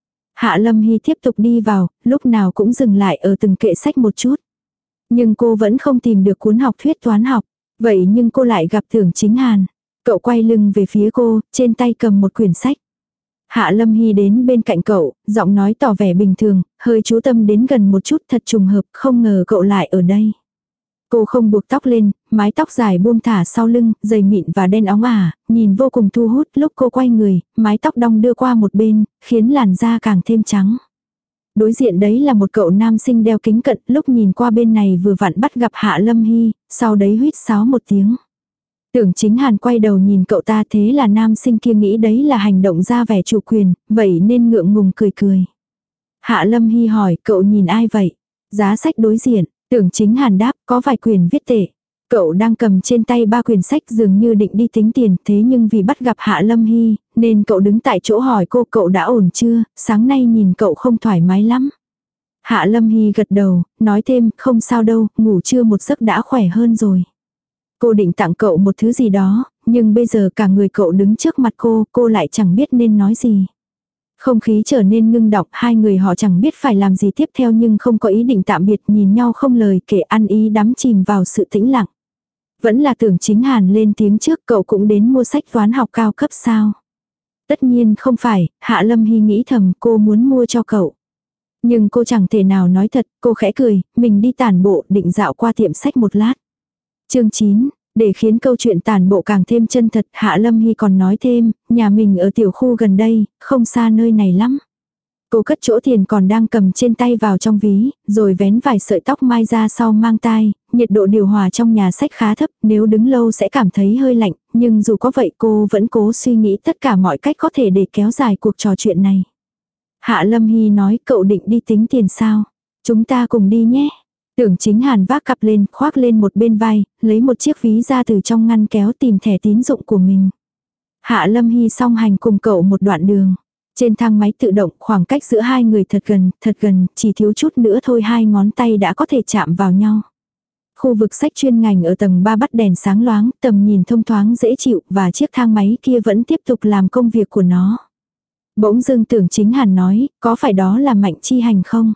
Hạ Lâm Hy tiếp tục đi vào, lúc nào cũng dừng lại ở từng kệ sách một chút. Nhưng cô vẫn không tìm được cuốn học thuyết toán học. Vậy nhưng cô lại gặp Tưởng Chính Hàn. Cậu quay lưng về phía cô, trên tay cầm một quyển sách. Hạ Lâm Hy đến bên cạnh cậu, giọng nói tỏ vẻ bình thường, hơi chú tâm đến gần một chút, thật trùng hợp, không ngờ cậu lại ở đây. Cô không buộc tóc lên, mái tóc dài buông thả sau lưng, dày mịn và đen óng ả, nhìn vô cùng thu hút. Lúc cô quay người, mái tóc đong đưa qua một bên, khiến làn da càng thêm trắng. Đối diện đấy là một cậu nam sinh đeo kính cận, lúc nhìn qua bên này vừa vặn bắt gặp Hạ Lâm Hy, sau đấy huýt sáo một tiếng. Tưởng Chính Hàn quay đầu nhìn cậu ta, thế là nam sinh kia nghĩ đấy là hành động ra vẻ chủ quyền, vậy nên ngượng ngùng cười cười. Hạ Lâm Hy hỏi, cậu nhìn ai vậy? Giá sách đối diện, Tưởng Chính Hàn đáp, có vài quyển viết tệ. Cậu đang cầm trên tay 3 quyển sách dường như định đi tính tiền, thế nhưng vì bắt gặp Hạ Lâm Hy, nên cậu đứng tại chỗ hỏi cô, cậu đã ổn chưa, sáng nay nhìn cậu không thoải mái lắm. Hạ Lâm Hy gật đầu, nói thêm, không sao đâu, ngủ trưa một giấc đã khỏe hơn rồi. Cô định tặng cậu một thứ gì đó, nhưng bây giờ cả người cậu đứng trước mặt cô lại chẳng biết nên nói gì. Không khí trở nên ngưng đọng, hai người họ chẳng biết phải làm gì tiếp theo nhưng không có ý định tạm biệt, nhìn nhau không lời kể, ăn ý đắm chìm vào sự tĩnh lặng. Vẫn là Tưởng Chính Hàn lên tiếng trước, cậu cũng đến mua sách toán học cao cấp sao? Tất nhiên không phải, Hạ Lâm Hy nghĩ thầm, cô muốn mua cho cậu. Nhưng cô chẳng thể nào nói thật, cô khẽ cười, mình đi tản bộ, định dạo qua tiệm sách một lát. Chương 9, để khiến câu chuyện tản bộ càng thêm chân thật, Hạ Lâm Hy còn nói thêm, nhà mình ở tiểu khu gần đây, không xa nơi này lắm. Cô cất chỗ tiền còn đang cầm trên tay vào trong ví, rồi vén vài sợi tóc mai ra sau mang tai, nhiệt độ điều hòa trong nhà sách khá thấp, nếu đứng lâu sẽ cảm thấy hơi lạnh, nhưng dù có vậy cô vẫn cố suy nghĩ tất cả mọi cách có thể để kéo dài cuộc trò chuyện này. Hạ Lâm Hy nói, cậu định đi tính tiền sao? Chúng ta cùng đi nhé. Tưởng Chính Hàn vác cặp lên, khoác lên một bên vai, lấy một chiếc ví ra từ trong ngăn kéo tìm thẻ tín dụng của mình. Hạ Lâm Hy song hành cùng cậu một đoạn đường. Trên thang máy tự động, khoảng cách giữa hai người thật gần, chỉ thiếu chút nữa thôi hai ngón tay đã có thể chạm vào nhau. Khu vực sách chuyên ngành ở tầng 3 bắt đèn sáng loáng, tầm nhìn thông thoáng dễ chịu và chiếc thang máy kia vẫn tiếp tục làm công việc của nó. Bỗng dưng Tưởng Chính Hàn nói, có phải đó là Mạnh Chi Hành không?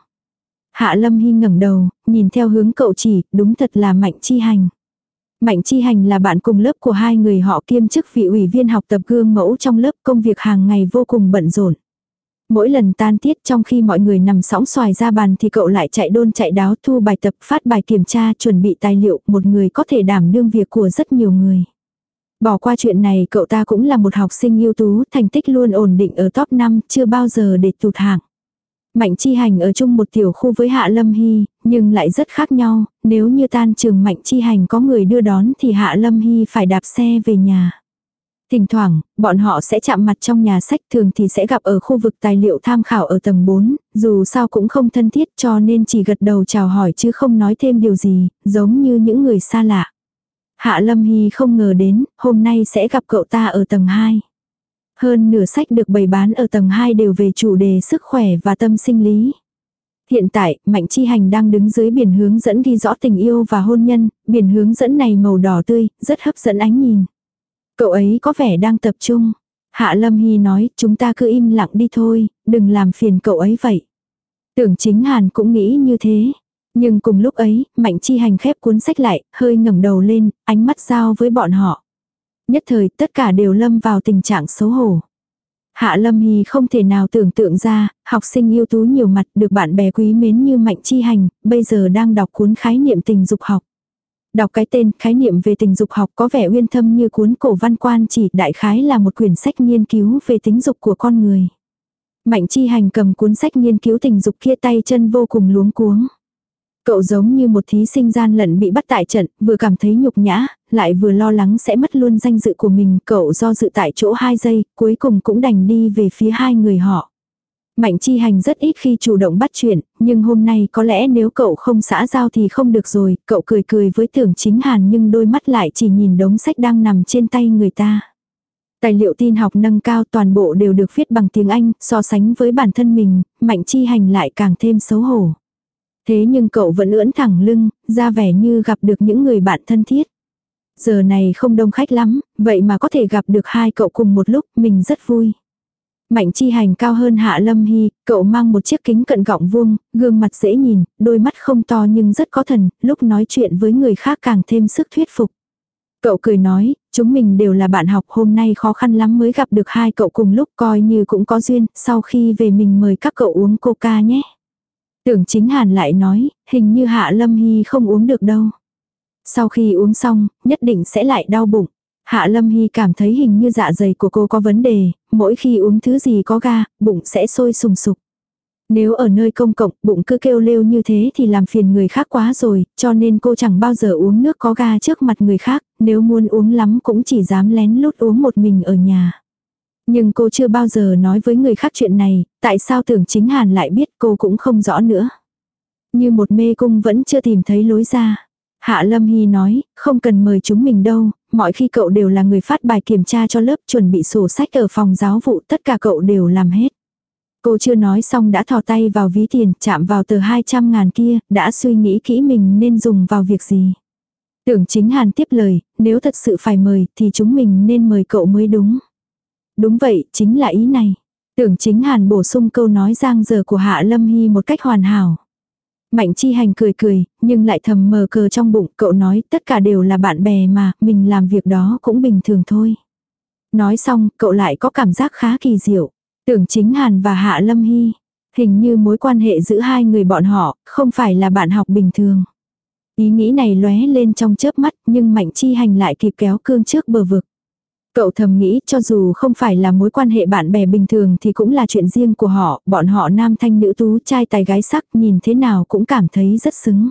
Hạ Lâm Hy ngẩng đầu, nhìn theo hướng cậu chỉ, đúng thật là Mạnh Chi Hành. Mạnh Chi Hành là bạn cùng lớp của hai người họ, kiêm chức vị ủy viên học tập gương mẫu trong lớp, công việc hàng ngày vô cùng bận rộn. Mỗi lần tan tiết trong khi mọi người nằm sõng xoài ra bàn thì cậu lại chạy đôn chạy đáo thu bài tập, phát bài kiểm tra, chuẩn bị tài liệu, một người có thể đảm đương việc của rất nhiều người. Bỏ qua chuyện này, cậu ta cũng là một học sinh ưu tú, thành tích luôn ổn định ở top 5, chưa bao giờ để tụt hạng. Mạnh Chi Hành ở chung một tiểu khu với Hạ Lâm Hy, nhưng lại rất khác nhau, nếu như tan trường Mạnh Chi Hành có người đưa đón thì Hạ Lâm Hy phải đạp xe về nhà. Thỉnh thoảng, bọn họ sẽ chạm mặt trong nhà sách, thường thì sẽ gặp ở khu vực tài liệu tham khảo ở tầng 4, dù sao cũng không thân thiết cho nên chỉ gật đầu chào hỏi chứ không nói thêm điều gì, giống như những người xa lạ. Hạ Lâm Hy không ngờ đến, hôm nay sẽ gặp cậu ta ở tầng 2. Hơn nửa sách được bày bán ở tầng 2 đều về chủ đề sức khỏe và tâm sinh lý. Hiện tại, Mạnh Chi Hành đang đứng dưới biển hướng dẫn ghi rõ tình yêu và hôn nhân, biển hướng dẫn này màu đỏ tươi, rất hấp dẫn ánh nhìn. Cậu ấy có vẻ đang tập trung. Hạ Lâm Hy nói, chúng ta cứ im lặng đi thôi, đừng làm phiền cậu ấy vậy. Tưởng Chính Hàn cũng nghĩ như thế. Nhưng cùng lúc ấy, Mạnh Chi Hành khép cuốn sách lại, hơi ngẩng đầu lên, ánh mắt giao với bọn họ. Nhất thời tất cả đều lâm vào tình trạng xấu hổ. Hạ Lâm Hy không thể nào tưởng tượng ra, học sinh ưu tú nhiều mặt được bạn bè quý mến như Mạnh Chi Hành, bây giờ đang đọc cuốn khái niệm tình dục học. Đọc cái tên khái niệm về tình dục học có vẻ uyên thâm như cuốn cổ văn quan chỉ, đại khái là một quyển sách nghiên cứu về tính dục của con người. Mạnh Chi Hành cầm cuốn sách nghiên cứu tình dục kia, tay chân vô cùng luống cuống. Cậu giống như một thí sinh gian lận bị bắt tại trận, vừa cảm thấy nhục nhã, lại vừa lo lắng sẽ mất luôn danh dự của mình. Cậu do dự tại chỗ 2 giây, cuối cùng cũng đành đi về phía hai người họ. Mạnh Chi Hành rất ít khi chủ động bắt chuyện, nhưng hôm nay có lẽ nếu cậu không xã giao thì không được rồi. Cậu cười cười với Tưởng Chính Hàn nhưng đôi mắt lại chỉ nhìn đống sách đang nằm trên tay người ta. Tài liệu tin học nâng cao toàn bộ đều được viết bằng tiếng Anh, so sánh với bản thân mình, Mạnh Chi Hành lại càng thêm xấu hổ. Thế nhưng cậu vẫn ưỡn thẳng lưng, ra vẻ như gặp được những người bạn thân thiết. Giờ này không đông khách lắm, vậy mà có thể gặp được hai cậu cùng một lúc, mình rất vui. Mạnh Chi Hành cao hơn Hạ Lâm Hy, cậu mang một chiếc kính cận gọng vuông, gương mặt dễ nhìn, đôi mắt không to nhưng rất có thần, lúc nói chuyện với người khác càng thêm sức thuyết phục. Cậu cười nói, chúng mình đều là bạn học, hôm nay khó khăn lắm mới gặp được hai cậu cùng lúc, coi như cũng có duyên, sau khi về mình mời các cậu uống coca nhé. Tưởng Chính Hàn lại nói, hình như Hạ Lâm Hy không uống được đâu. Sau khi uống xong, nhất định sẽ lại đau bụng. Hạ Lâm Hy cảm thấy hình như dạ dày của cô có vấn đề, mỗi khi uống thứ gì có ga, bụng sẽ sôi sùng sục. Nếu ở nơi công cộng, bụng cứ kêu lêu như thế thì làm phiền người khác quá rồi, cho nên cô chẳng bao giờ uống nước có ga trước mặt người khác, nếu muốn uống lắm cũng chỉ dám lén lút uống một mình ở nhà. Nhưng cô chưa bao giờ nói với người khác chuyện này, tại sao Tưởng Chính Hàn lại biết cô cũng không rõ nữa. Như một mê cung vẫn chưa tìm thấy lối ra. Hạ Lâm Hy nói, không cần mời chúng mình đâu, mọi khi cậu đều là người phát bài kiểm tra cho lớp, chuẩn bị sổ sách ở phòng giáo vụ, tất cả cậu đều làm hết. Cô chưa nói xong đã thò tay vào ví tiền, chạm vào tờ 200.000 kia, đã suy nghĩ kỹ mình nên dùng vào việc gì. Tưởng Chính Hàn tiếp lời, nếu thật sự phải mời thì chúng mình nên mời cậu mới đúng. Đúng vậy, chính là ý này. Tưởng Chính Hàn bổ sung câu nói giang dở của Hạ Lâm Hy một cách hoàn hảo. Mạnh Chi Hành cười cười, nhưng lại thầm mờ cờ trong bụng, cậu nói tất cả đều là bạn bè mà, mình làm việc đó cũng bình thường thôi. Nói xong, cậu lại có cảm giác khá kỳ diệu. Tưởng Chính Hàn và Hạ Lâm Hy, hình như mối quan hệ giữa hai người bọn họ, không phải là bạn học bình thường. Ý nghĩ này lóe lên trong chớp mắt, nhưng Mạnh Chi Hành lại kịp kéo cương trước bờ vực. Cậu thầm nghĩ cho dù không phải là mối quan hệ bạn bè bình thường thì cũng là chuyện riêng của họ, bọn họ nam thanh nữ tú trai tài gái sắc nhìn thế nào cũng cảm thấy rất xứng.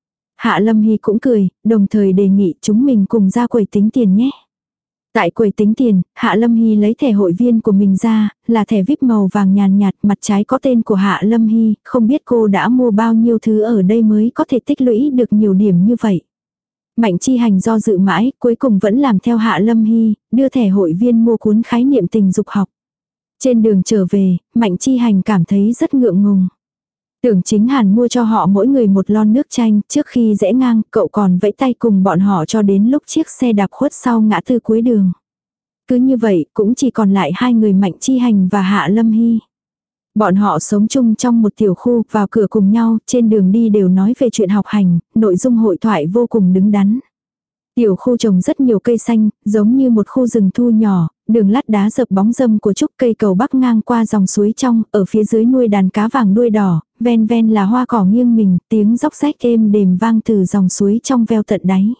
Hạ Lâm Hy cũng cười, đồng thời đề nghị chúng mình cùng ra quầy tính tiền nhé. Tại quầy tính tiền, Hạ Lâm Hy lấy thẻ hội viên của mình ra, là thẻ VIP màu vàng nhàn nhạt, mặt trái có tên của Hạ Lâm Hy, không biết cô đã mua bao nhiêu thứ ở đây mới có thể tích lũy được nhiều điểm như vậy. Mạnh Chi Hành do dự mãi, cuối cùng vẫn làm theo Hạ Lâm Hy, đưa thẻ hội viên mua cuốn khái niệm tình dục học. Trên đường trở về, Mạnh Chi Hành cảm thấy rất ngượng ngùng. Tưởng Chính Hàn mua cho họ mỗi người một lon nước chanh, trước khi rẽ ngang, cậu còn vẫy tay cùng bọn họ cho đến lúc chiếc xe đạp khuất sau ngã tư cuối đường. Cứ như vậy, cũng chỉ còn lại hai người Mạnh Chi Hành và Hạ Lâm Hy. Bọn họ sống chung trong một tiểu khu, vào cửa cùng nhau, trên đường đi đều nói về chuyện học hành, nội dung hội thoại vô cùng đứng đắn. Tiểu khu trồng rất nhiều cây xanh, giống như một khu rừng thu nhỏ, đường lát đá dập bóng râm của trúc, cây cầu bắc ngang qua dòng suối trong, ở phía dưới nuôi đàn cá vàng đuôi đỏ, ven ven là hoa cỏ nghiêng mình, tiếng róc rách êm đềm vang từ dòng suối trong veo tận đáy.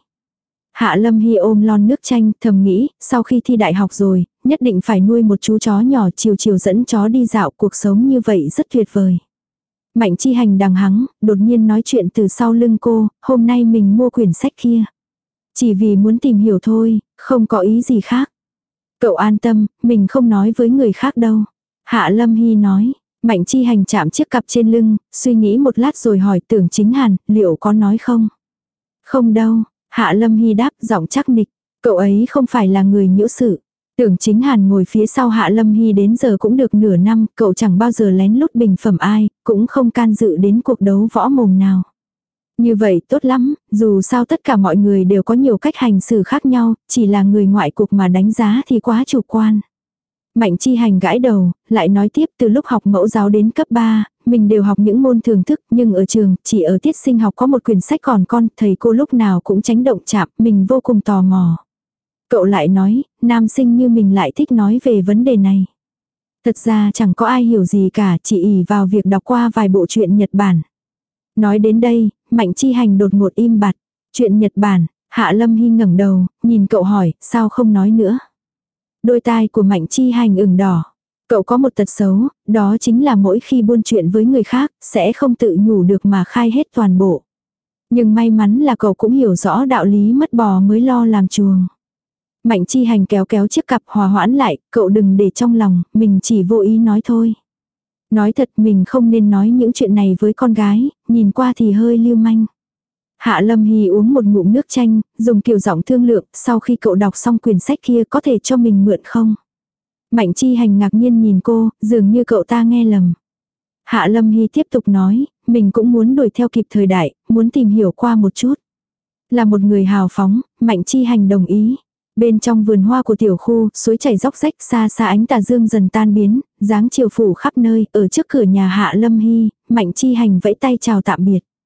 Hạ Lâm Hy ôm lon nước chanh, thầm nghĩ, sau khi thi đại học rồi, nhất định phải nuôi một chú chó nhỏ chiều chiều dẫn chó đi dạo, cuộc sống như vậy rất tuyệt vời. Mạnh Chi Hành đằng hắng, đột nhiên nói chuyện từ sau lưng cô, hôm nay mình mua quyển sách kia. Chỉ vì muốn tìm hiểu thôi, không có ý gì khác. Cậu an tâm, mình không nói với người khác đâu. Hạ Lâm Hy nói, Mạnh Chi Hành chạm chiếc cặp trên lưng, suy nghĩ một lát rồi hỏi Tưởng Chính Hàn, liệu có nói không? Không đâu, Hạ Lâm Hy đáp giọng chắc nịch, cậu ấy không phải là người nhiễu sự. Tưởng Chính Hàn ngồi phía sau Hạ Lâm Hy đến giờ cũng được nửa năm, cậu chẳng bao giờ lén lút bình phẩm ai, cũng không can dự đến cuộc đấu võ mồm nào. Như vậy tốt lắm, dù sao tất cả mọi người đều có nhiều cách hành xử khác nhau, chỉ là người ngoại cuộc mà đánh giá thì quá chủ quan. Mạnh Chi Hành gãi đầu, lại nói tiếp từ lúc học mẫu giáo đến cấp 3, mình đều học những môn thường thức, nhưng ở trường, chỉ ở tiết sinh học có một quyển sách còn con, thầy cô lúc nào cũng tránh động chạm, mình vô cùng tò mò. Cậu lại nói, nam sinh như mình lại thích nói về vấn đề này. Thật ra chẳng có ai hiểu gì cả, chỉ ỷ vào việc đọc qua vài bộ truyện Nhật Bản. Nói đến đây, Mạnh Chi Hành đột ngột im bặt. Chuyện Nhật Bản, Hạ Lâm Hy ngẩng đầu, nhìn cậu hỏi, sao không nói nữa? Đôi tai của Mạnh Chi Hành ửng đỏ. Cậu có một tật xấu, đó chính là mỗi khi buôn chuyện với người khác, sẽ không tự nhủ được mà khai hết toàn bộ. Nhưng may mắn là cậu cũng hiểu rõ đạo lý mất bò mới lo làm chuồng. Mạnh Chi Hành kéo kéo chiếc cặp hòa hoãn lại, cậu đừng để trong lòng, mình chỉ vô ý nói thôi. Nói thật mình không nên nói những chuyện này với con gái, nhìn qua thì hơi lưu manh. Hạ Lâm Hy uống một ngụm nước chanh, dùng kiểu giọng thương lượng, sau khi cậu đọc xong quyển sách kia có thể cho mình mượn không? Mạnh Chi Hành ngạc nhiên nhìn cô, dường như cậu ta nghe lầm. Hạ Lâm Hy tiếp tục nói, mình cũng muốn đuổi theo kịp thời đại, muốn tìm hiểu qua một chút. Là một người hào phóng, Mạnh Chi Hành đồng ý. Bên trong vườn hoa của tiểu khu, suối chảy róc rách, xa xa ánh tà dương dần tan biến, dáng chiều phủ khắp nơi, ở trước cửa nhà Hạ Lâm Hy, Mạnh Chi Hành vẫy tay chào tạm biệt.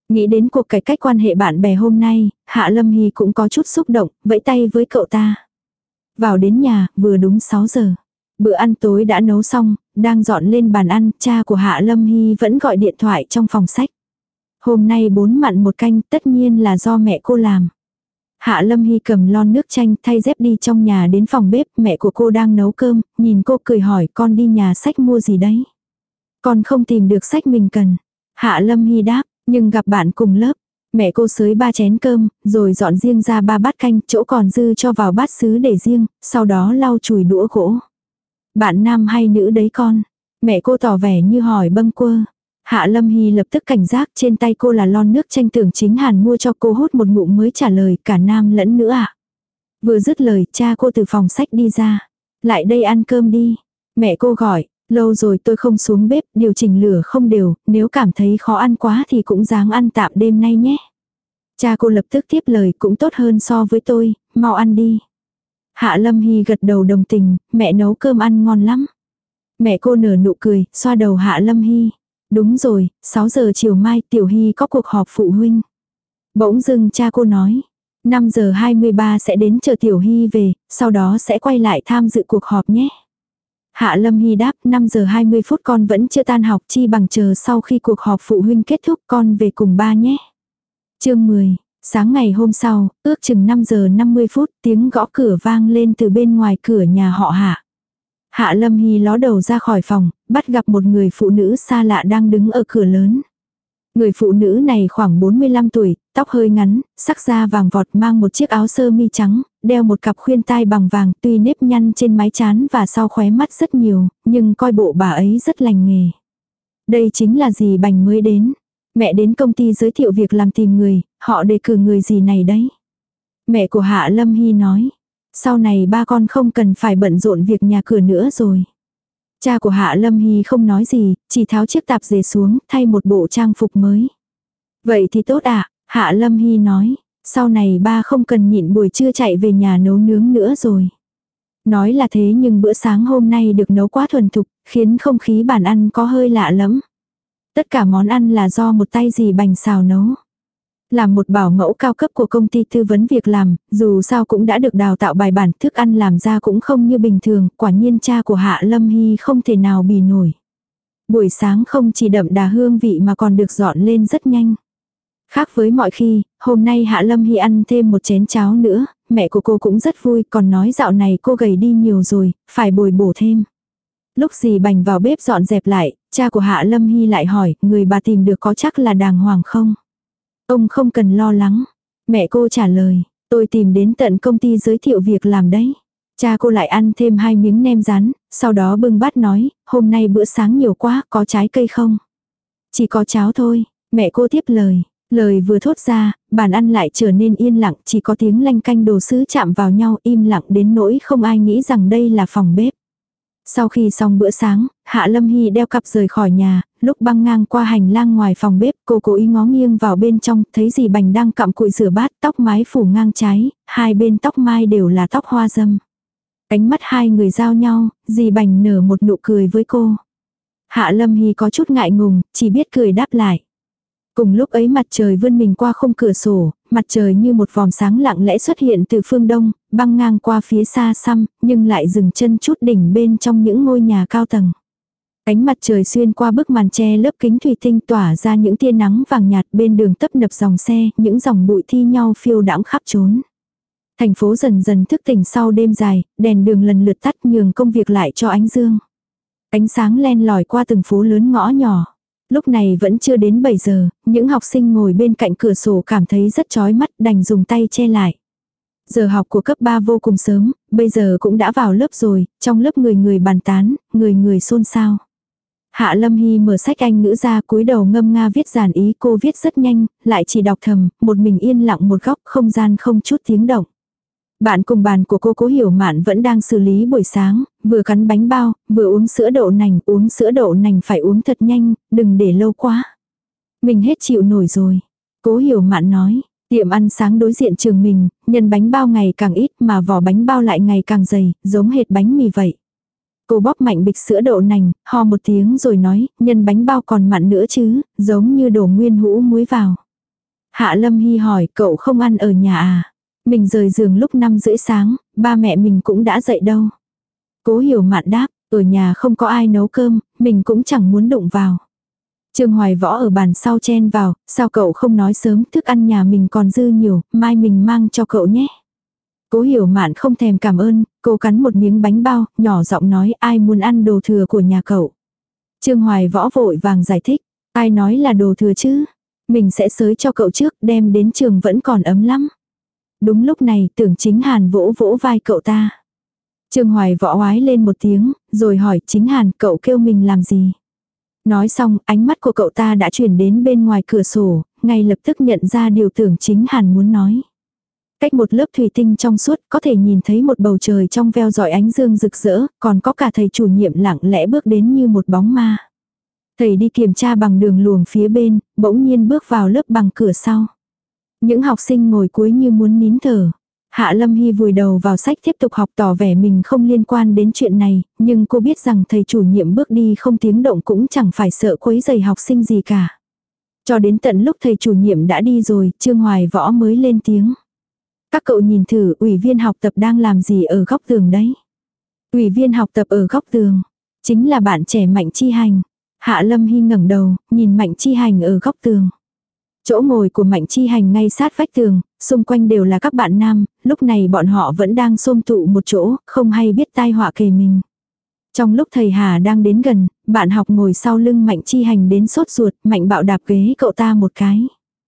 Nghĩ đến cuộc cải cách quan hệ bạn bè hôm nay, Hạ Lâm Hy cũng có chút xúc động, vẫy tay với cậu ta. Vào đến nhà, vừa đúng 6 giờ. Bữa ăn tối đã nấu xong, đang dọn lên bàn ăn, cha của Hạ Lâm Hy vẫn gọi điện thoại trong phòng sách. Hôm nay 4 mặn 1 canh, tất nhiên là do mẹ cô làm. Hạ Lâm Hy cầm lon nước chanh thay dép đi trong nhà đến phòng bếp, mẹ của cô đang nấu cơm, nhìn cô cười hỏi con đi nhà sách mua gì đấy. Con không tìm được sách mình cần. Hạ Lâm Hy đáp, nhưng gặp bạn cùng lớp. Mẹ cô xới 3 chén cơm, rồi dọn riêng ra 3 bát canh, chỗ còn dư cho vào bát sứ để riêng, sau đó lau chùi đũa gỗ. Bạn nam hay nữ đấy con? Mẹ cô tỏ vẻ như hỏi bâng quơ. Hạ Lâm Hy lập tức cảnh giác, trên tay cô là lon nước chanh tưởng chính Hàn mua cho cô, hút một ngụm mới trả lời, cả nam lẫn nữ ạ. Vừa dứt lời, cha cô từ phòng sách đi ra. Lại đây ăn cơm đi. Mẹ cô gọi, lâu rồi tôi không xuống bếp, điều chỉnh lửa không đều, nếu cảm thấy khó ăn quá thì cũng ráng ăn tạm đêm nay nhé. Cha cô lập tức tiếp lời, cũng tốt hơn so với tôi, mau ăn đi. Hạ Lâm Hy gật đầu đồng tình, mẹ nấu cơm ăn ngon lắm. Mẹ cô nở nụ cười, xoa đầu Hạ Lâm Hy. Đúng rồi, 6 giờ chiều mai Tiểu Hy có cuộc họp phụ huynh. Bỗng dưng cha cô nói, 5 giờ 23 sẽ đến chờ Tiểu Hy về, sau đó sẽ quay lại tham dự cuộc họp nhé. Hạ Lâm Hy đáp, 5 giờ 20 phút con vẫn chưa tan học, chi bằng chờ sau khi cuộc họp phụ huynh kết thúc con về cùng ba nhé. Chương 10. Sáng ngày hôm sau, ước chừng 5 giờ 50 phút, tiếng gõ cửa vang lên từ bên ngoài cửa nhà họ Hạ. Hạ Lâm Hy ló đầu ra khỏi phòng, bắt gặp một người phụ nữ xa lạ đang đứng ở cửa lớn. Người phụ nữ này khoảng 45 tuổi, tóc hơi ngắn, sắc da vàng vọt, mang một chiếc áo sơ mi trắng, đeo một cặp khuyên tai bằng vàng, tuy nếp nhăn trên mái trán và sau khóe mắt rất nhiều, nhưng coi bộ bà ấy rất lành nghề. Đây chính là dì Bành mới đến. Mẹ đến công ty giới thiệu việc làm tìm người, họ đề cử người gì này đấy. Mẹ của Hạ Lâm Hy nói, sau này ba con không cần phải bận rộn việc nhà cửa nữa rồi. Cha của Hạ Lâm Hy không nói gì, chỉ tháo chiếc tạp dề xuống, thay một bộ trang phục mới. Vậy thì tốt ạ, Hạ Lâm Hy nói, sau này ba không cần nhịn buổi trưa chạy về nhà nấu nướng nữa rồi. Nói là thế nhưng bữa sáng hôm nay được nấu quá thuần thục, khiến không khí bàn ăn có hơi lạ lắm. Tất cả món ăn là do một tay dì Bành xào nấu. Là một bảo mẫu cao cấp của công ty tư vấn việc làm, dù sao cũng đã được đào tạo bài bản, thức ăn làm ra cũng không như bình thường, quả nhiên cha của Hạ Lâm Hy không thể nào bì nổi. Buổi sáng không chỉ đậm đà hương vị mà còn được dọn lên rất nhanh. Khác với mọi khi, hôm nay Hạ Lâm Hy ăn thêm một chén cháo nữa, mẹ của cô cũng rất vui, còn nói dạo này cô gầy đi nhiều rồi, phải bồi bổ thêm. Lúc dì Bành vào bếp dọn dẹp lại, cha của Hạ Lâm Hy lại hỏi, người bà tìm được có chắc là đàng hoàng không? Ông không cần lo lắng. Mẹ cô trả lời, tôi tìm đến tận công ty giới thiệu việc làm đấy. Cha cô lại ăn thêm 2 miếng nem rán, sau đó bưng bát nói, hôm nay bữa sáng nhiều quá, có trái cây không? Chỉ có cháo thôi, mẹ cô tiếp lời. Lời vừa thốt ra, bàn ăn lại trở nên yên lặng, chỉ có tiếng lanh canh đồ sứ chạm vào nhau, im lặng đến nỗi không ai nghĩ rằng đây là phòng bếp. Sau khi xong bữa sáng, Hạ Lâm Hy đeo cặp rời khỏi nhà, lúc băng ngang qua hành lang ngoài phòng bếp, cô cố ý ngó nghiêng vào bên trong, thấy dì Bành đang cặm cụi rửa bát, tóc mái phủ ngang trái, hai bên tóc mai đều là tóc hoa dâm. Ánh mắt hai người giao nhau, dì Bành nở một nụ cười với cô. Hạ Lâm Hy có chút ngại ngùng, chỉ biết cười đáp lại. Cùng lúc ấy mặt trời vươn mình qua khung cửa sổ, mặt trời như một vòm sáng lặng lẽ xuất hiện từ phương đông, băng ngang qua phía xa xăm, nhưng lại dừng chân chút đỉnh bên trong những ngôi nhà cao tầng. Ánh mặt trời xuyên qua bức màn che lớp kính thủy tinh tỏa ra những tia nắng vàng nhạt, bên đường tấp nập dòng xe, những dòng bụi thi nhau phiêu đãng khắp trốn. Thành phố dần dần thức tỉnh sau đêm dài, đèn đường lần lượt tắt nhường công việc lại cho ánh dương. Ánh sáng len lỏi qua từng phố lớn ngõ nhỏ. Lúc này vẫn chưa đến 7 giờ, những học sinh ngồi bên cạnh cửa sổ cảm thấy rất chói mắt, đành dùng tay che lại. Giờ học của cấp 3 vô cùng sớm, bây giờ cũng đã vào lớp rồi, trong lớp người người bàn tán, người người xôn xao. Hạ Lâm Hy mở sách Anh ngữ ra, cúi đầu ngâm nga viết dàn ý, cô viết rất nhanh, lại chỉ đọc thầm, một mình yên lặng một góc, không gian không chút tiếng động. Bạn cùng bàn của cô Cố Hiểu Mạn vẫn đang xử lý buổi sáng, vừa cắn bánh bao, vừa uống sữa đậu nành phải uống thật nhanh, đừng để lâu quá. Mình hết chịu nổi rồi. Cố Hiểu Mạn nói, tiệm ăn sáng đối diện trường mình, nhân bánh bao ngày càng ít mà vỏ bánh bao lại ngày càng dày, giống hệt bánh mì vậy. Cô bóp mạnh bịch sữa đậu nành, ho một tiếng rồi nói, nhân bánh bao còn mặn nữa chứ, giống như đổ nguyên hũ muối vào. Hạ Lâm Hy hỏi, cậu không ăn ở nhà à? Mình rời giường lúc 5:30 sáng, ba mẹ mình cũng đã dậy đâu. Cố Hiểu Mạn đáp, ở nhà không có ai nấu cơm, mình cũng chẳng muốn đụng vào. Trương Hoài Võ ở bàn sau chen vào, sao cậu không nói sớm, thức ăn nhà mình còn dư nhiều, mai mình mang cho cậu nhé. Cố Hiểu Mạn không thèm cảm ơn, cô cắn một miếng bánh bao, nhỏ giọng nói ai muốn ăn đồ thừa của nhà cậu. Trương Hoài Võ vội vàng giải thích, ai nói là đồ thừa chứ, mình sẽ xới cho cậu trước, đem đến trường vẫn còn ấm lắm. Đúng lúc này Tưởng Chính Hàn vỗ vỗ vai cậu ta. Trương Hoài Võ oái lên một tiếng, rồi hỏi Chính Hàn cậu kêu mình làm gì. Nói xong ánh mắt của cậu ta đã chuyển đến bên ngoài cửa sổ, ngay lập tức nhận ra điều Tưởng Chính Hàn muốn nói. Cách một lớp thủy tinh trong suốt có thể nhìn thấy một bầu trời trong veo rọi ánh dương rực rỡ, còn có cả thầy chủ nhiệm lặng lẽ bước đến như một bóng ma. Thầy đi kiểm tra bằng đường luồng phía bên, bỗng nhiên bước vào lớp bằng cửa sau. Những học sinh ngồi cuối như muốn nín thở. Hạ Lâm Hy vùi đầu vào sách tiếp tục học tỏ vẻ mình không liên quan đến chuyện này, nhưng cô biết rằng thầy chủ nhiệm bước đi không tiếng động cũng chẳng phải sợ quấy rầy học sinh gì cả. Cho đến tận lúc thầy chủ nhiệm đã đi rồi, Trương Hoài Võ mới lên tiếng. Các cậu nhìn thử ủy viên học tập đang làm gì ở góc tường đấy. Ủy viên học tập ở góc tường, chính là bạn trẻ Mạnh Chi Hành. Hạ Lâm Hy ngẩng đầu, nhìn Mạnh Chi Hành ở góc tường. Chỗ ngồi của Mạnh Chi Hành ngay sát vách tường, xung quanh đều là các bạn nam, lúc này bọn họ vẫn đang xôm tụ một chỗ, không hay biết tai họa kề mình. Trong lúc thầy Hà đang đến gần, bạn học ngồi sau lưng Mạnh Chi Hành đến sốt ruột, Mạnh bạo đạp ghế cậu ta một cái.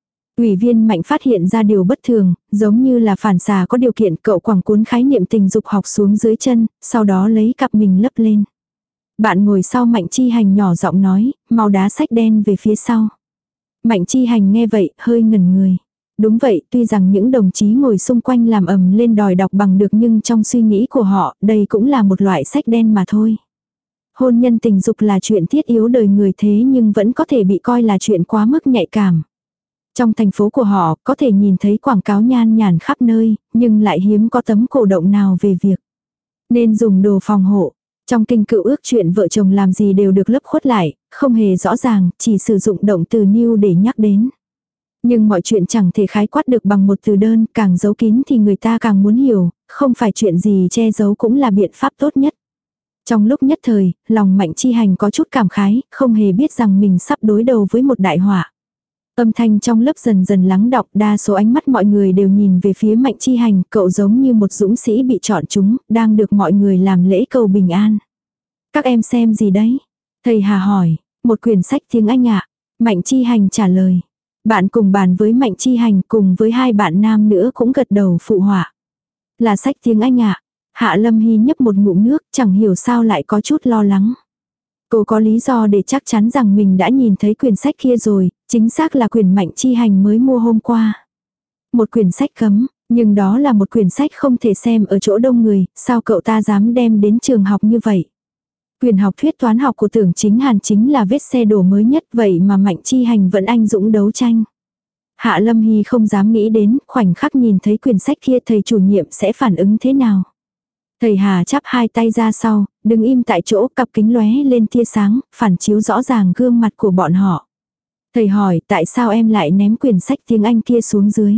Ủy viên Mạnh phát hiện ra điều bất thường, giống như là phản xạ có điều kiện, cậu quẳng cuốn khái niệm tình dục học xuống dưới chân, sau đó lấy cặp mình lấp lên. Bạn ngồi sau Mạnh Chi Hành nhỏ giọng nói, mau đá sách đen về phía sau. Mạnh Chi Hành nghe vậy, hơi ngẩn người. Đúng vậy, tuy rằng những đồng chí ngồi xung quanh làm ầm lên đòi đọc bằng được nhưng trong suy nghĩ của họ, đây cũng là một loại sách đen mà thôi. Hôn nhân tình dục là chuyện thiết yếu đời người thế nhưng vẫn có thể bị coi là chuyện quá mức nhạy cảm. Trong thành phố của họ, có thể nhìn thấy quảng cáo nhan nhản khắp nơi, nhưng lại hiếm có tấm cổ động nào về việc nên dùng đồ phòng hộ. Trong kinh cựu ước chuyện vợ chồng làm gì đều được lấp khuất lại, không hề rõ ràng, chỉ sử dụng động từ new để nhắc đến. Nhưng mọi chuyện chẳng thể khái quát được bằng một từ đơn, càng giấu kín thì người ta càng muốn hiểu, không phải chuyện gì che giấu cũng là biện pháp tốt nhất. Trong lúc nhất thời, lòng Mạnh Chi Hành có chút cảm khái, không hề biết rằng mình sắp đối đầu với một đại họa. Âm thanh trong lớp dần dần lắng đọng, đa số ánh mắt mọi người đều nhìn về phía Mạnh Chi Hành, cậu giống như một dũng sĩ bị chọn chúng, đang được mọi người làm lễ cầu bình an. Các em xem gì đấy? Thầy Hà hỏi, một quyển sách tiếng Anh ạ. Mạnh Chi Hành trả lời. Bạn cùng bàn với Mạnh Chi Hành cùng với hai bạn nam nữa cũng gật đầu phụ họa. Là sách tiếng Anh ạ. Hạ Lâm Hy nhấp một ngụm nước, chẳng hiểu sao lại có chút lo lắng. Cô có lý do để chắc chắn rằng mình đã nhìn thấy quyển sách kia rồi, chính xác là quyển Mạnh Chi Hành mới mua hôm qua. Một quyển sách cấm, nhưng đó là một quyển sách không thể xem ở chỗ đông người, sao cậu ta dám đem đến trường học như vậy. Quyển học thuyết toán học của Tưởng Chính Hàn chính là vết xe đổ mới nhất, vậy mà Mạnh Chi Hành vẫn anh dũng đấu tranh. Hạ Lâm Hy không dám nghĩ đến, khoảnh khắc nhìn thấy quyển sách kia thầy chủ nhiệm sẽ phản ứng thế nào. Thầy Hà chắp hai tay ra sau, đứng im tại chỗ, cặp kính lóe lên tia sáng, phản chiếu rõ ràng gương mặt của bọn họ. Thầy hỏi tại sao em lại ném quyển sách tiếng Anh kia xuống dưới.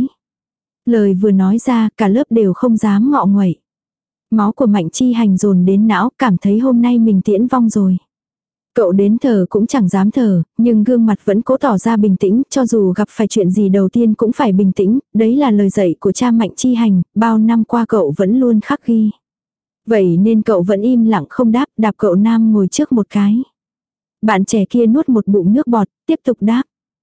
Lời vừa nói ra, cả lớp đều không dám ngọ nguậy. Máu của Mạnh Chi Hành dồn đến não, cảm thấy hôm nay mình tiễn vong rồi. Cậu đến thở cũng chẳng dám thở, nhưng gương mặt vẫn cố tỏ ra bình tĩnh, cho dù gặp phải chuyện gì đầu tiên cũng phải bình tĩnh, đấy là lời dạy của cha Mạnh Chi Hành, bao năm qua cậu vẫn luôn khắc ghi. Vậy nên cậu vẫn im lặng không đáp, đạp cậu nam ngồi trước một cái. Bạn trẻ kia nuốt một bụng nước bọt, tiếp tục đáp.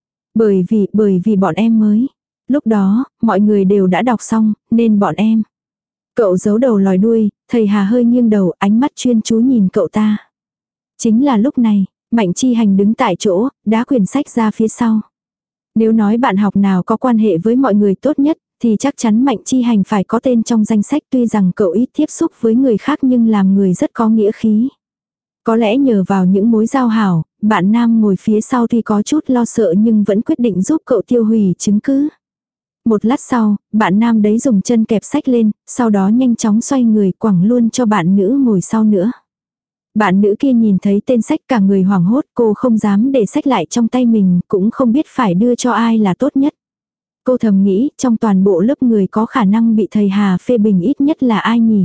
Bởi vì bọn em mới. Lúc đó, mọi người đều đã đọc xong, nên bọn em. Cậu giấu đầu lòi đuôi, thầy Hà hơi nghiêng đầu, ánh mắt chuyên chú nhìn cậu ta. Chính là lúc này, Mạnh Chi Hành đứng tại chỗ, đá quyển sách ra phía sau. Nếu nói bạn học nào có quan hệ với mọi người tốt nhất, thì chắc chắn Mạnh Chi Hành phải có tên trong danh sách, tuy rằng cậu ít tiếp xúc với người khác nhưng làm người rất có nghĩa khí. Có lẽ nhờ vào những mối giao hảo, bạn nam ngồi phía sau thì có chút lo sợ nhưng vẫn quyết định giúp cậu tiêu hủy chứng cứ. Một lát sau, bạn nam đấy dùng chân kẹp sách lên, sau đó nhanh chóng xoay người quẳng luôn cho bạn nữ ngồi sau nữa. Bạn nữ kia nhìn thấy tên sách cả người hoảng hốt, cô không dám để sách lại trong tay mình, cũng không biết phải đưa cho ai là tốt nhất. Cô thầm nghĩ trong toàn bộ lớp người có khả năng bị thầy Hà phê bình ít nhất là ai nhỉ?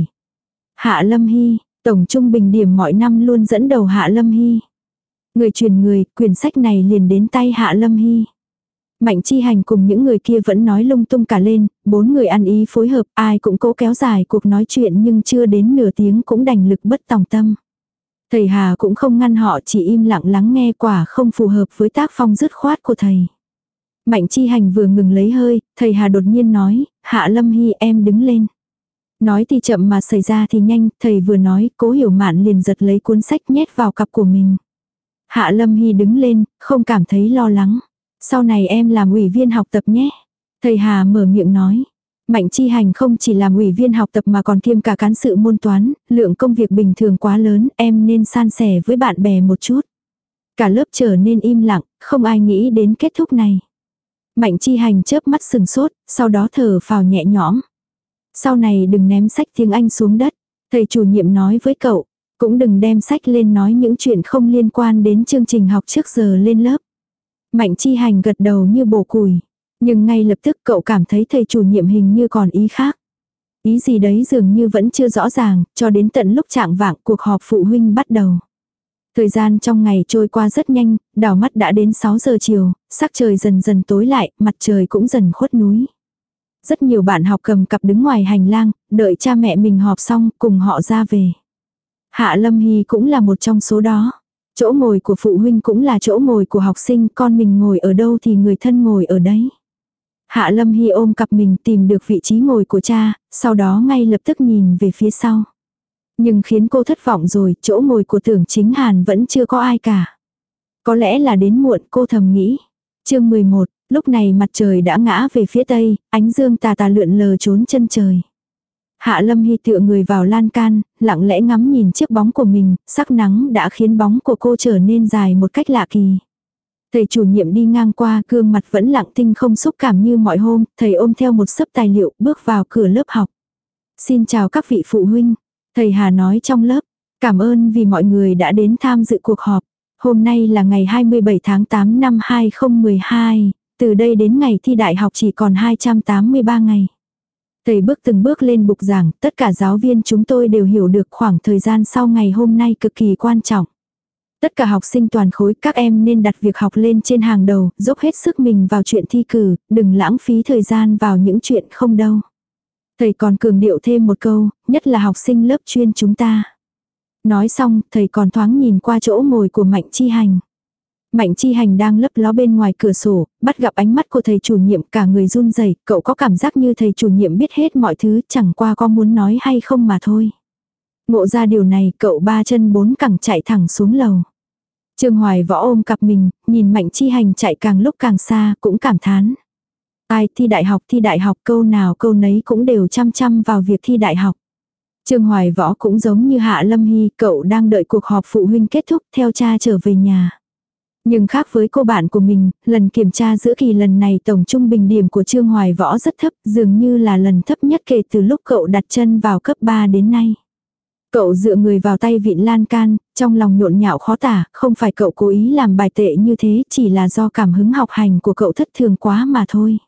Hạ Lâm Hy, tổng trung bình điểm mọi năm luôn dẫn đầu Hạ Lâm Hy. Người truyền người, quyển sách này liền đến tay Hạ Lâm Hy. Mạnh Chi Hành cùng những người kia vẫn nói lung tung cả lên, 4 người ăn ý phối hợp, ai cũng cố kéo dài cuộc nói chuyện nhưng chưa đến nửa tiếng cũng đành lực bất tòng tâm. Thầy Hà cũng không ngăn họ, chỉ im lặng lắng nghe, quả không phù hợp với tác phong dứt khoát của thầy. Mạnh Chi Hành vừa ngừng lấy hơi, thầy Hà đột nhiên nói, Hạ Lâm Hy em đứng lên. Nói thì chậm mà xảy ra thì nhanh, thầy vừa nói, Cố Hiểu Mạn liền giật lấy cuốn sách nhét vào cặp của mình. Hạ Lâm Hy đứng lên, không cảm thấy lo lắng. Sau này em làm ủy viên học tập nhé. Thầy Hà mở miệng nói. Mạnh Chi Hành không chỉ làm ủy viên học tập mà còn kiêm cả cán sự môn toán, lượng công việc bình thường quá lớn, em nên san sẻ với bạn bè một chút. Cả lớp trở nên im lặng, không ai nghĩ đến kết thúc này. Mạnh Chi Hành chớp mắt sừng sốt, sau đó thở phào nhẹ nhõm. Sau này đừng ném sách tiếng Anh xuống đất. Thầy chủ nhiệm nói với cậu, cũng đừng đem sách lên nói những chuyện không liên quan đến chương trình học trước giờ lên lớp. Mạnh Chi Hành gật đầu như bổ củi. Nhưng ngay lập tức cậu cảm thấy thầy chủ nhiệm hình như còn ý khác. Ý gì đấy dường như vẫn chưa rõ ràng, cho đến tận lúc chạng vạng cuộc họp phụ huynh bắt đầu. Thời gian trong ngày trôi qua rất nhanh, đảo mắt đã đến 6 giờ chiều, sắc trời dần dần tối lại, mặt trời cũng dần khuất núi. Rất nhiều bạn học cầm cặp đứng ngoài hành lang, đợi cha mẹ mình họp xong cùng họ ra về. Hạ Lâm Hy cũng là một trong số đó. Chỗ ngồi của phụ huynh cũng là chỗ ngồi của học sinh, con mình ngồi ở đâu thì người thân ngồi ở đấy. Hạ Lâm Hy ôm cặp mình tìm được vị trí ngồi của cha, sau đó ngay lập tức nhìn về phía sau. Nhưng khiến cô thất vọng rồi, chỗ ngồi của Tưởng Chính Hàn vẫn chưa có ai cả. Có lẽ là đến muộn, cô thầm nghĩ. Chương 11, lúc này mặt trời đã ngã về phía tây, ánh dương tà tà lượn lờ trốn chân trời. Hạ Lâm Hy tựa người vào lan can, lặng lẽ ngắm nhìn chiếc bóng của mình, sắc nắng đã khiến bóng của cô trở nên dài một cách lạ kỳ. Thầy chủ nhiệm đi ngang qua, gương mặt vẫn lặng thinh không xúc cảm như mọi hôm, thầy ôm theo một xấp tài liệu, bước vào cửa lớp học. Xin chào các vị phụ huynh, thầy Hà nói trong lớp, cảm ơn vì mọi người đã đến tham dự cuộc họp. Hôm nay là ngày 27 tháng 8 năm 2012, từ đây đến ngày thi đại học chỉ còn 283 ngày. Thầy bước từng bước lên bục giảng, tất cả giáo viên chúng tôi đều hiểu được khoảng thời gian sau ngày hôm nay cực kỳ quan trọng. Tất cả học sinh toàn khối, các em nên đặt việc học lên trên hàng đầu, dốc hết sức mình vào chuyện thi cử, đừng lãng phí thời gian vào những chuyện không đâu. Thầy còn cường điệu thêm một câu, nhất là học sinh lớp chuyên chúng ta. Nói xong, thầy còn thoáng nhìn qua chỗ ngồi của Mạnh Chi Hành. Mạnh Chi Hành đang lấp ló bên ngoài cửa sổ, bắt gặp ánh mắt của thầy chủ nhiệm, cả người run rẩy, cậu có cảm giác như thầy chủ nhiệm biết hết mọi thứ, chẳng qua có muốn nói hay không mà thôi. Ngộ ra điều này, cậu 3 chân 4 cẳng chạy thẳng xuống lầu. Trương Hoài Võ ôm cặp mình, nhìn Mạnh Chi Hành chạy càng lúc càng xa, cũng cảm thán. Ai thi đại học câu nào câu nấy cũng đều chăm chăm vào việc thi đại học. Trương Hoài Võ cũng giống như Hạ Lâm Hy, cậu đang đợi cuộc họp phụ huynh kết thúc theo cha trở về nhà. Nhưng khác với cô bạn của mình, lần kiểm tra giữa kỳ lần này tổng trung bình điểm của Trương Hoài Võ rất thấp, dường như là lần thấp nhất kể từ lúc cậu đặt chân vào cấp 3 đến nay. Cậu dựa người vào tay vịn lan can, trong lòng nhộn nhạo khó tả, không phải cậu cố ý làm bài tệ như thế, chỉ là do cảm hứng học hành của cậu thất thường quá mà thôi.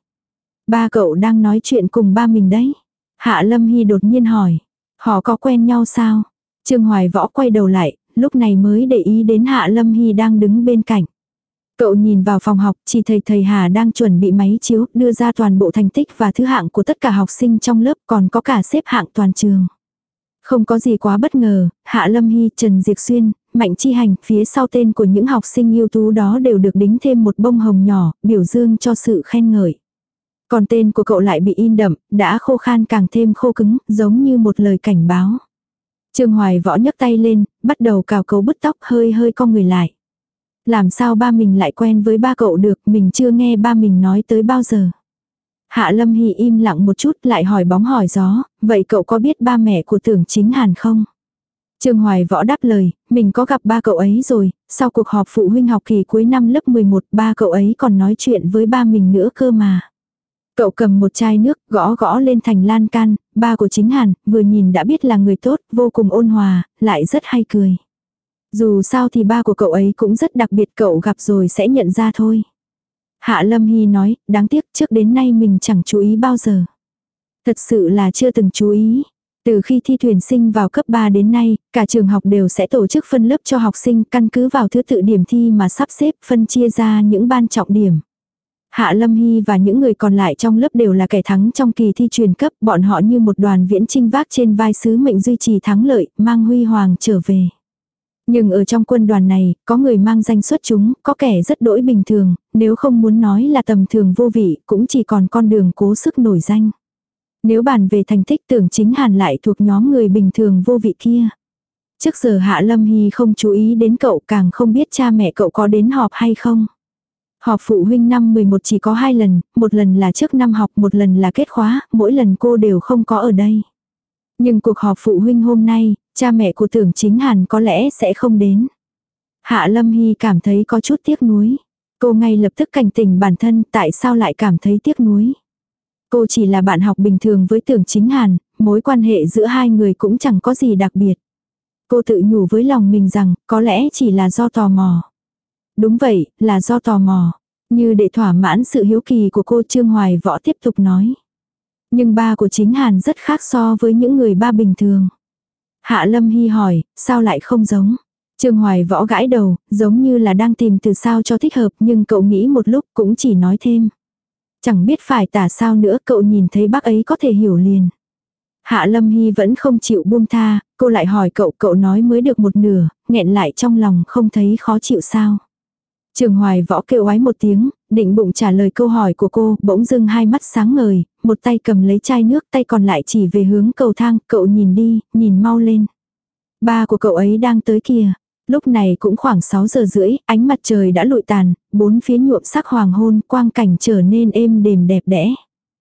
Ba cậu đang nói chuyện cùng ba mình đấy. Hạ Lâm Hy đột nhiên hỏi. Họ có quen nhau sao? Trương Hoài Võ quay đầu lại, lúc này mới để ý đến Hạ Lâm Hy đang đứng bên cạnh. Cậu nhìn vào phòng học, chỉ thấy thầy Hà đang chuẩn bị máy chiếu, đưa ra toàn bộ thành tích và thứ hạng của tất cả học sinh trong lớp, còn có cả xếp hạng toàn trường. Không có gì quá bất ngờ, Hạ Lâm Hy, Trần Diệp Xuyên, Mạnh Chi Hành, phía sau tên của những học sinh ưu tú đó đều được đính thêm một bông hồng nhỏ, biểu dương cho sự khen ngợi. Còn tên của cậu lại bị in đậm, đã khô khan càng thêm khô cứng, giống như một lời cảnh báo. Trương Hoài Võ nhấc tay lên, bắt đầu cào cấu bứt tóc, hơi hơi cong người lại. Làm sao ba mình lại quen với ba cậu được, mình chưa nghe ba mình nói tới bao giờ. Hạ Lâm Hy im lặng một chút, lại hỏi bóng hỏi gió, vậy cậu có biết ba mẹ của Tưởng Chính Hàn không? Trương Hoài Võ đáp lời, mình có gặp ba cậu ấy rồi, sau cuộc họp phụ huynh học kỳ cuối năm lớp 11, ba cậu ấy còn nói chuyện với ba mình nữa cơ mà. Cậu cầm một chai nước, gõ gõ lên thành lan can, ba của Chính Hàn, vừa nhìn đã biết là người tốt, vô cùng ôn hòa, lại rất hay cười. Dù sao thì ba của cậu ấy cũng rất đặc biệt, cậu gặp rồi sẽ nhận ra thôi. Hạ Lâm Hy nói, đáng tiếc trước đến nay mình chẳng chú ý bao giờ. Thật sự là chưa từng chú ý. Từ khi thi tuyển sinh vào cấp 3 đến nay, cả trường học đều sẽ tổ chức phân lớp cho học sinh căn cứ vào thứ tự điểm thi mà sắp xếp phân chia ra những ban trọng điểm. Hạ Lâm Hy và những người còn lại trong lớp đều là kẻ thắng trong kỳ thi truyền cấp, bọn họ như một đoàn viễn chinh vác trên vai sứ mệnh duy trì thắng lợi, mang huy hoàng trở về. Nhưng ở trong quân đoàn này, có người mang danh xuất chúng, có kẻ rất đỗi bình thường, nếu không muốn nói là tầm thường vô vị, cũng chỉ còn con đường cố sức nổi danh. Nếu bàn về thành tích Tưởng Chính Hàn lại thuộc nhóm người bình thường vô vị kia. Trước giờ Hạ Lâm Hy không chú ý đến cậu, càng không biết cha mẹ cậu có đến họp hay không. Họp phụ huynh năm 11 chỉ có 2 lần, một lần là trước năm học, một lần là kết khóa, mỗi lần cô đều không có ở đây. Nhưng cuộc họp phụ huynh hôm nay, cha mẹ của Tưởng Chính Hàn có lẽ sẽ không đến. Hạ Lâm Hy cảm thấy có chút tiếc nuối. Cô ngay lập tức cảnh tỉnh bản thân tại sao lại cảm thấy tiếc nuối. Cô chỉ là bạn học bình thường với Tưởng Chính Hàn, mối quan hệ giữa hai người cũng chẳng có gì đặc biệt. Cô tự nhủ với lòng mình rằng có lẽ chỉ là do tò mò. Đúng vậy, là do tò mò. Như để thỏa mãn sự hiếu kỳ của cô, Trương Hoài Võ tiếp tục nói. Nhưng ba của Chính Hàn rất khác so với những người ba bình thường. Hạ Lâm Hy hỏi, sao lại không giống? Trương Hoài Võ gãi đầu, giống như là đang tìm từ sao cho thích hợp, nhưng cậu nghĩ một lúc cũng chỉ nói thêm. Chẳng biết phải tả sao nữa, cậu nhìn thấy bác ấy có thể hiểu liền. Hạ Lâm Hy vẫn không chịu buông tha, cô lại hỏi cậu nói mới được một nửa, nghẹn lại trong lòng không thấy khó chịu sao. Trương Hoài Võ kêu oái một tiếng, định bụng trả lời câu hỏi của cô, bỗng dưng hai mắt sáng ngời, một tay cầm lấy chai nước, tay còn lại chỉ về hướng cầu thang, cậu nhìn đi, nhìn mau lên. Ba của cậu ấy đang tới kìa. Lúc này cũng khoảng 6 giờ rưỡi, ánh mặt trời đã lụi tàn, bốn phía nhuộm sắc hoàng hôn, quang cảnh trở nên êm đềm đẹp đẽ.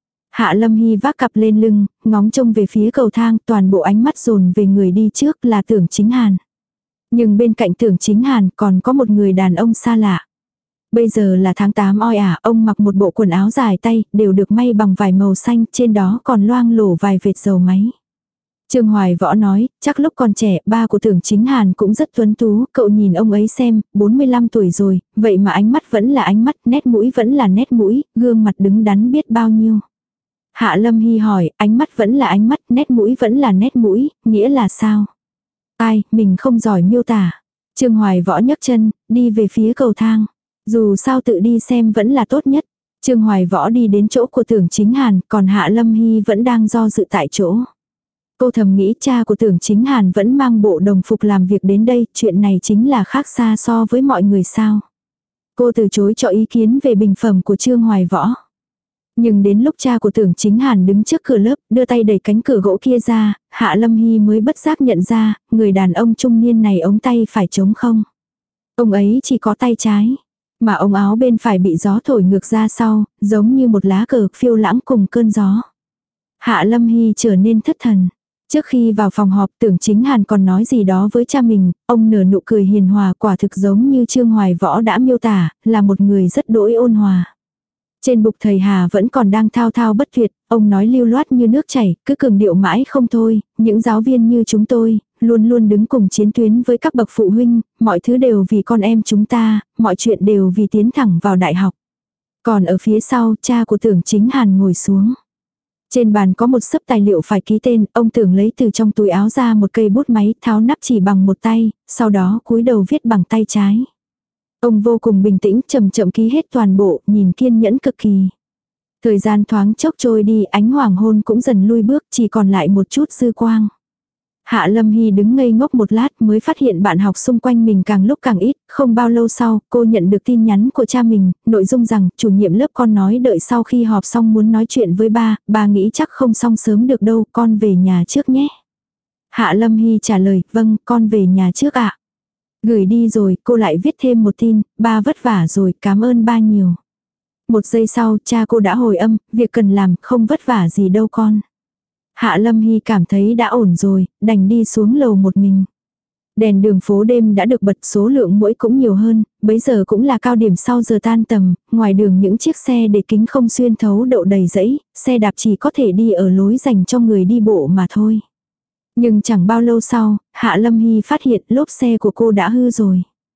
Hạ Lâm Hy vác cặp lên lưng, ngóng trông về phía cầu thang, toàn bộ ánh mắt dồn về người đi trước là Tưởng Chính Hàn. Nhưng bên cạnh Tưởng Chính Hàn còn có một người đàn ông xa lạ. Bây giờ là tháng 8 oi ả, ông mặc một bộ quần áo dài tay, đều được may bằng vải màu xanh, trên đó còn loang lổ vài vệt dầu máy. Trương Hoài Võ nói, chắc lúc còn trẻ, ba của Tưởng Chính Hàn cũng rất tuấn tú, cậu nhìn ông ấy xem, 45 tuổi rồi, vậy mà ánh mắt vẫn là ánh mắt, nét mũi vẫn là nét mũi, gương mặt đứng đắn biết bao nhiêu. Hạ Lâm Hy hỏi, ánh mắt vẫn là ánh mắt, nét mũi vẫn là nét mũi, nghĩa là sao? Ai, mình không giỏi miêu tả. Trương Hoài Võ nhấc chân, đi về phía cầu thang. Dù sao tự đi xem vẫn là tốt nhất. Trương Hoài Võ đi đến chỗ của Tưởng Chính Hàn, còn Hạ Lâm Hy vẫn đang do dự tại chỗ. Cô thầm nghĩ cha của Tưởng Chính Hàn vẫn mang bộ đồng phục làm việc đến đây, chuyện này chính là khác xa so với mọi người sao. Cô từ chối cho ý kiến về bình phẩm của Trương Hoài Võ. Nhưng đến lúc cha của Tưởng Chính Hàn đứng trước cửa lớp, đưa tay đẩy cánh cửa gỗ kia ra, Hạ Lâm Hy mới bất giác nhận ra, người đàn ông trung niên này ống tay phải trống không. Ông ấy chỉ có tay trái, mà ống áo bên phải bị gió thổi ngược ra sau, giống như một lá cờ phiêu lãng cùng cơn gió. Hạ Lâm Hy trở nên thất thần. Trước khi vào phòng họp, Tưởng Chính Hàn còn nói gì đó với cha mình, ông nở nụ cười hiền hòa, quả thực giống như Trương Hoài Võ đã miêu tả, là một người rất đỗi ôn hòa. Trên bục thầy Hà vẫn còn đang thao thao bất tuyệt, ông nói lưu loát như nước chảy, cứ cường điệu mãi không thôi, những giáo viên như chúng tôi, luôn luôn đứng cùng chiến tuyến với các bậc phụ huynh, mọi thứ đều vì con em chúng ta, mọi chuyện đều vì tiến thẳng vào đại học. Còn ở phía sau, cha của Tưởng Chính Hàn ngồi xuống. Trên bàn có một xấp tài liệu phải ký tên, ông Tưởng lấy từ trong túi áo ra một cây bút máy, tháo nắp chỉ bằng một tay, sau đó cúi đầu viết bằng tay trái. Ông vô cùng bình tĩnh, chậm chậm ký hết toàn bộ, nhìn kiên nhẫn cực kỳ. Thời gian thoáng chốc trôi đi, ánh hoàng hôn cũng dần lui bước, chỉ còn lại một chút dư quang. Hạ Lâm Hy đứng ngây ngốc một lát mới phát hiện bạn học xung quanh mình càng lúc càng ít, không bao lâu sau, cô nhận được tin nhắn của cha mình, nội dung rằng, chủ nhiệm lớp con nói đợi sau khi họp xong muốn nói chuyện với ba nghĩ chắc không xong sớm được đâu, con về nhà trước nhé. Hạ Lâm Hy trả lời, vâng, con về nhà trước ạ. Gửi đi rồi, cô lại viết thêm một tin, ba vất vả rồi, cảm ơn ba nhiều. Một giây sau, cha cô đã hồi âm, việc cần làm, không vất vả gì đâu con. Hạ Lâm Hy cảm thấy đã ổn rồi, đành đi xuống lầu một mình. Đèn đường phố đêm đã được bật, số lượng muỗi cũng nhiều hơn, bấy giờ cũng là cao điểm sau giờ tan tầm, ngoài đường những chiếc xe để kính không xuyên thấu đậu đầy rẫy, xe đạp chỉ có thể đi ở lối dành cho người đi bộ mà thôi. Nhưng chẳng bao lâu sau, Hạ Lâm Hy phát hiện lốp xe của cô đã hư rồi.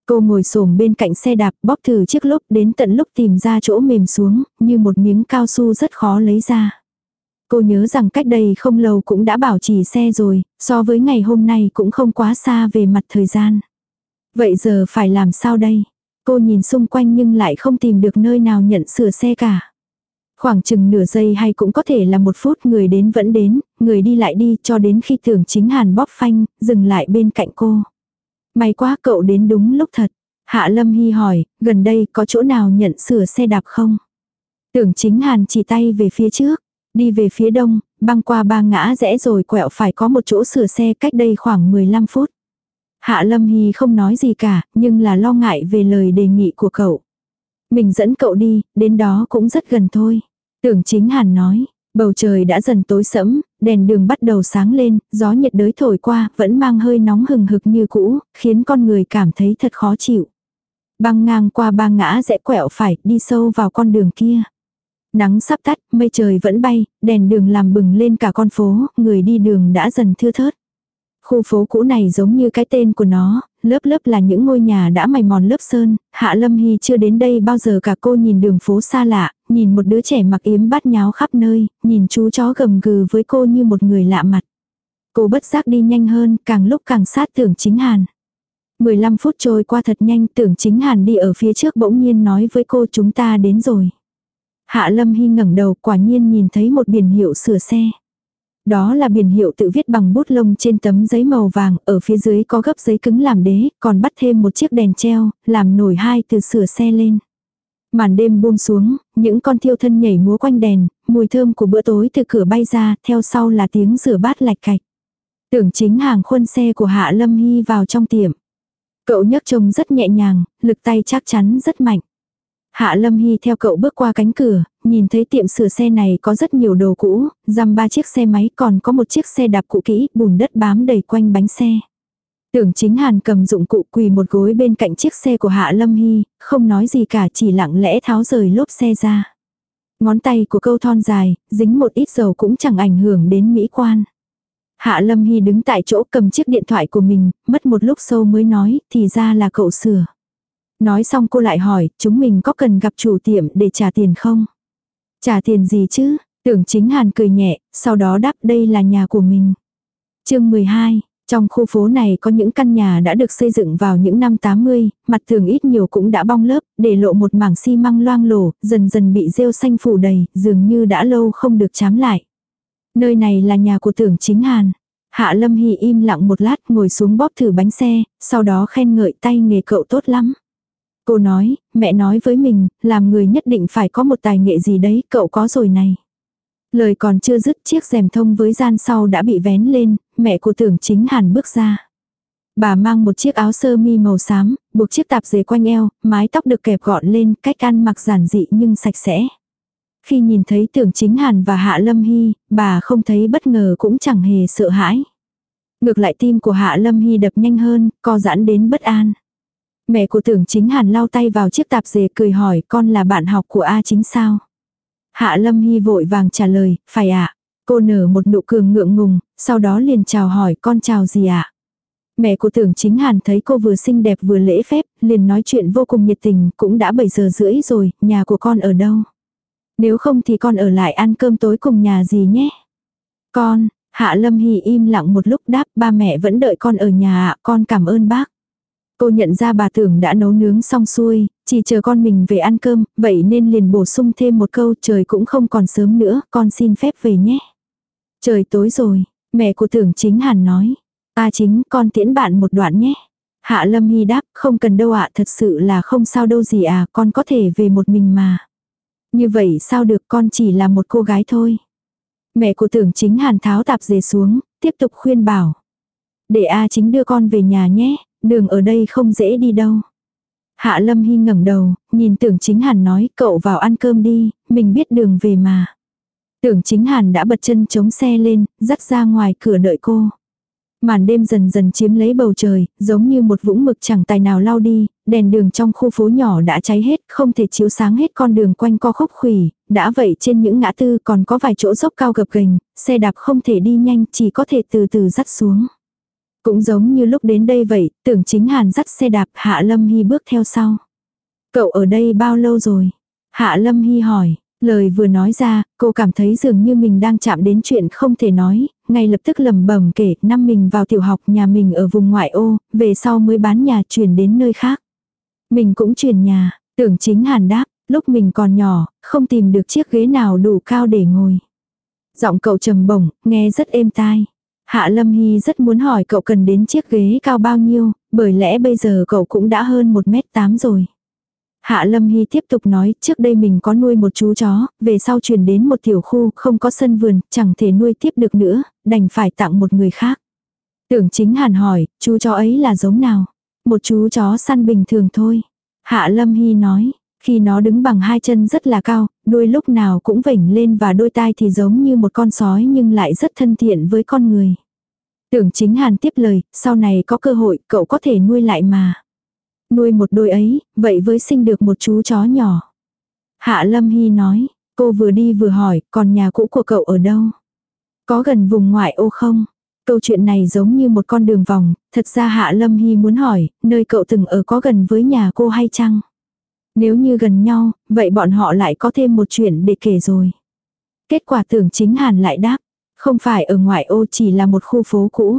Cô ngồi xổm bên cạnh xe đạp bóp thử chiếc lốp đến tận lúc tìm ra chỗ mềm xuống, như một miếng cao su rất khó lấy ra. Cô nhớ rằng cách đây không lâu cũng đã bảo trì xe rồi, so với ngày hôm nay cũng không quá xa về mặt thời gian. Vậy giờ phải làm sao đây? Cô nhìn xung quanh nhưng lại không tìm được nơi nào nhận sửa xe cả. Khoảng chừng nửa giây hay cũng có thể là 1 phút, người đến vẫn đến, người đi lại đi, cho đến khi Tưởng Chính Hàn bóp phanh, dừng lại bên cạnh cô. May quá cậu đến đúng lúc thật. Hạ Lâm Hy hỏi, gần đây có chỗ nào nhận sửa xe đạp không? Tưởng Chính Hàn chỉ tay về phía trước, đi về phía đông, băng qua 3 ngã rẽ rồi quẹo phải có một chỗ sửa xe cách đây khoảng 15 phút. Hạ Lâm Hy không nói gì cả, nhưng là lo ngại về lời đề nghị của cậu. Mình dẫn cậu đi, đến đó cũng rất gần thôi. Tưởng Chính Hàn nói, bầu trời đã dần tối sẫm, đèn đường bắt đầu sáng lên, gió nhiệt đới thổi qua, vẫn mang hơi nóng hừng hực như cũ, khiến con người cảm thấy thật khó chịu. Băng ngang qua 3 ngã rẽ quẹo phải, đi sâu vào con đường kia. Nắng sắp tắt, mây trời vẫn bay, đèn đường làm bừng lên cả con phố, người đi đường đã dần thưa thớt. Khu phố cũ này giống như cái tên của nó, lớp lớp là những ngôi nhà đã mài mòn lớp sơn. Hạ Lâm Hy chưa đến đây bao giờ cả, cô nhìn đường phố xa lạ, nhìn một đứa trẻ mặc yếm bát nháo khắp nơi, nhìn chú chó gầm gừ với cô như một người lạ mặt. Cô bất giác đi nhanh hơn, càng lúc càng sát Tưởng Chính Hàn. 15 phút trôi qua thật nhanh, Tưởng Chính Hàn đi ở phía trước bỗng nhiên nói với cô, chúng ta đến rồi. Hạ Lâm Hy ngẩng đầu, quả nhiên nhìn thấy một biển hiệu sửa xe. Đó là biển hiệu tự viết bằng bút lông trên tấm giấy màu vàng, ở phía dưới có gấp giấy cứng làm đế, còn bắt thêm một chiếc đèn treo, làm nổi 2 từ sửa xe lên. Màn đêm buông xuống, những con thiêu thân nhảy múa quanh đèn, mùi thơm của bữa tối từ cửa bay ra, theo sau là tiếng rửa bát lạch cạch. Tưởng Chính Hàn khuân xe của Hạ Lâm Hy vào trong tiệm. Cậu nhấc trông rất nhẹ nhàng, lực tay chắc chắn rất mạnh. Hạ Lâm Hy theo cậu bước qua cánh cửa, nhìn thấy tiệm sửa xe này có rất nhiều đồ cũ, dăm 3 chiếc xe máy, còn có một chiếc xe đạp cũ kỹ, bùn đất bám đầy quanh bánh xe. Tưởng Chính Hàn cầm dụng cụ quỳ một gối bên cạnh chiếc xe của Hạ Lâm Hy, không nói gì cả, chỉ lặng lẽ tháo rời lốp xe ra. Ngón tay của câu thon dài, dính một ít dầu cũng chẳng ảnh hưởng đến mỹ quan. Hạ Lâm Hy đứng tại chỗ cầm chiếc điện thoại của mình, mất một lúc sau mới nói, thì ra là cậu sửa. Nói xong cô lại hỏi, chúng mình có cần gặp chủ tiệm để trả tiền không? Trả tiền gì chứ? Tưởng Chính Hàn cười nhẹ, sau đó đáp, đây là nhà của mình. Chương 12, trong khu phố này có những căn nhà đã được xây dựng vào những năm 80, mặt tường ít nhiều cũng đã bong lớp, để lộ một mảng xi măng loang lổ, dần dần bị rêu xanh phủ đầy, dường như đã lâu không được chám lại. Nơi này là nhà của Tưởng Chính Hàn. Hạ Lâm Hy im lặng một lát, ngồi xuống bóp thử bánh xe, sau đó khen ngợi, tay nghề cậu tốt lắm. Cô nói, mẹ nói với mình, làm người nhất định phải có một tài nghệ gì đấy, cậu có rồi này. Lời còn chưa dứt, chiếc rèm thông với gian sau đã bị vén lên, mẹ của Tưởng Chính Hàn bước ra. Bà mang một chiếc áo sơ mi màu xám, buộc chiếc tạp dề quanh eo, mái tóc được kẹp gọn lên, cách ăn mặc giản dị nhưng sạch sẽ. Khi nhìn thấy Tưởng Chính Hàn và Hạ Lâm Hy, bà không thấy bất ngờ cũng chẳng hề sợ hãi. Ngược lại tim của Hạ Lâm Hy đập nhanh hơn, co giãn đến bất an. Mẹ của Tưởng Chính Hàn lau tay vào chiếc tạp dề cười hỏi, con là bạn học của A Chính sao? Hạ Lâm Hy vội vàng trả lời, phải ạ. Cô nở một nụ cười ngượng ngùng, sau đó liền chào hỏi, con chào gì ạ? Mẹ của Tưởng Chính Hàn thấy cô vừa xinh đẹp vừa lễ phép, liền nói chuyện vô cùng nhiệt tình, cũng đã 7 giờ rưỡi rồi, nhà của con ở đâu? Nếu không thì con ở lại ăn cơm tối cùng nhà gì nhé? Con, Hạ Lâm Hy im lặng một lúc đáp, ba mẹ vẫn đợi con ở nhà ạ, con cảm ơn bác. Cô nhận ra bà Tưởng đã nấu nướng xong xuôi, chỉ chờ con mình về ăn cơm, vậy nên liền bổ sung thêm một câu, trời cũng không còn sớm nữa, con xin phép về nhé. Trời tối rồi, mẹ của Tưởng Chính Hàn nói. A Chính, con tiễn bạn một đoạn nhé. Hạ Lâm Hy đáp, không cần đâu ạ, thật sự là không sao đâu gì à, con có thể về một mình mà. Như vậy sao được, con chỉ là một cô gái thôi. Mẹ của Tưởng Chính Hàn tháo tạp dề xuống, tiếp tục khuyên bảo. Để A Chính đưa con về nhà nhé, đường ở đây không dễ đi đâu. Hạ Lâm Hy ngẩng đầu, nhìn Tưởng Chính Hàn nói, cậu vào ăn cơm đi, mình biết đường về mà. Tưởng Chính Hàn đã bật chân chống xe lên, dắt ra ngoài cửa đợi cô. Màn đêm dần dần chiếm lấy bầu trời, giống như một vũng mực chẳng tài nào lau đi, đèn đường trong khu phố nhỏ đã cháy hết, không thể chiếu sáng hết con đường quanh co khúc khuỷu, đã vậy trên những ngã tư còn có vài chỗ dốc cao gập ghềnh, xe đạp không thể đi nhanh, chỉ có thể từ từ dắt xuống. Cũng giống như lúc đến đây vậy, Tưởng Chính Hàn dắt xe đạp, Hạ Lâm Hy bước theo sau. Cậu ở đây bao lâu rồi? Hạ Lâm Hy hỏi. Lời vừa nói ra, cô cảm thấy dường như mình đang chạm đến chuyện không thể nói, ngay lập tức lẩm bẩm kể năm mình vào tiểu học, nhà mình ở vùng ngoại ô, về sau mới bán nhà chuyển đến nơi khác. Mình cũng chuyển nhà, Tưởng Chính Hàn đáp, lúc mình còn nhỏ, không tìm được chiếc ghế nào đủ cao để ngồi. Giọng cậu trầm bổng, nghe rất êm tai. Hạ Lâm Hy rất muốn hỏi cậu cần đến chiếc ghế cao bao nhiêu, bởi lẽ bây giờ cậu cũng đã hơn 1m8 rồi. Hạ Lâm Hy tiếp tục nói, trước đây mình có nuôi một chú chó, về sau chuyển đến một tiểu khu, không có sân vườn, chẳng thể nuôi tiếp được nữa, đành phải tặng một người khác. Tưởng Chính Hàn hỏi, chú chó ấy là giống nào? Một chú chó săn bình thường thôi. Hạ Lâm Hy nói, khi nó đứng bằng hai chân rất là cao, đuôi lúc nào cũng vểnh lên và đôi tai thì giống như một con sói nhưng lại rất thân thiện với con người. Tưởng Chính Hàn tiếp lời, sau này có cơ hội cậu có thể nuôi lại mà. Nuôi một đôi ấy, vậy với sinh được một chú chó nhỏ. Hạ Lâm Hy nói, cô vừa đi vừa hỏi, còn nhà cũ của cậu ở đâu? Có gần vùng ngoại ô không? Câu chuyện này giống như một con đường vòng, thật ra Hạ Lâm Hy muốn hỏi, nơi cậu từng ở có gần với nhà cô hay chăng? Nếu như gần nhau, vậy bọn họ lại có thêm một chuyện để kể rồi. Kết quả Tưởng Chính Hàn lại đáp, không phải ở ngoại ô, chỉ là một khu phố cũ.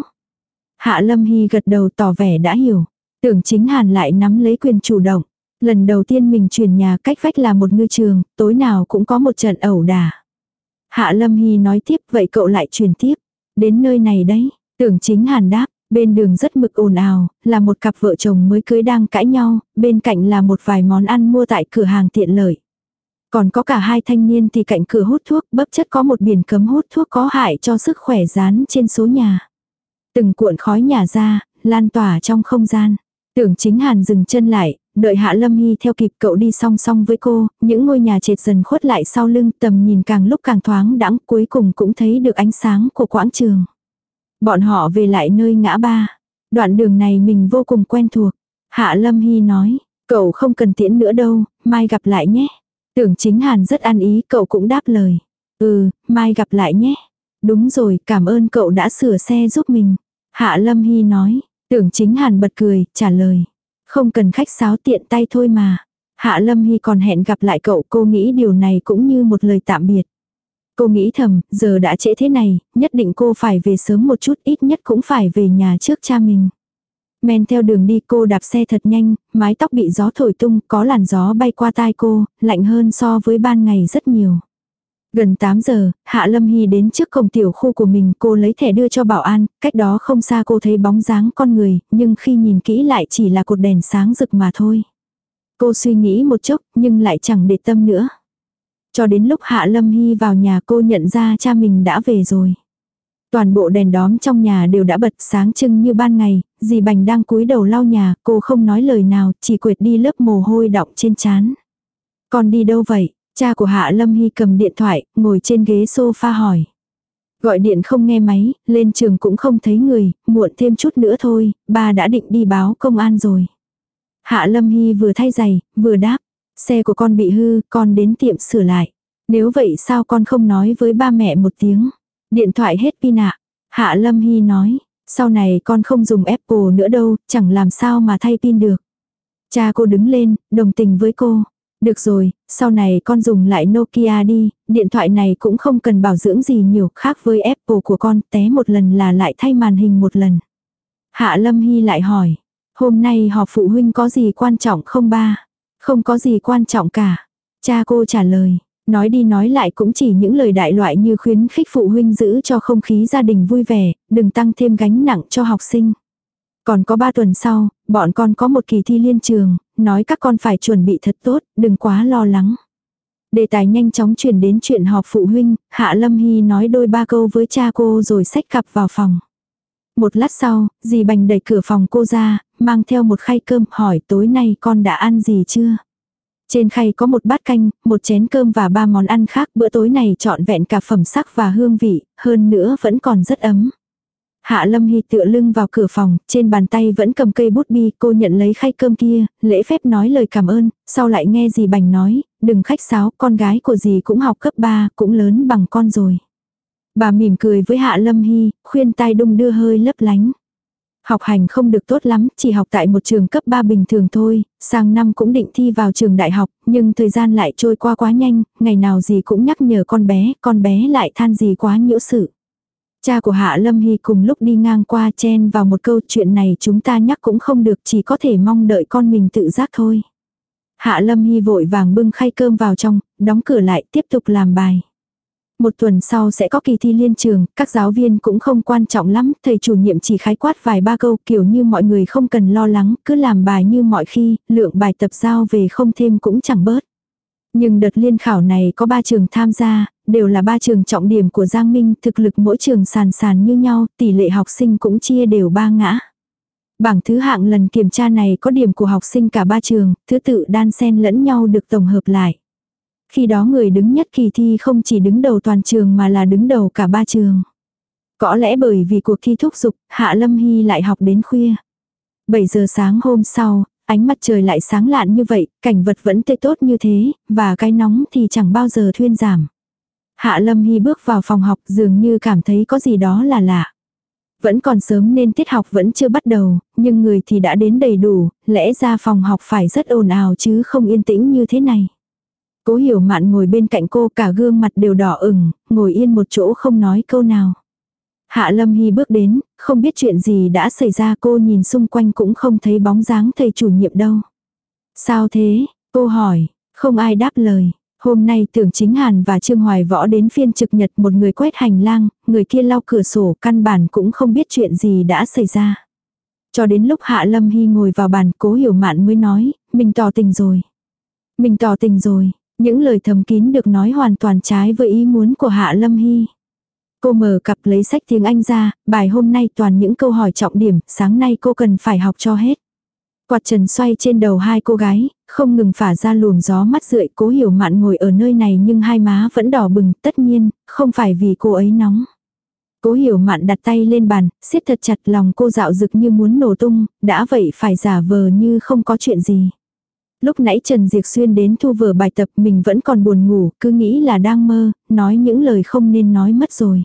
Hạ Lâm Hy gật đầu tỏ vẻ đã hiểu. Tưởng Chính Hàn lại nắm lấy quyền chủ động. Lần đầu tiên mình chuyển nhà, cách vách là một ngư trường, tối nào cũng có một trận ẩu đả. Hạ Lâm Hy nói tiếp, vậy cậu lại chuyển tiếp. Đến nơi này đấy, Tưởng Chính Hàn đáp, bên đường rất mực ồn ào, là một cặp vợ chồng mới cưới đang cãi nhau, bên cạnh là một vài món ăn mua tại cửa hàng tiện lợi. Còn có cả hai thanh niên thì cạnh cửa hút thuốc, bấp chất có một biển cấm hút thuốc có hại cho sức khỏe dán trên số nhà. Từng cuộn khói nhả ra, lan tỏa trong không gian. Tưởng Chính Hàn dừng chân lại, đợi Hạ Lâm Hy theo kịp cậu đi song song với cô, những ngôi nhà trệt dần khuất lại sau lưng, tầm nhìn càng lúc càng thoáng đãng, cuối cùng cũng thấy được ánh sáng của quãng trường. Bọn họ về lại nơi ngã ba. Đoạn đường này mình vô cùng quen thuộc. Hạ Lâm Hy nói, cậu không cần tiễn nữa đâu, mai gặp lại nhé. Tưởng Chính Hàn rất ăn ý, cậu cũng đáp lời. Mai gặp lại nhé. Đúng rồi, cảm ơn cậu đã sửa xe giúp mình. Hạ Lâm Hy nói. Tưởng Chính Hàn bật cười, trả lời. Không cần khách sáo, tiện tay thôi mà. Hạ Lâm Hy còn hẹn gặp lại cậu, cô nghĩ điều này cũng như một lời tạm biệt. Cô nghĩ thầm, giờ đã trễ thế này, nhất định cô phải về sớm một chút, ít nhất cũng phải về nhà trước cha mình. Men theo đường đi, cô đạp xe thật nhanh, mái tóc bị gió thổi tung, có làn gió bay qua tai cô, lạnh hơn so với ban ngày rất nhiều. Gần 8 giờ, Hạ Lâm Hy đến trước cổng tiểu khu của mình, cô lấy thẻ đưa cho bảo an, cách đó không xa cô thấy bóng dáng con người, nhưng khi nhìn kỹ lại chỉ là cột đèn sáng rực mà thôi. Cô suy nghĩ một chốc, nhưng lại chẳng để tâm nữa. Cho đến lúc Hạ Lâm Hy vào nhà, cô nhận ra cha mình đã về rồi. Toàn bộ đèn đóm trong nhà đều đã bật sáng trưng như ban ngày, dì Bành đang cúi đầu lau nhà, cô không nói lời nào, chỉ quệt đi lớp mồ hôi đọng trên trán. Con đi đâu vậy? Cha của Hạ Lâm Hy cầm điện thoại, ngồi trên ghế sofa hỏi. Gọi điện không nghe máy, lên trường cũng không thấy người, muộn thêm chút nữa thôi, ba đã định đi báo công an rồi. Hạ Lâm Hy vừa thay giày, vừa đáp. Xe của con bị hư, con đến tiệm sửa lại. Nếu vậy sao con không nói với ba mẹ một tiếng? Điện thoại hết pin ạ. Hạ Lâm Hy nói. Sau này con không dùng Apple nữa đâu, chẳng làm sao mà thay pin được. Cha cô đứng lên, đồng tình với cô. Được rồi, sau này con dùng lại Nokia đi, điện thoại này cũng không cần bảo dưỡng gì nhiều, khác với Apple của con, té một lần là lại thay màn hình một lần. Hạ Lâm Hy lại hỏi, hôm nay họp phụ huynh có gì quan trọng không ba? Không có gì quan trọng cả. Cha cô trả lời, nói đi nói lại cũng chỉ những lời đại loại như khuyến khích phụ huynh giữ cho không khí gia đình vui vẻ, đừng tăng thêm gánh nặng cho học sinh. Còn có 3 tuần sau, bọn con có một kỳ thi liên trường, nói các con phải chuẩn bị thật tốt, đừng quá lo lắng. Đề tài nhanh chóng chuyển đến chuyện họp phụ huynh, Hạ Lâm Hy nói đôi ba câu với cha cô rồi xách cặp vào phòng. Một lát sau, dì Bành đẩy cửa phòng cô ra, mang theo một khay cơm, hỏi tối nay con đã ăn gì chưa? Trên khay có một bát canh, một chén cơm và 3 món ăn khác, bữa tối này trọn vẹn cả phẩm sắc và hương vị, hơn nữa vẫn còn rất ấm. Hạ Lâm Hy tựa lưng vào cửa phòng, trên bàn tay vẫn cầm cây bút bi, cô nhận lấy khay cơm kia, lễ phép nói lời cảm ơn, sau lại nghe dì Bành nói, đừng khách sáo, con gái của dì cũng học cấp 3, cũng lớn bằng con rồi. Bà mỉm cười với Hạ Lâm Hy, khuyên tai đung đưa hơi lấp lánh. Học hành không được tốt lắm, chỉ học tại một trường cấp 3 bình thường thôi, sang năm cũng định thi vào trường đại học, nhưng thời gian lại trôi qua quá nhanh, ngày nào gì cũng nhắc nhở con bé lại than gì quá nhiễu sự. Cha của Hạ Lâm Hy cùng lúc đi ngang qua chen vào một câu chuyện này chúng ta nhắc cũng không được, chỉ có thể mong đợi con mình tự giác thôi. Hạ Lâm Hy vội vàng bưng khay cơm vào trong, đóng cửa lại tiếp tục làm bài. Một tuần sau sẽ có kỳ thi liên trường, các giáo viên cũng không quan trọng lắm, thầy chủ nhiệm chỉ khái quát vài ba câu kiểu như mọi người không cần lo lắng, cứ làm bài như mọi khi, lượng bài tập giao về không thêm cũng chẳng bớt. Nhưng đợt liên khảo này có 3 trường tham gia, đều là 3 trường trọng điểm của Giang Minh, thực lực mỗi trường sàn như nhau, tỷ lệ học sinh cũng chia đều 3 ngã. Bảng thứ hạng lần kiểm tra này có điểm của học sinh cả 3 trường, thứ tự đan xen lẫn nhau được tổng hợp lại. Khi đó người đứng nhất kỳ thi không chỉ đứng đầu toàn trường mà là đứng đầu cả 3 trường. Có lẽ bởi vì cuộc thi thúc giục, Hạ Lâm Hy lại học đến khuya. 7 giờ sáng hôm sau, ánh mặt trời lại sáng lạn như vậy, cảnh vật vẫn tươi tốt như thế, và cái nóng thì chẳng bao giờ thuyên giảm. Hạ Lâm Hy bước vào phòng học dường như cảm thấy có gì đó là lạ. Vẫn còn sớm nên tiết học vẫn chưa bắt đầu, nhưng người thì đã đến đầy đủ, lẽ ra phòng học phải rất ồn ào chứ không yên tĩnh như thế này. Cố Hiểu Mạn ngồi bên cạnh cô cả gương mặt đều đỏ ửng, ngồi yên một chỗ không nói câu nào. Hạ Lâm Hy bước đến, không biết chuyện gì đã xảy ra, cô nhìn xung quanh cũng không thấy bóng dáng thầy chủ nhiệm đâu. Sao thế? Cô hỏi, không ai đáp lời. Hôm nay Tưởng Chính Hàn và Trương Hoài Võ đến phiên trực nhật, một người quét hành lang, người kia lau cửa sổ, căn bản cũng không biết chuyện gì đã xảy ra. Cho đến lúc Hạ Lâm Hy ngồi vào bàn, Cố Hiểu Mạn mới nói, mình tỏ tình rồi. Mình tỏ tình rồi. Những lời thầm kín được nói hoàn toàn trái với ý muốn của Hạ Lâm Hy. Cô mở cặp lấy sách tiếng Anh ra, bài hôm nay toàn những câu hỏi trọng điểm, sáng nay cô cần phải học cho hết. Quạt trần xoay trên đầu hai cô gái, không ngừng phả ra luồng gió mắt rượi. Cố Hiểu Mạn ngồi ở nơi này nhưng hai má vẫn đỏ bừng, tất nhiên, không phải vì cô ấy nóng. Cố Hiểu Mạn đặt tay lên bàn, siết thật chặt, lòng cô dạo dực như muốn nổ tung, đã vậy phải giả vờ như không có chuyện gì. Lúc nãy Trần Diệp Xuyên đến thu vở bài tập mình vẫn còn buồn ngủ, cứ nghĩ là đang mơ, nói những lời không nên nói mất rồi.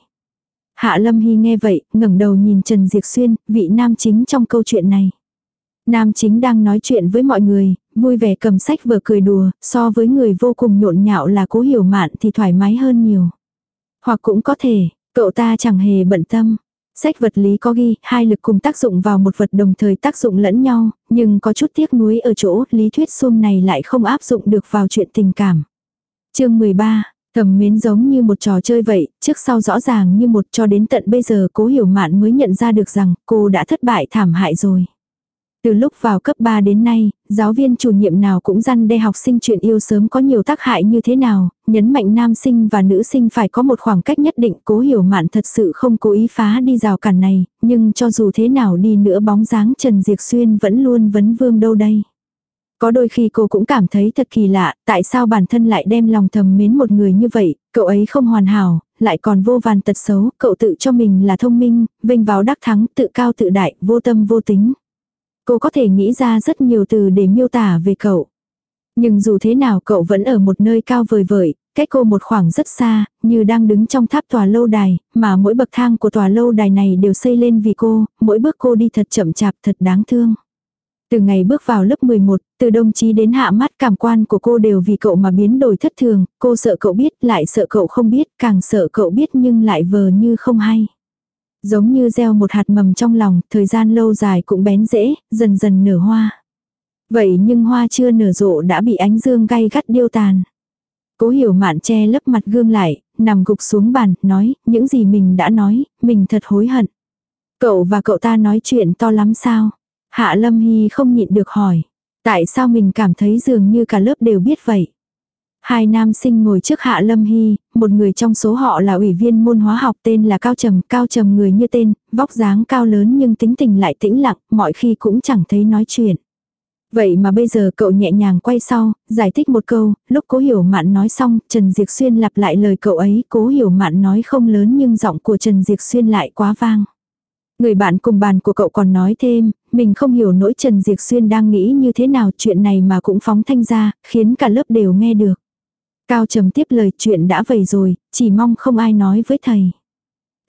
Hạ Lâm Hy nghe vậy, ngẩng đầu nhìn Trần Diệp Xuyên, vị nam chính trong câu chuyện này. Nam chính đang nói chuyện với mọi người, vui vẻ cầm sách vở cười đùa, so với người vô cùng nhộn nhạo là Cố Hiểu Mạn thì thoải mái hơn nhiều. Hoặc cũng có thể, cậu ta chẳng hề bận tâm. Sách vật lý có ghi, hai lực cùng tác dụng vào một vật đồng thời tác dụng lẫn nhau, nhưng có chút tiếc nuối ở chỗ lý thuyết xuông này lại không áp dụng được vào chuyện tình cảm. Chương 13, thầm mến giống như một trò chơi vậy, trước sau rõ ràng như một, cho đến tận bây giờ Cố Hiểu Mạn mới nhận ra được rằng cô đã thất bại thảm hại rồi. Từ lúc vào cấp 3 đến nay, giáo viên chủ nhiệm nào cũng răn đe học sinh chuyện yêu sớm có nhiều tác hại như thế nào, nhấn mạnh nam sinh và nữ sinh phải có một khoảng cách nhất định. Cố Hiểu Mạn thật sự không cố ý phá đi rào cản này, nhưng cho dù thế nào đi nữa bóng dáng Trần Diệp Xuyên vẫn luôn vấn vương đâu đây. Có đôi khi cô cũng cảm thấy thật kỳ lạ, tại sao bản thân lại đem lòng thầm mến một người như vậy, cậu ấy không hoàn hảo, lại còn vô vàn tật xấu, cậu tự cho mình là thông minh, vênh váo đắc thắng, tự cao tự đại, vô tâm vô tính. Cô có thể nghĩ ra rất nhiều từ để miêu tả về cậu. Nhưng dù thế nào cậu vẫn ở một nơi cao vời vợi, cách cô một khoảng rất xa, như đang đứng trong tháp tòa lâu đài, mà mỗi bậc thang của tòa lâu đài này đều xây lên vì cô, mỗi bước cô đi thật chậm chạp, thật đáng thương. Từ ngày bước vào lớp 11, từ đồng chí đến hạ mắt cảm quan của cô đều vì cậu mà biến đổi thất thường, cô sợ cậu biết, lại sợ cậu không biết, càng sợ cậu biết nhưng lại vờ như không hay. Giống như gieo một hạt mầm trong lòng, thời gian lâu dài cũng bén rễ, dần dần nở hoa. Vậy nhưng hoa chưa nở rộ đã bị ánh dương gay gắt điêu tàn. Cố Hiểu Mạn che lấp mặt gương lại, nằm gục xuống bàn, nói, những gì mình đã nói, mình thật hối hận. Cậu và cậu ta nói chuyện to lắm sao? Hạ Lâm Hy không nhịn được hỏi. Tại sao mình cảm thấy dường như cả lớp đều biết vậy? Hai nam sinh ngồi trước Hạ Lâm Hy, một người trong số họ là ủy viên môn hóa học tên là Cao Trầm người như tên, vóc dáng cao lớn nhưng tính tình lại tĩnh lặng, mọi khi cũng chẳng thấy nói chuyện. Vậy mà bây giờ cậu nhẹ nhàng quay sau, giải thích một câu, lúc Cố Hiểu Mạn nói xong, Trần Diệp Xuyên lặp lại lời cậu ấy, Cố Hiểu Mạn nói không lớn nhưng giọng của Trần Diệp Xuyên lại quá vang. Người bạn cùng bàn của cậu còn nói thêm, mình không hiểu nỗi Trần Diệp Xuyên đang nghĩ như thế nào, chuyện này mà cũng phóng thanh ra, khiến cả lớp đều nghe được. Cao Trầm tiếp lời, chuyện đã vậy rồi, chỉ mong không ai nói với thầy.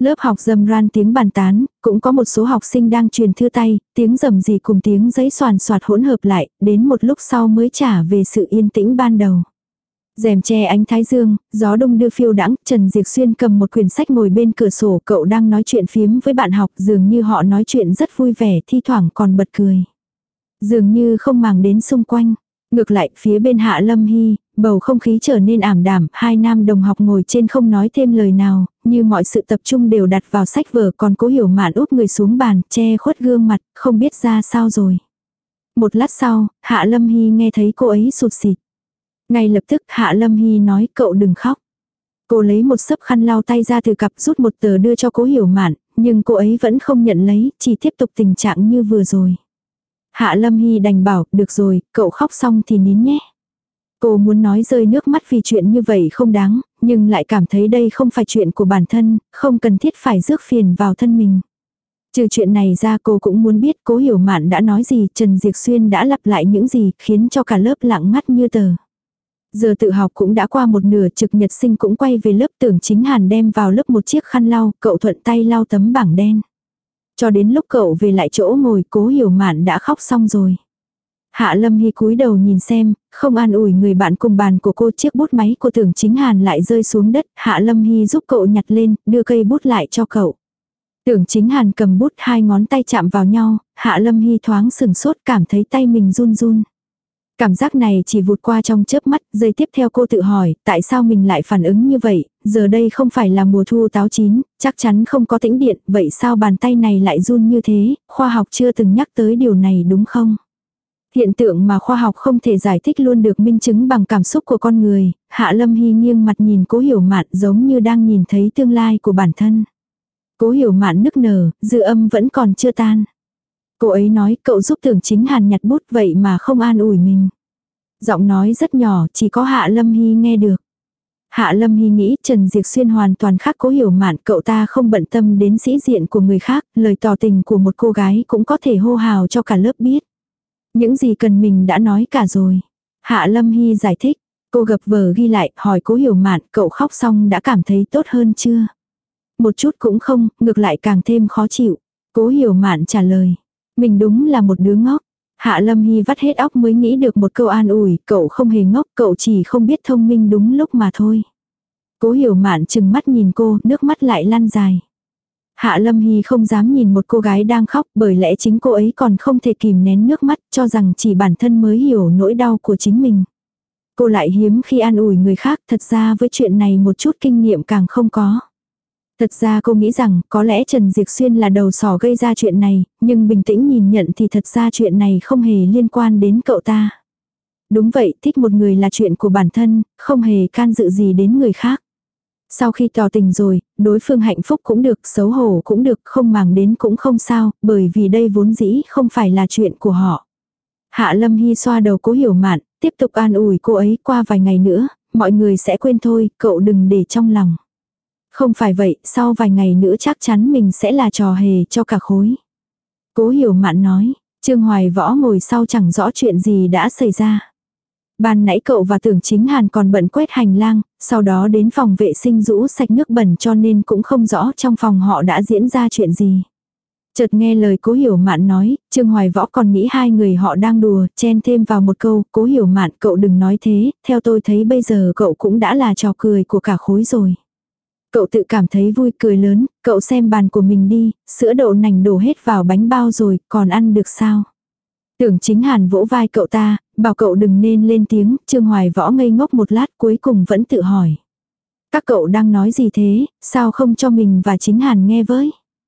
Lớp học rầm ran tiếng bàn tán, cũng có một số học sinh đang truyền thư tay, tiếng rầm rì cùng tiếng giấy xoàn xoạt hỗn hợp lại, đến một lúc sau mới trả về sự yên tĩnh ban đầu. Rèm che ánh thái dương, gió đông đưa phiêu đãng, Trần Diệp Xuyên cầm một quyển sách ngồi bên cửa sổ, cậu đang nói chuyện phiếm với bạn học, dường như họ nói chuyện rất vui vẻ, thi thoảng còn bật cười. Dường như không màng đến xung quanh. Ngược lại, phía bên Hạ Lâm Hy, bầu không khí trở nên ảm đạm, hai nam đồng học ngồi trên không nói thêm lời nào, như mọi sự tập trung đều đặt vào sách vở, còn Cố Hiểu Mạn úp người xuống bàn, che khuất gương mặt, không biết ra sao rồi. Một lát sau, Hạ Lâm Hy nghe thấy cô ấy sụt sịt. Ngay lập tức Hạ Lâm Hy nói cậu đừng khóc. Cô lấy một xấp khăn lau tay ra từ cặp, rút một tờ đưa cho Cố Hiểu Mạn, nhưng cô ấy vẫn không nhận lấy, chỉ tiếp tục tình trạng như vừa rồi. Hạ Lâm Hy đành bảo, được rồi, cậu khóc xong thì nín nhé. Cô muốn nói rơi nước mắt vì chuyện như vậy không đáng, nhưng lại cảm thấy đây không phải chuyện của bản thân, không cần thiết phải rước phiền vào thân mình. Trừ chuyện này ra cô cũng muốn biết Cố Hiểu Mạn đã nói gì, Trần Diệp Xuyên đã lặp lại những gì, khiến cho cả lớp lặng ngắt như tờ. Giờ tự học cũng đã qua một nửa, trực nhật sinh cũng quay về lớp, Tưởng Chính Hàn đem vào lớp một chiếc khăn lau, cậu thuận tay lau tấm bảng đen. Cho đến lúc cậu về lại chỗ ngồi, Cố Hiểu Mạn đã khóc xong rồi. Hạ Lâm Hy cúi đầu nhìn xem, không an ủi người bạn cùng bàn của cô, chiếc bút máy của Tưởng Chính Hàn lại rơi xuống đất, Hạ Lâm Hy giúp cậu nhặt lên, đưa cây bút lại cho cậu. Tưởng Chính Hàn cầm bút, hai ngón tay chạm vào nhau, Hạ Lâm Hy thoáng sừng sốt, cảm thấy tay mình run run. Cảm giác này chỉ vụt qua trong chớp mắt, giây tiếp theo cô tự hỏi, tại sao mình lại phản ứng như vậy, giờ đây không phải là mùa thu táo chín, chắc chắn không có tĩnh điện, vậy sao bàn tay này lại run như thế, khoa học chưa từng nhắc tới điều này đúng không? Hiện tượng mà khoa học không thể giải thích luôn được minh chứng bằng cảm xúc của con người, Hạ Lâm Hy nghiêng mặt nhìn Cố Hiểu Mạn giống như đang nhìn thấy tương lai của bản thân. Cố Hiểu Mạn nức nở, dư âm vẫn còn chưa tan. Cô ấy nói cậu giúp Tưởng Chính Hàn nhặt bút vậy mà không an ủi mình. Giọng nói rất nhỏ, chỉ có Hạ Lâm Hy nghe được. Hạ Lâm Hy nghĩ Trần Diệp Xuyên hoàn toàn khác Cố Hiểu Mạn, cậu ta không bận tâm đến sĩ diện của người khác, lời tỏ tình của một cô gái cũng có thể hô hào cho cả lớp biết. Những gì cần mình đã nói cả rồi. Hạ Lâm Hy giải thích, cô gập vở ghi lại, hỏi Cố Hiểu Mạn, cậu khóc xong đã cảm thấy tốt hơn chưa? Một chút cũng không, ngược lại càng thêm khó chịu. Cố Hiểu Mạn trả lời, mình đúng là một đứa ngốc. Hạ Lâm Hy vắt hết óc mới nghĩ được một câu an ủi, cậu không hề ngốc, cậu chỉ không biết thông minh đúng lúc mà thôi. Cố Hiểu Mạn chừng mắt nhìn cô, nước mắt lại lăn dài. Hạ Lâm Hy không dám nhìn một cô gái đang khóc, bởi lẽ chính cô ấy còn không thể kìm nén nước mắt, cho rằng chỉ bản thân mới hiểu nỗi đau của chính mình. Cô lại hiếm khi an ủi người khác, thật ra với chuyện này một chút kinh nghiệm càng không có. Thật ra cô nghĩ rằng có lẽ Trần Diệp Xuyên là đầu sỏ gây ra chuyện này, nhưng bình tĩnh nhìn nhận thì thật ra chuyện này không hề liên quan đến cậu ta. Đúng vậy, thích một người là chuyện của bản thân, không hề can dự gì đến người khác. Sau khi tỏ tình rồi, đối phương hạnh phúc cũng được, xấu hổ cũng được, không màng đến cũng không sao, bởi vì đây vốn dĩ không phải là chuyện của họ. Hạ Lâm Hy xoa đầu Cố Hiểu Mạn, tiếp tục an ủi cô ấy, qua vài ngày nữa, mọi người sẽ quên thôi, cậu đừng để trong lòng. Không phải vậy, sau vài ngày nữa chắc chắn mình sẽ là trò hề cho cả khối. Cố Hiểu Mạn nói, Trương Hoài Võ ngồi sau chẳng rõ chuyện gì đã xảy ra. Ban nãy cậu và Tưởng Chính Hàn còn bận quét hành lang, sau đó đến phòng vệ sinh rũ sạch nước bẩn cho nên cũng không rõ trong phòng họ đã diễn ra chuyện gì. Chợt nghe lời Cố Hiểu Mạn nói, Trương Hoài Võ còn nghĩ hai người họ đang đùa, chen thêm vào một câu, Cố Hiểu Mạn cậu đừng nói thế, theo tôi thấy bây giờ cậu cũng đã là trò cười của cả khối rồi. Cậu tự cảm thấy vui cười lớn, cậu xem bàn của mình đi, sữa đậu nành đổ hết vào bánh bao rồi, còn ăn được sao? Tưởng Chính Hàn vỗ vai cậu ta, bảo cậu đừng nên lên tiếng, Trương Hoài Võ ngây ngốc một lát cuối cùng vẫn tự hỏi. Các cậu đang nói gì thế, sao không cho mình và Chính Hàn nghe với?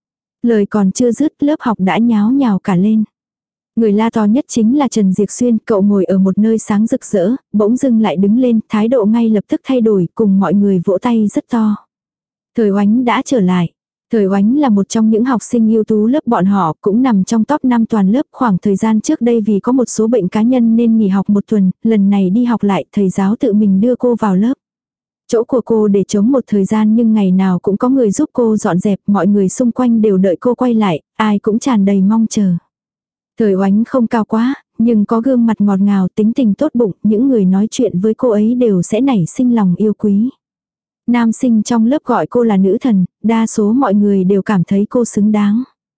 Lời còn chưa dứt, lớp học đã nháo nhào cả lên. Người la to nhất chính là Trần Diệp Xuyên, cậu ngồi ở một nơi sáng rực rỡ, bỗng dưng lại đứng lên, thái độ ngay lập tức thay đổi, cùng mọi người vỗ tay rất to. Thời Oánh đã trở lại. Thời Oánh là một trong những học sinh ưu tú lớp bọn họ, cũng nằm trong top 5 toàn lớp. Khoảng thời gian trước đây vì có một số bệnh cá nhân nên nghỉ học một tuần, lần này đi học lại, thầy giáo tự mình đưa cô vào lớp. Chỗ của cô để trống một thời gian nhưng ngày nào cũng có người giúp cô dọn dẹp, mọi người xung quanh đều đợi cô quay lại, ai cũng tràn đầy mong chờ. Thời Oánh không cao quá, nhưng có gương mặt ngọt ngào, tính tình tốt bụng, những người nói chuyện với cô ấy đều sẽ nảy sinh lòng yêu quý. Nam sinh trong lớp gọi cô là nữ thần, đa số mọi người đều cảm thấy cô xứng đáng.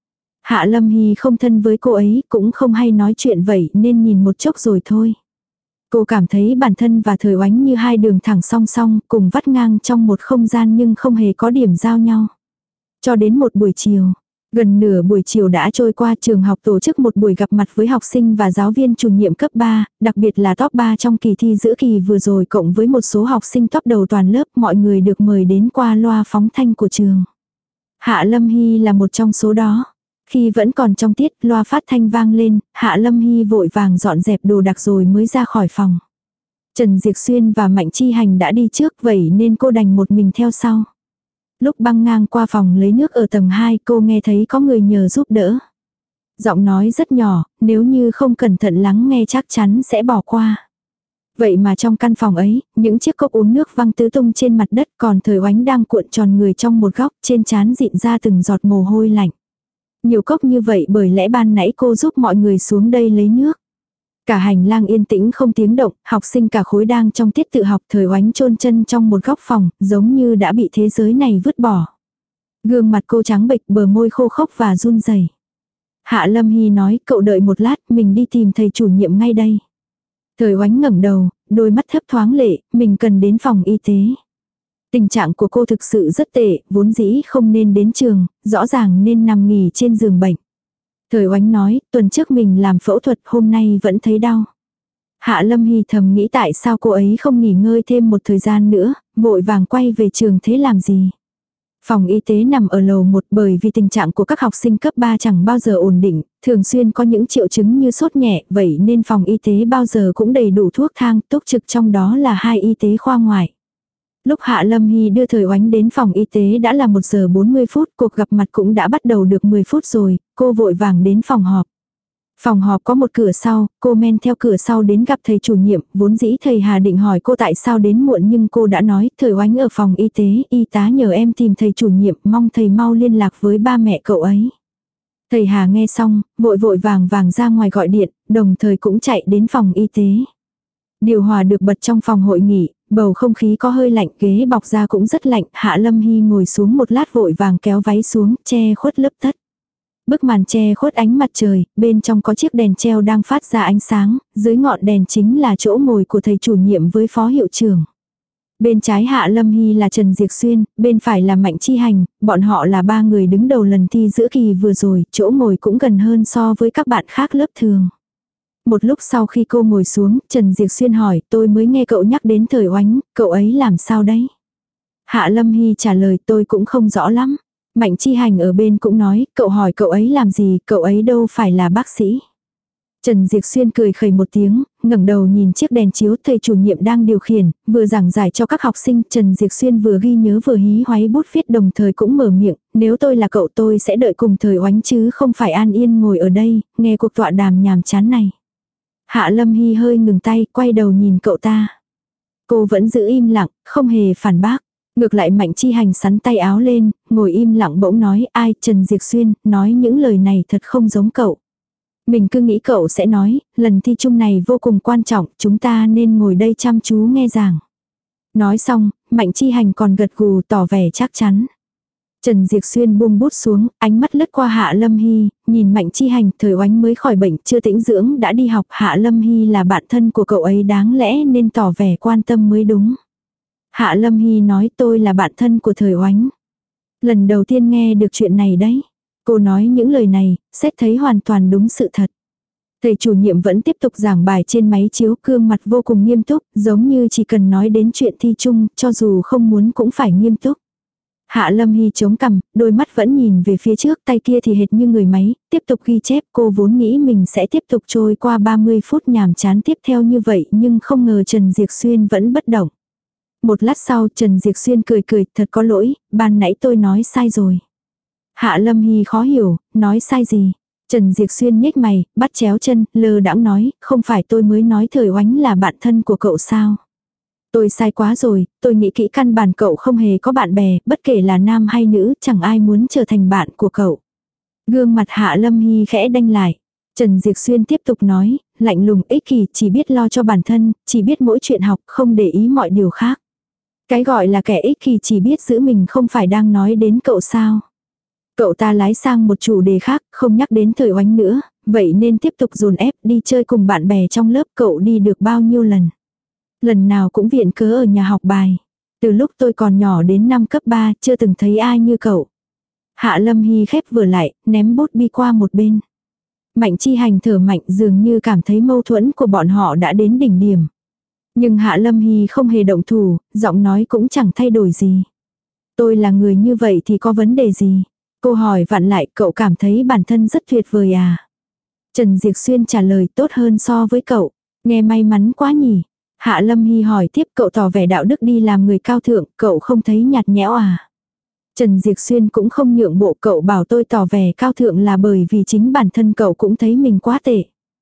Hạ Lâm Hy không thân với cô ấy, cũng không hay nói chuyện vậy nên nhìn một chốc rồi thôi. Cô cảm thấy bản thân và Thời Oánh như hai đường thẳng song song, cùng vắt ngang trong một không gian nhưng không hề có điểm giao nhau. Cho đến một buổi chiều, gần nửa buổi chiều đã trôi qua, trường học tổ chức một buổi gặp mặt với học sinh và giáo viên chủ nhiệm cấp 3, đặc biệt là top 3 trong kỳ thi giữa kỳ vừa rồi cộng với một số học sinh top đầu toàn lớp, mọi người được mời đến qua loa phóng thanh của trường. Hạ Lâm Hy là một trong số đó. Khi vẫn còn trong tiết, loa phát thanh vang lên, Hạ Lâm Hy vội vàng dọn dẹp đồ đạc rồi mới ra khỏi phòng. Trần Diệp Xuyên và Mạnh Chi Hành đã đi trước vậy nên cô đành một mình theo sau. Lúc băng ngang qua phòng lấy nước ở tầng 2 cô nghe thấy có người nhờ giúp đỡ. Giọng nói rất nhỏ, nếu như không cẩn thận lắng nghe chắc chắn sẽ bỏ qua. Vậy mà trong căn phòng ấy, những chiếc cốc uống nước văng tứ tung trên mặt đất, còn Thời Oánh đang cuộn tròn người trong một góc, trên trán dịn ra từng giọt mồ hôi lạnh. Nhiều cốc như vậy bởi lẽ ban nãy cô giúp mọi người xuống đây lấy nước. Cả hành lang yên tĩnh không tiếng động, học sinh cả khối đang trong tiết tự học. Thời Oánh chôn chân trong một góc phòng, giống như đã bị thế giới này vứt bỏ. Gương mặt cô trắng bệch, bờ môi khô khốc và run rẩy. Hạ Lâm Hy nói, cậu đợi một lát, mình đi tìm thầy chủ nhiệm ngay đây. Thời Oánh ngẩng đầu, đôi mắt thấp thoáng lệ, mình cần đến phòng y tế. Tình trạng của cô thực sự rất tệ, vốn dĩ không nên đến trường, rõ ràng nên nằm nghỉ trên giường bệnh. Thời Oánh nói, tuần trước mình làm phẫu thuật, hôm nay vẫn thấy đau. Hạ Lâm Hy thầm nghĩ tại sao cô ấy không nghỉ ngơi thêm một thời gian nữa, vội vàng quay về trường thế làm gì. Phòng y tế nằm ở lầu 1 bởi vì tình trạng của các học sinh cấp 3 chẳng bao giờ ổn định, thường xuyên có những triệu chứng như sốt nhẹ, vậy nên phòng y tế bao giờ cũng đầy đủ thuốc thang, túc trực trong đó là 2 y tế khoa ngoại. Lúc Hạ Lâm Hy đưa Thời Oánh đến phòng y tế đã là 1 giờ 40 phút, cuộc gặp mặt cũng đã bắt đầu được 10 phút rồi, cô vội vàng đến phòng họp. Phòng họp có một cửa sau, cô men theo cửa sau đến gặp thầy chủ nhiệm, vốn dĩ thầy Hà định hỏi cô tại sao đến muộn nhưng cô đã nói, Thời Oánh ở phòng y tế, y tá nhờ em tìm thầy chủ nhiệm, mong thầy mau liên lạc với ba mẹ cậu ấy. Thầy Hà nghe xong, vội vội vàng vàng ra ngoài gọi điện, đồng thời cũng chạy đến phòng y tế. Điều hòa được bật trong phòng hội nghị, bầu không khí có hơi lạnh, ghế bọc da cũng rất lạnh, Hạ Lâm Hy ngồi xuống một lát vội vàng kéo váy xuống, che khuất lớp tất. Bức màn che khuất ánh mặt trời, bên trong có chiếc đèn treo đang phát ra ánh sáng, dưới ngọn đèn chính là chỗ ngồi của thầy chủ nhiệm với phó hiệu trưởng. Bên trái Hạ Lâm Hy là Trần Diệp Xuyên, bên phải là Mạnh Chi Hành, bọn họ là 3 người đứng đầu lần thi giữa kỳ vừa rồi, chỗ ngồi cũng gần hơn so với các bạn khác lớp thường. Một lúc sau khi cô ngồi xuống, Trần Diệp Xuyên hỏi, tôi mới nghe cậu nhắc đến Thời Oánh, cậu ấy làm sao đấy? Hạ Lâm Hy trả lời, tôi cũng không rõ lắm. Mạnh Chi Hành ở bên cũng nói, cậu hỏi cậu ấy làm gì, cậu ấy đâu phải là bác sĩ. Trần Diệp Xuyên cười khẩy một tiếng, ngẩng đầu nhìn chiếc đèn chiếu thầy chủ nhiệm đang điều khiển, vừa giảng giải cho các học sinh. Trần Diệp Xuyên vừa ghi nhớ vừa hí hoáy bút viết, đồng thời cũng mở miệng, nếu tôi là cậu tôi sẽ đợi cùng Thời Oánh chứ không phải an yên ngồi ở đây, nghe cuộc tọa đàm nhàm chán này. Hạ Lâm Hy hơi ngừng tay, quay đầu nhìn cậu ta. Cô vẫn giữ im lặng, không hề phản bác. Ngược lại Mạnh Chi Hành sắn tay áo lên, ngồi im lặng bỗng nói, ai, Trần Diệp Xuyên, nói những lời này thật không giống cậu. Mình cứ nghĩ cậu sẽ nói, lần thi chung này vô cùng quan trọng, chúng ta nên ngồi đây chăm chú nghe giảng. Nói xong, Mạnh Chi Hành còn gật gù tỏ vẻ chắc chắn. Trần Diệp Xuyên buông bút xuống, ánh mắt lướt qua Hạ Lâm Hy, nhìn Mạnh Chi Hành, Thời Oánh mới khỏi bệnh, chưa tĩnh dưỡng đã đi học, Hạ Lâm Hy là bạn thân của cậu ấy đáng lẽ nên tỏ vẻ quan tâm mới đúng. Hạ Lâm Hy nói tôi là bạn thân của Thời Oánh. Lần đầu tiên nghe được chuyện này đấy. Cô nói những lời này, xét thấy hoàn toàn đúng sự thật. Thầy chủ nhiệm vẫn tiếp tục giảng bài trên máy chiếu, gương mặt vô cùng nghiêm túc, giống như chỉ cần nói đến chuyện thi chung, cho dù không muốn cũng phải nghiêm túc. Hạ Lâm Hy chống cằm, đôi mắt vẫn nhìn về phía trước, tay kia thì hệt như người máy, tiếp tục ghi chép. Cô vốn nghĩ mình sẽ tiếp tục trôi qua 30 phút nhàm chán tiếp theo như vậy, nhưng không ngờ Trần Diệp Xuyên vẫn bất động. Một lát sau Trần Diệp Xuyên cười cười, thật có lỗi, ban nãy tôi nói sai rồi. Hạ Lâm Hy khó hiểu, nói sai gì? Trần Diệp Xuyên nhếch mày, bắt chéo chân, lơ đãng nói, không phải tôi mới nói Thời Oánh là bạn thân của cậu sao? Tôi sai quá rồi, tôi nghĩ kỹ căn bản cậu không hề có bạn bè, bất kể là nam hay nữ, chẳng ai muốn trở thành bạn của cậu. Gương mặt Hạ Lâm Hy khẽ đanh lại. Trần Diệp Xuyên tiếp tục nói, lạnh lùng ích kỷ, chỉ biết lo cho bản thân, chỉ biết mỗi chuyện học, không để ý mọi điều khác. Cái gọi là kẻ ích kỷ chỉ biết giữ mình không phải đang nói đến cậu sao. Cậu ta lái sang một chủ đề khác, không nhắc đến Thời Oánh nữa, vậy nên tiếp tục dồn ép đi chơi cùng bạn bè trong lớp. Cậu đi được bao nhiêu lần? Lần nào cũng viện cớ ở nhà học bài. Từ lúc tôi còn nhỏ đến năm cấp 3 chưa từng thấy ai như cậu. Hạ Lâm Hy khép vừa lại, ném bút bi qua một bên. Mạnh Chi Hành thở mạnh dường như cảm thấy mâu thuẫn của bọn họ đã đến đỉnh điểm. Nhưng Hạ Lâm Hy không hề động thủ, giọng nói cũng chẳng thay đổi gì. Tôi là người như vậy thì có vấn đề gì? Cô hỏi vặn lại, cậu cảm thấy bản thân rất tuyệt vời à? Trần Diệp Xuyên trả lời, tốt hơn so với cậu. Nghe may mắn quá nhỉ. Hạ Lâm Hy hỏi tiếp, cậu tỏ vẻ đạo đức đi làm người cao thượng, cậu không thấy nhạt nhẽo à? Trần Diệp Xuyên cũng không nhượng bộ, cậu bảo tôi tỏ vẻ cao thượng là bởi vì chính bản thân cậu cũng thấy mình quá tệ.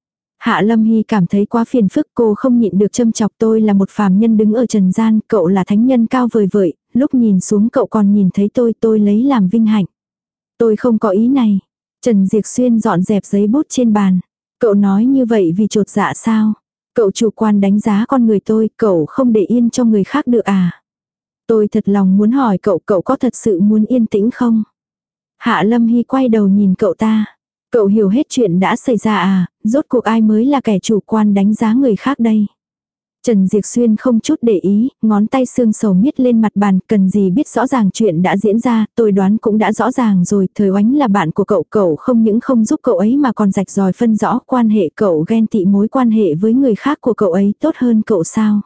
Hạ Lâm Hy cảm thấy quá phiền phức, cô không nhịn được châm chọc, tôi là một phàm nhân đứng ở trần gian, cậu là thánh nhân cao vời vợi, lúc nhìn xuống cậu còn nhìn thấy tôi lấy làm vinh hạnh. Tôi không có ý này. Trần Diệp Xuyên dọn dẹp giấy bút trên bàn. Cậu nói như vậy vì chột dạ sao? Cậu chủ quan đánh giá con người tôi, cậu không để yên cho người khác được à? Tôi thật lòng muốn hỏi cậu, cậu có thật sự muốn yên tĩnh không? Hạ Lâm Hy quay đầu nhìn cậu ta. Cậu hiểu hết chuyện đã xảy ra à, rốt cuộc ai mới là kẻ chủ quan đánh giá người khác đây? Trần Diệp Xuyên không chút để ý, ngón tay sương sầu miết lên mặt bàn, cần gì biết rõ ràng chuyện đã diễn ra, tôi đoán cũng đã rõ ràng rồi, Thời Oánh là bạn của cậu, cậu không những không giúp cậu ấy mà còn rạch ròi phân rõ quan hệ, cậu ghen tị mối quan hệ với người khác của cậu ấy tốt hơn cậu sao?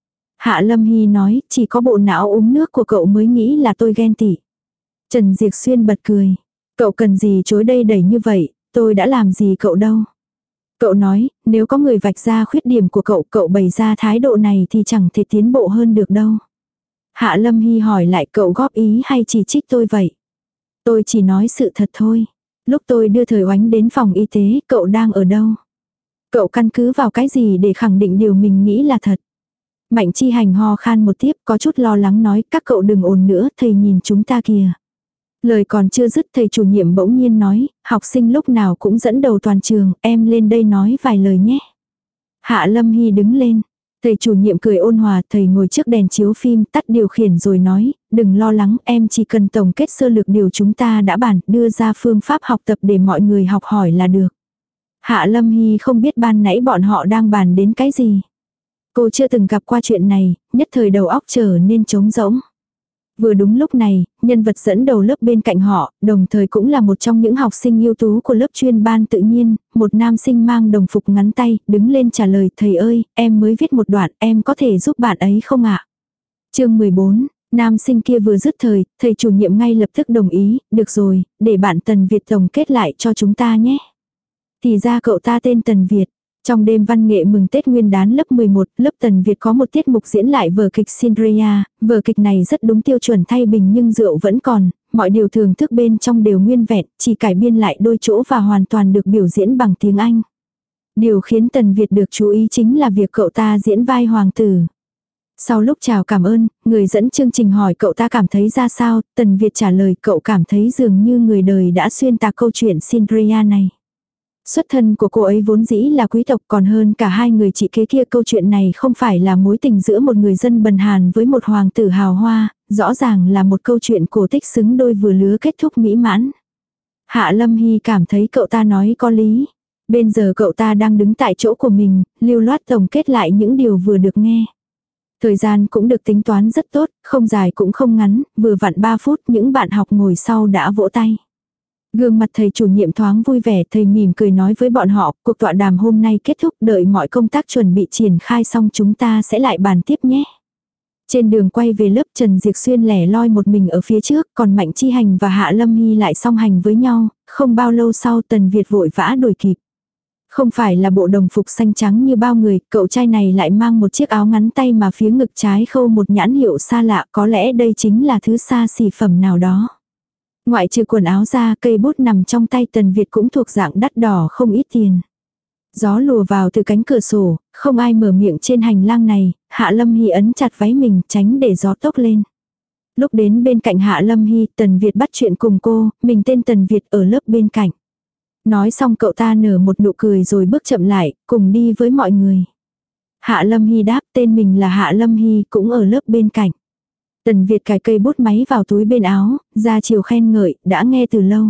Hạ Lâm Hy nói, chỉ có bộ não uống nước của cậu mới nghĩ là tôi ghen tị. Trần Diệp Xuyên bật cười, cậu cần gì chối đây đẩy như vậy, tôi đã làm gì cậu đâu. Cậu nói, nếu có người vạch ra khuyết điểm của cậu, cậu bày ra thái độ này thì chẳng thể tiến bộ hơn được đâu. Hạ Lâm Hy hỏi lại, cậu góp ý hay chỉ trích tôi vậy? Tôi chỉ nói sự thật thôi. Lúc tôi đưa Thời Oánh đến phòng y tế, cậu đang ở đâu? Cậu căn cứ vào cái gì để khẳng định điều mình nghĩ là thật? Mạnh Chi Hành ho khan một tiếp, có chút lo lắng nói, các cậu đừng ồn nữa, thầy nhìn chúng ta kìa. Lời còn chưa dứt, thầy chủ nhiệm bỗng nhiên nói, học sinh lúc nào cũng dẫn đầu toàn trường, em lên đây nói vài lời nhé. Hạ Lâm Hy đứng lên. Thầy chủ nhiệm cười ôn hòa, thầy ngồi trước đèn chiếu phim, tắt điều khiển rồi nói, đừng lo lắng, em chỉ cần tổng kết sơ lược điều chúng ta đã bàn, đưa ra phương pháp học tập để mọi người học hỏi là được. Hạ Lâm Hy không biết ban nãy bọn họ đang bàn đến cái gì. Cô chưa từng gặp qua chuyện này, nhất thời đầu óc trở nên trống rỗng. Vừa đúng lúc này, nhân vật dẫn đầu lớp bên cạnh họ, đồng thời cũng là một trong những học sinh ưu tú của lớp chuyên ban tự nhiên, một nam sinh mang đồng phục ngắn tay, đứng lên trả lời, thầy ơi, em mới viết một đoạn, em có thể giúp bạn ấy không ạ? Chương 14, nam sinh kia vừa dứt thời, thầy chủ nhiệm ngay lập tức đồng ý, được rồi, để bạn Tần Việt tổng kết lại cho chúng ta nhé. Thì ra cậu ta tên Tần Việt. Trong đêm văn nghệ mừng Tết Nguyên đán lớp 11, lớp Tần Việt có một tiết mục diễn lại vở kịch Cinderella, vở kịch này rất đúng tiêu chuẩn thay bình nhưng rượu vẫn còn, mọi điều thưởng thức bên trong đều nguyên vẹn, chỉ cải biên lại đôi chỗ và hoàn toàn được biểu diễn bằng tiếng Anh. Điều khiến Tần Việt được chú ý chính là việc cậu ta diễn vai hoàng tử. Sau lúc chào cảm ơn, người dẫn chương trình hỏi cậu ta cảm thấy ra sao, Tần Việt trả lời cậu cảm thấy dường như người đời đã xuyên tạc câu chuyện Cinderella này. Xuất thân của cô ấy vốn dĩ là quý tộc, còn hơn cả hai người chị kế kia, câu chuyện này không phải là mối tình giữa một người dân bần hàn với một hoàng tử hào hoa, rõ ràng là một câu chuyện cổ tích xứng đôi vừa lứa kết thúc mỹ mãn. Hạ Lâm Hy cảm thấy cậu ta nói có lý. Bây giờ cậu ta đang đứng tại chỗ của mình, lưu loát tổng kết lại những điều vừa được nghe. Thời gian cũng được tính toán rất tốt, không dài cũng không ngắn, vừa vặn 3 phút những bạn học ngồi sau đã vỗ tay. Gương mặt thầy chủ nhiệm thoáng vui vẻ, thầy mỉm cười nói với bọn họ, cuộc tọa đàm hôm nay kết thúc, đợi mọi công tác chuẩn bị triển khai xong chúng ta sẽ lại bàn tiếp nhé. Trên đường quay về lớp, Trần Diệp Xuyên lẻ loi một mình ở phía trước, còn Mạnh Chi Hành và Hạ Lâm Hy lại song hành với nhau, không bao lâu sau Tần Việt vội vã đuổi kịp. Không phải là bộ đồng phục xanh trắng như bao người, cậu trai này lại mang một chiếc áo ngắn tay mà phía ngực trái khâu một nhãn hiệu xa lạ, có lẽ đây chính là thứ xa xỉ phẩm nào đó. Ngoại trừ quần áo ra, cây bút nằm trong tay Tần Việt cũng thuộc dạng đắt đỏ không ít tiền. Gió lùa vào từ cánh cửa sổ, không ai mở miệng trên hành lang này, Hạ Lâm Hy ấn chặt váy mình tránh để gió tốc lên. Lúc đến bên cạnh Hạ Lâm Hy, Tần Việt bắt chuyện cùng cô, mình tên Tần Việt ở lớp bên cạnh. Nói xong cậu ta nở một nụ cười rồi bước chậm lại, cùng đi với mọi người. Hạ Lâm Hy đáp, tên mình là Hạ Lâm Hy, cũng ở lớp bên cạnh. Tần Việt cài cây bút máy vào túi bên áo, ra chiều khen ngợi, đã nghe từ lâu.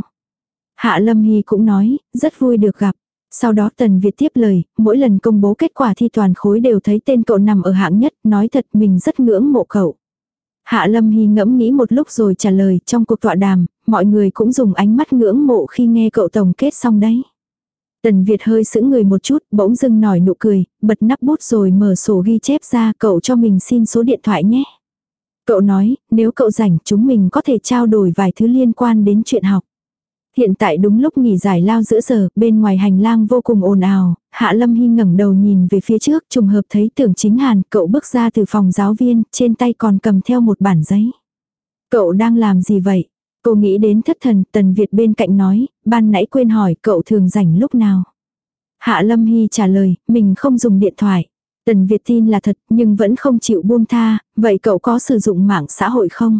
Hạ Lâm Hy cũng nói, rất vui được gặp. Sau đó Tần Việt tiếp lời, mỗi lần công bố kết quả thi toàn khối đều thấy tên cậu nằm ở hạng nhất, nói thật mình rất ngưỡng mộ cậu. Hạ Lâm Hy ngẫm nghĩ một lúc rồi trả lời, trong cuộc tọa đàm, mọi người cũng dùng ánh mắt ngưỡng mộ khi nghe cậu tổng kết xong đấy. Tần Việt hơi sững người một chút, bỗng dưng nổi nụ cười, bật nắp bút rồi mở sổ ghi chép ra, cậu cho mình xin số điện thoại nhé. Cậu nói, nếu cậu rảnh chúng mình có thể trao đổi vài thứ liên quan đến chuyện học. Hiện tại đúng lúc nghỉ giải lao giữa giờ, bên ngoài hành lang vô cùng ồn ào, Hạ Lâm Hy ngẩng đầu nhìn về phía trước, trùng hợp thấy Tưởng Chính Hàn, cậu bước ra từ phòng giáo viên, trên tay còn cầm theo một bản giấy. Cậu đang làm gì vậy? Cô nghĩ đến thất thần, Tần Việt bên cạnh nói, ban nãy quên hỏi cậu thường rảnh lúc nào. Hạ Lâm Hy trả lời, mình không dùng điện thoại. Tần Việt tin là thật, nhưng vẫn không chịu buông tha, vậy cậu có sử dụng mạng xã hội không?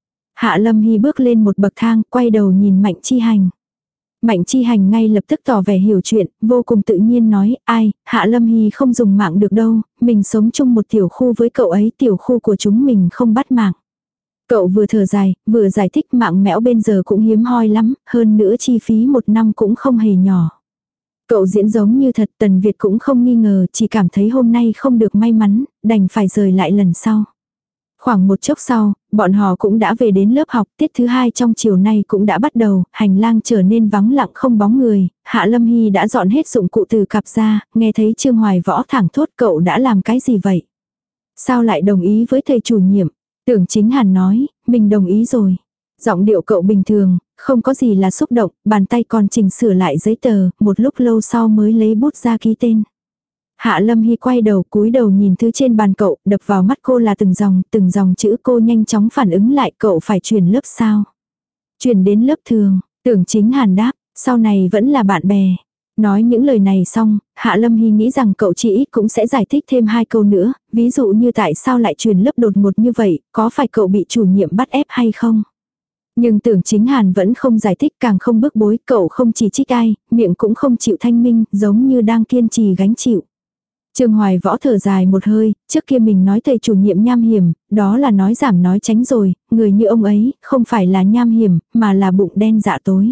Hạ Lâm Hy bước lên một bậc thang, quay đầu nhìn Mạnh Chi Hành. Mạnh Chi Hành ngay lập tức tỏ vẻ hiểu chuyện, vô cùng tự nhiên nói, ai, Hạ Lâm Hy không dùng mạng được đâu, mình sống chung một tiểu khu với cậu ấy, tiểu khu của chúng mình không bắt mạng. Cậu vừa thở dài, vừa giải thích mạng mẽo bây giờ cũng hiếm hoi lắm, hơn nữa chi phí một năm cũng không hề nhỏ. Cậu diễn giống như thật, Tần Việt cũng không nghi ngờ, chỉ cảm thấy hôm nay không được may mắn, đành phải rời lại lần sau. Khoảng một chốc sau, bọn họ cũng đã về đến lớp học, tiết thứ 2 trong chiều nay cũng đã bắt đầu, hành lang trở nên vắng lặng không bóng người, Hạ Lâm Hy đã dọn hết dụng cụ từ cặp ra, nghe thấy Trương Hoài Võ thẳng thốt cậu đã làm cái gì vậy? Sao lại đồng ý với thầy chủ nhiệm? Tưởng Chính Hàn nói, mình đồng ý rồi. Giọng điệu cậu bình thường, không có gì là xúc động, bàn tay còn chỉnh sửa lại giấy tờ, một lúc lâu sau mới lấy bút ra ký tên. Hạ Lâm Hy quay đầu cúi đầu nhìn thứ trên bàn cậu, đập vào mắt cô là từng dòng chữ. Cô nhanh chóng phản ứng lại, cậu phải chuyển lớp sao? Chuyển đến lớp thường, Tưởng Chính Hàn đáp, sau này vẫn là bạn bè. Nói những lời này xong, Hạ Lâm Hy nghĩ rằng cậu chỉ ít cũng sẽ giải thích thêm 2 câu nữa, ví dụ như tại sao lại chuyển lớp đột ngột như vậy, có phải cậu bị chủ nhiệm bắt ép hay không? Nhưng Tưởng Chính Hàn vẫn không giải thích, càng không bức bối, cậu không chỉ trích ai, miệng cũng không chịu thanh minh, giống như đang kiên trì gánh chịu. Trương Hoài Võ thở dài một hơi, trước kia mình nói thầy chủ nhiệm nham hiểm, đó là nói giảm nói tránh rồi, người như ông ấy, không phải là nham hiểm, mà là bụng đen dạ tối.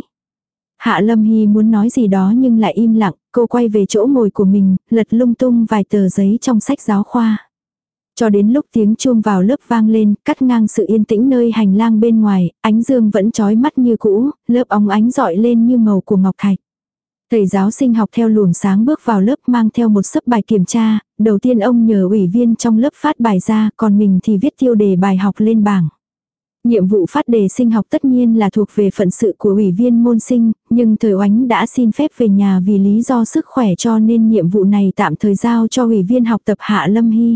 Hạ Lâm Hy muốn nói gì đó nhưng lại im lặng, cô quay về chỗ ngồi của mình, lật lung tung vài tờ giấy trong sách giáo khoa. Cho đến lúc tiếng chuông vào lớp vang lên, cắt ngang sự yên tĩnh nơi hành lang bên ngoài, ánh dương vẫn chói mắt như cũ, lớp óng ánh rọi lên như màu của ngọc thạch. Thầy giáo sinh học theo luồng sáng bước vào lớp mang theo một xấp bài kiểm tra, đầu tiên ông nhờ ủy viên trong lớp phát bài ra, còn mình thì viết tiêu đề bài học lên bảng. Nhiệm vụ phát đề sinh học tất nhiên là thuộc về phận sự của ủy viên môn sinh, nhưng Thời Oánh đã xin phép về nhà vì lý do sức khỏe cho nên nhiệm vụ này tạm thời giao cho ủy viên học tập Hạ Lâm Hy.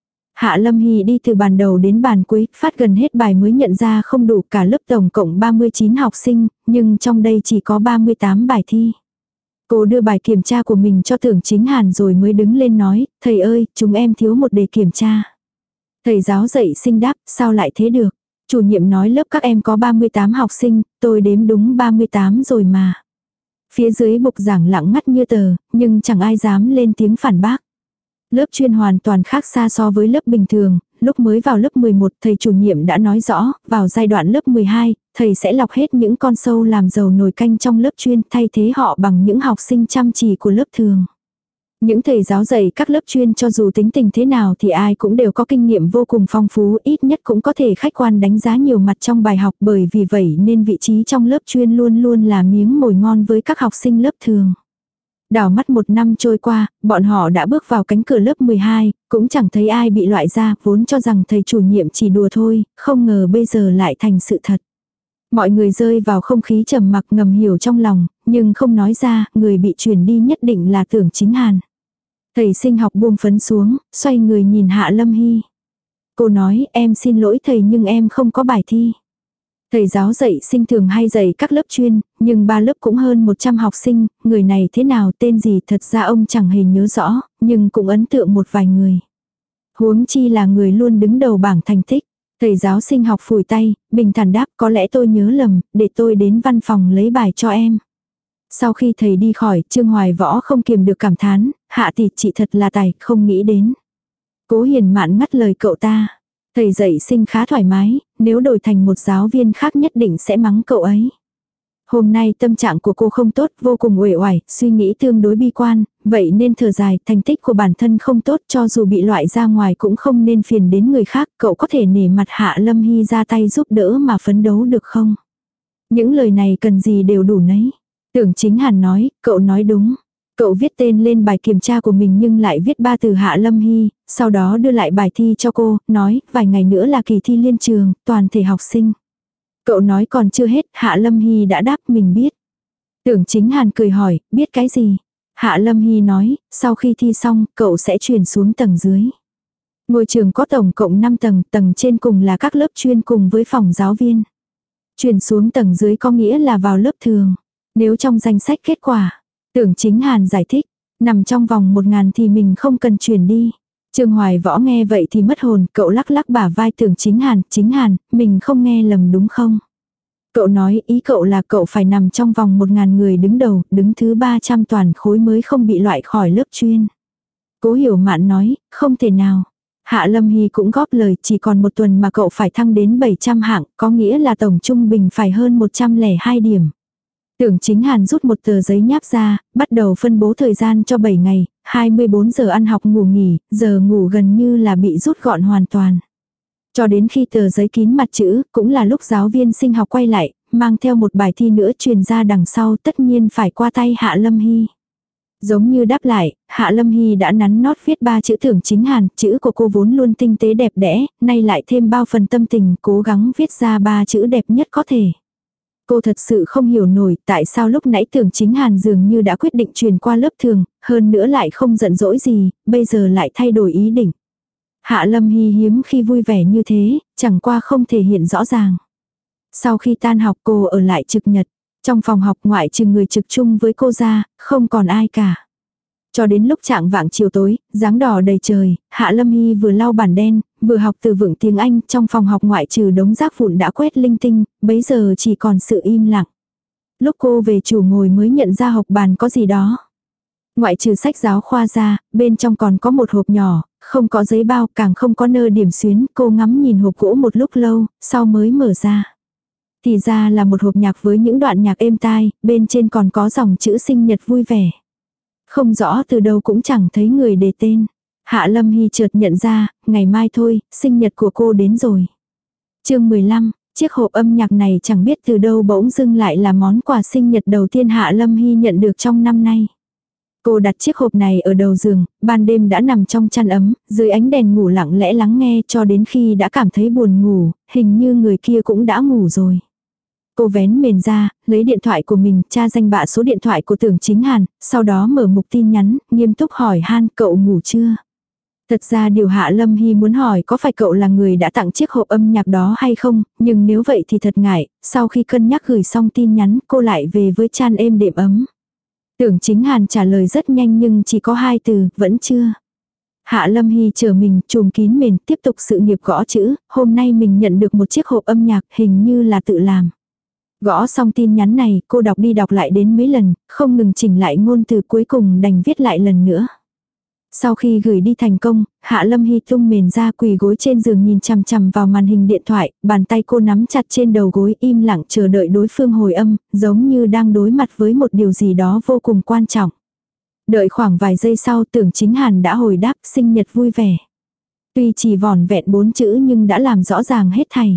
Hạ Lâm Hy đi từ bàn đầu đến bàn cuối, phát gần hết bài mới nhận ra không đủ, cả lớp tổng cộng 39 học sinh, nhưng trong đây chỉ có 38 bài thi. Cô đưa bài kiểm tra của mình cho Tưởng Chính Hàn rồi mới đứng lên nói, thầy ơi, chúng em thiếu một đề kiểm tra. Thầy giáo dạy sinh đáp, sao lại thế được? Chủ nhiệm nói lớp các em có 38 học sinh, tôi đếm đúng 38 rồi mà. Phía dưới bục giảng lặng ngắt như tờ, nhưng chẳng ai dám lên tiếng phản bác. Lớp chuyên hoàn toàn khác xa so với lớp bình thường, lúc mới vào lớp 11 thầy chủ nhiệm đã nói rõ, vào giai đoạn lớp 12, thầy sẽ lọc hết những con sâu làm dầu nồi canh trong lớp chuyên thay thế họ bằng những học sinh chăm chỉ của lớp thường. Những thầy giáo dạy các lớp chuyên cho dù tính tình thế nào thì ai cũng đều có kinh nghiệm vô cùng phong phú, ít nhất cũng có thể khách quan đánh giá nhiều mặt trong bài học, bởi vì vậy nên vị trí trong lớp chuyên luôn luôn là miếng mồi ngon với các học sinh lớp thường. Đảo mắt một năm trôi qua, bọn họ đã bước vào cánh cửa lớp 12, cũng chẳng thấy ai bị loại ra, vốn cho rằng thầy chủ nhiệm chỉ đùa thôi, không ngờ bây giờ lại thành sự thật. Mọi người rơi vào không khí trầm mặc ngầm hiểu trong lòng, nhưng không nói ra, người bị chuyển đi nhất định là Tưởng Chính Hàn. Thầy sinh học buông phấn xuống, xoay người nhìn Hạ Lâm Hy. Cô nói, em xin lỗi thầy nhưng em không có bài thi. Thầy giáo dạy sinh thường hay dạy các lớp chuyên, nhưng 3 lớp cũng hơn 100 học sinh, người này thế nào tên gì thật ra ông chẳng hề nhớ rõ, nhưng cũng ấn tượng một vài người. Huống chi là người luôn đứng đầu bảng thành tích. Thầy giáo sinh học phủi tay, bình thản đáp có lẽ tôi nhớ lầm, để tôi đến văn phòng lấy bài cho em. Sau khi thầy đi khỏi, Trương Hoài Võ không kiềm được cảm thán, Hạ tỷ chị thật là tài, không nghĩ đến. Cố Hiền Mạn ngắt lời cậu ta. Thầy dạy sinh khá thoải mái, nếu đổi thành một giáo viên khác nhất định sẽ mắng cậu ấy. Hôm nay tâm trạng của cô không tốt, vô cùng uể oải, suy nghĩ tương đối bi quan, vậy nên thở dài, thành tích của bản thân không tốt, cho dù bị loại ra ngoài cũng không nên phiền đến người khác, cậu có thể nể mặt Hạ Lâm Hy ra tay giúp đỡ mà phấn đấu được không? Những lời này cần gì đều đủ nấy. Tưởng Chính Hàn nói, cậu nói đúng. Cậu viết tên lên bài kiểm tra của mình nhưng lại viết 3 từ Hạ Lâm Hy, sau đó đưa lại bài thi cho cô, nói, vài ngày nữa là kỳ thi liên trường, toàn thể học sinh. Cậu nói còn chưa hết, Hạ Lâm Hy đã đáp mình biết. Tưởng Chính Hàn cười hỏi, biết cái gì? Hạ Lâm Hy nói, sau khi thi xong, cậu sẽ chuyển xuống tầng dưới. Ngôi trường có tổng cộng 5 tầng, tầng trên cùng là các lớp chuyên cùng với phòng giáo viên. Chuyển xuống tầng dưới có nghĩa là vào lớp thường. Nếu trong danh sách kết quả, Tưởng Chính Hàn giải thích, nằm trong vòng 1000 thì mình không cần chuyển đi. Trương Hoài Võ nghe vậy thì mất hồn, cậu lắc lắc bả vai Tưởng Chính Hàn, mình không nghe lầm đúng không? Cậu nói ý cậu là cậu phải nằm trong vòng 1000 người đứng đầu, đứng thứ 300 toàn khối mới không bị loại khỏi lớp chuyên. Cố Hiểu Mạn nói, không thể nào. Hạ Lâm Hy cũng góp lời, chỉ còn 1 tuần mà cậu phải thăng đến 700 hạng, có nghĩa là tổng trung bình phải hơn 102 điểm. Tưởng Chính Hàn rút một tờ giấy nháp ra, bắt đầu phân bố thời gian cho 7 ngày, 24 giờ ăn học ngủ nghỉ, giờ ngủ gần như là bị rút gọn hoàn toàn. Cho đến khi tờ giấy kín mặt chữ, cũng là lúc giáo viên sinh học quay lại, mang theo một bài thi nữa truyền ra đằng sau, tất nhiên phải qua tay Hạ Lâm Hy. Giống như đáp lại, Hạ Lâm Hy đã nắn nót viết 3 chữ Tưởng Chính Hàn, chữ của cô vốn luôn tinh tế đẹp đẽ, nay lại thêm bao phần tâm tình, cố gắng viết ra 3 chữ đẹp nhất có thể. Cô thật sự không hiểu nổi tại sao lúc nãy Tưởng Chính Hàn dường như đã quyết định truyền qua lớp thường, hơn nữa lại không giận dỗi gì, bây giờ lại thay đổi ý định. Hạ Lâm Hy hiếm khi vui vẻ như thế, chẳng qua không thể hiện rõ ràng. Sau khi tan học cô ở lại trực nhật, trong phòng học ngoại trừ người trực chung với cô ra, không còn ai cả. Cho đến lúc trạng vạng chiều tối, dáng đỏ đầy trời, Hạ Lâm Hy vừa lau bản đen, vừa học từ vựng tiếng Anh, trong phòng học ngoại trừ đống rác vụn đã quét linh tinh, bấy giờ chỉ còn sự im lặng. Lúc cô về chủ ngồi mới nhận ra học bàn có gì đó. Ngoại trừ sách giáo khoa ra, bên trong còn có một hộp nhỏ, không có giấy bao, càng không có nơ điểm xuyến, cô ngắm nhìn hộp gỗ một lúc lâu, sau mới mở ra. Thì ra là một hộp nhạc với những đoạn nhạc êm tai, bên trên còn có dòng chữ sinh nhật vui vẻ. Không rõ từ đâu cũng chẳng thấy người đề tên. Hạ Lâm Hy chợt nhận ra, ngày mai thôi, sinh nhật của cô đến rồi. Chương 15, chiếc hộp âm nhạc này chẳng biết từ đâu bỗng dưng lại là món quà sinh nhật đầu tiên Hạ Lâm Hy nhận được trong năm nay. Cô đặt chiếc hộp này ở đầu giường, ban đêm đã nằm trong chăn ấm, dưới ánh đèn ngủ lặng lẽ lắng nghe cho đến khi đã cảm thấy buồn ngủ, hình như người kia cũng đã ngủ rồi. Cô vén mền ra, lấy điện thoại của mình, tra danh bạ số điện thoại của Tưởng Chính Hàn, sau đó mở mục tin nhắn, nghiêm túc hỏi han cậu ngủ chưa? Thật ra điều Hạ Lâm Hy muốn hỏi có phải cậu là người đã tặng chiếc hộp âm nhạc đó hay không, nhưng nếu vậy thì thật ngại, sau khi cân nhắc gửi xong tin nhắn cô lại về với chan êm đệm ấm. Tưởng Chính Hàn trả lời rất nhanh nhưng chỉ có 2 từ, vẫn chưa. Hạ Lâm Hy chờ mình, trùm kín mền, tiếp tục sự nghiệp gõ chữ, hôm nay mình nhận được một chiếc hộp âm nhạc, hình như là tự làm. Gõ xong tin nhắn này, cô đọc đi đọc lại đến mấy lần, không ngừng chỉnh lại ngôn từ cuối cùng đành viết lại lần nữa. Sau khi gửi đi thành công, Hạ Lâm Hy tung mền ra quỳ gối trên giường nhìn chằm chằm vào màn hình điện thoại, bàn tay cô nắm chặt trên đầu gối im lặng chờ đợi đối phương hồi âm, giống như đang đối mặt với một điều gì đó vô cùng quan trọng. Đợi khoảng vài giây sau Tưởng Chính Hàn đã hồi đáp sinh nhật vui vẻ. Tuy chỉ vỏn vẹn 4 chữ nhưng đã làm rõ ràng hết thảy.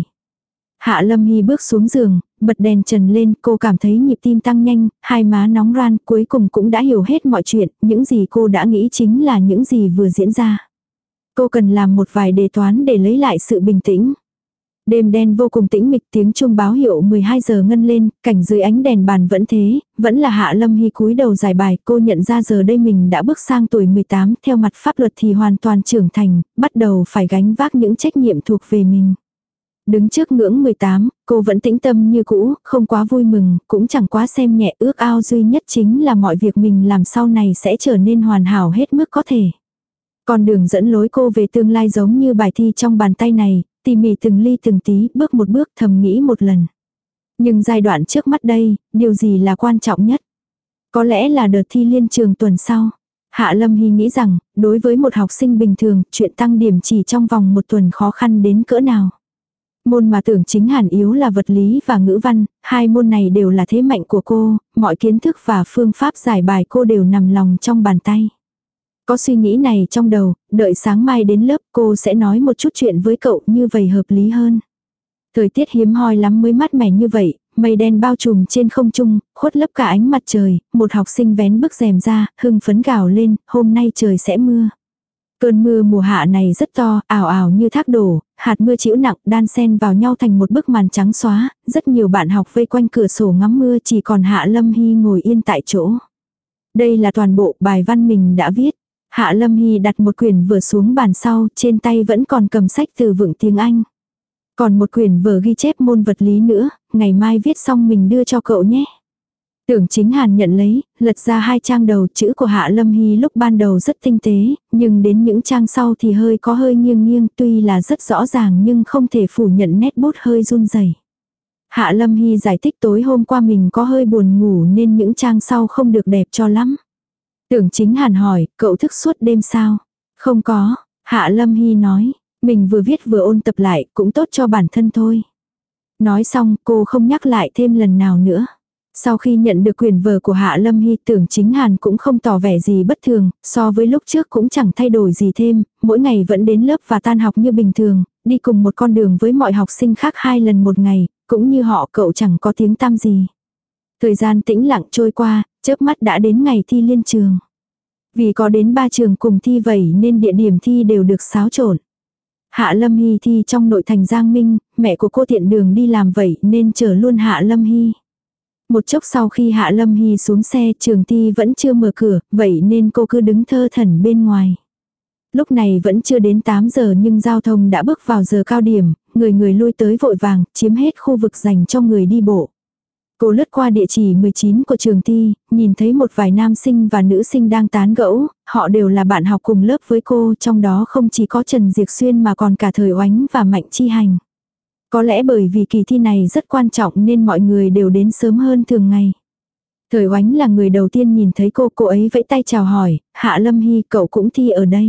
Hạ Lâm Hy bước xuống giường, bật đèn trần lên, cô cảm thấy nhịp tim tăng nhanh, hai má nóng ran, cuối cùng cũng đã hiểu hết mọi chuyện, những gì cô đã nghĩ chính là những gì vừa diễn ra. Cô cần làm một vài đề toán để lấy lại sự bình tĩnh. Đêm đen vô cùng tĩnh mịch, tiếng chuông báo hiệu 12 giờ ngân lên, cảnh dưới ánh đèn bàn vẫn thế, vẫn là Hạ Lâm Hy cúi đầu giải bài, cô nhận ra giờ đây mình đã bước sang tuổi 18, theo mặt pháp luật thì hoàn toàn trưởng thành, bắt đầu phải gánh vác những trách nhiệm thuộc về mình. Đứng trước ngưỡng 18, cô vẫn tĩnh tâm như cũ, không quá vui mừng, cũng chẳng quá xem nhẹ, ước ao duy nhất chính là mọi việc mình làm sau này sẽ trở nên hoàn hảo hết mức có thể. Con đường dẫn lối cô về tương lai giống như bài thi trong bàn tay này, tỉ mỉ từng ly từng tí, bước một bước thầm nghĩ một lần. Nhưng giai đoạn trước mắt đây, điều gì là quan trọng nhất? Có lẽ là đợt thi liên trường tuần sau. Hạ Lâm Hy nghĩ rằng, đối với một học sinh bình thường, chuyện tăng điểm chỉ trong vòng một tuần khó khăn đến cỡ nào. Môn mà Tưởng Chính Hàn yếu là vật lý và ngữ văn, hai môn này đều là thế mạnh của cô, mọi kiến thức và phương pháp giải bài cô đều nằm lòng trong bàn tay. Có suy nghĩ này trong đầu, đợi sáng mai đến lớp cô sẽ nói một chút chuyện với cậu như vậy hợp lý hơn. Thời tiết hiếm hoi lắm mới mát mẻ như vậy, mây đen bao trùm trên không trung, khuất lấp cả ánh mặt trời, một học sinh vén bức rèm ra, hưng phấn gào lên, hôm nay trời sẽ mưa. Cơn mưa mùa hạ này rất to, ảo ảo như thác đổ, hạt mưa trĩu nặng đan xen vào nhau thành một bức màn trắng xóa, rất nhiều bạn học vây quanh cửa sổ ngắm mưa, chỉ còn Hạ Lâm Hy ngồi yên tại chỗ. Đây là toàn bộ bài văn mình đã viết. Hạ Lâm Hy đặt một quyển vở xuống bàn sau, trên tay vẫn còn cầm sách từ vựng tiếng Anh. Còn một quyển vở ghi chép môn vật lý nữa, ngày mai viết xong mình đưa cho cậu nhé. Tưởng Chính Hàn nhận lấy, lật ra 2 trang đầu, chữ của Hạ Lâm Hy lúc ban đầu rất tinh tế, nhưng đến những trang sau thì hơi nghiêng nghiêng, tuy là rất rõ ràng nhưng không thể phủ nhận nét bút hơi run rẩy. Hạ Lâm Hy giải thích tối hôm qua mình có hơi buồn ngủ nên những trang sau không được đẹp cho lắm. Tưởng Chính Hàn hỏi, cậu thức suốt đêm sao? Không có, Hạ Lâm Hy nói, mình vừa viết vừa ôn tập lại, cũng tốt cho bản thân thôi. Nói xong, cô không nhắc lại thêm lần nào nữa. Sau khi nhận được quyển vở của Hạ Lâm Hy, Tưởng Chính Hàn cũng không tỏ vẻ gì bất thường, so với lúc trước cũng chẳng thay đổi gì thêm, mỗi ngày vẫn đến lớp và tan học như bình thường, đi cùng một con đường với mọi học sinh khác 2 lần một ngày, cũng như họ cậu chẳng có tiếng tăm gì. Thời gian tĩnh lặng trôi qua, chớp mắt đã đến ngày thi liên trường. Vì có đến 3 trường cùng thi vậy nên địa điểm thi đều được xáo trộn. Hạ Lâm Hy thi trong nội thành Giang Minh, mẹ của cô tiện đường đi làm vậy nên chở luôn Hạ Lâm Hy. Một chốc sau khi Hạ Lâm Hy xuống xe, trường thi vẫn chưa mở cửa, vậy nên cô cứ đứng thơ thẩn bên ngoài. Lúc này vẫn chưa đến 8 giờ nhưng giao thông đã bước vào giờ cao điểm, người người lui tới vội vàng, chiếm hết khu vực dành cho người đi bộ. Cô lướt qua địa chỉ 19 của trường thi, nhìn thấy một vài nam sinh và nữ sinh đang tán gẫu, họ đều là bạn học cùng lớp với cô, trong đó không chỉ có Trần Diệc Xuyên mà còn cả Thời Oánh và Mạnh Chi Hành. Có lẽ bởi vì kỳ thi này rất quan trọng nên mọi người đều đến sớm hơn thường ngày. Thời Oánh là người đầu tiên nhìn thấy cô ấy vẫy tay chào hỏi, Hạ Lâm Hy cậu cũng thi ở đây.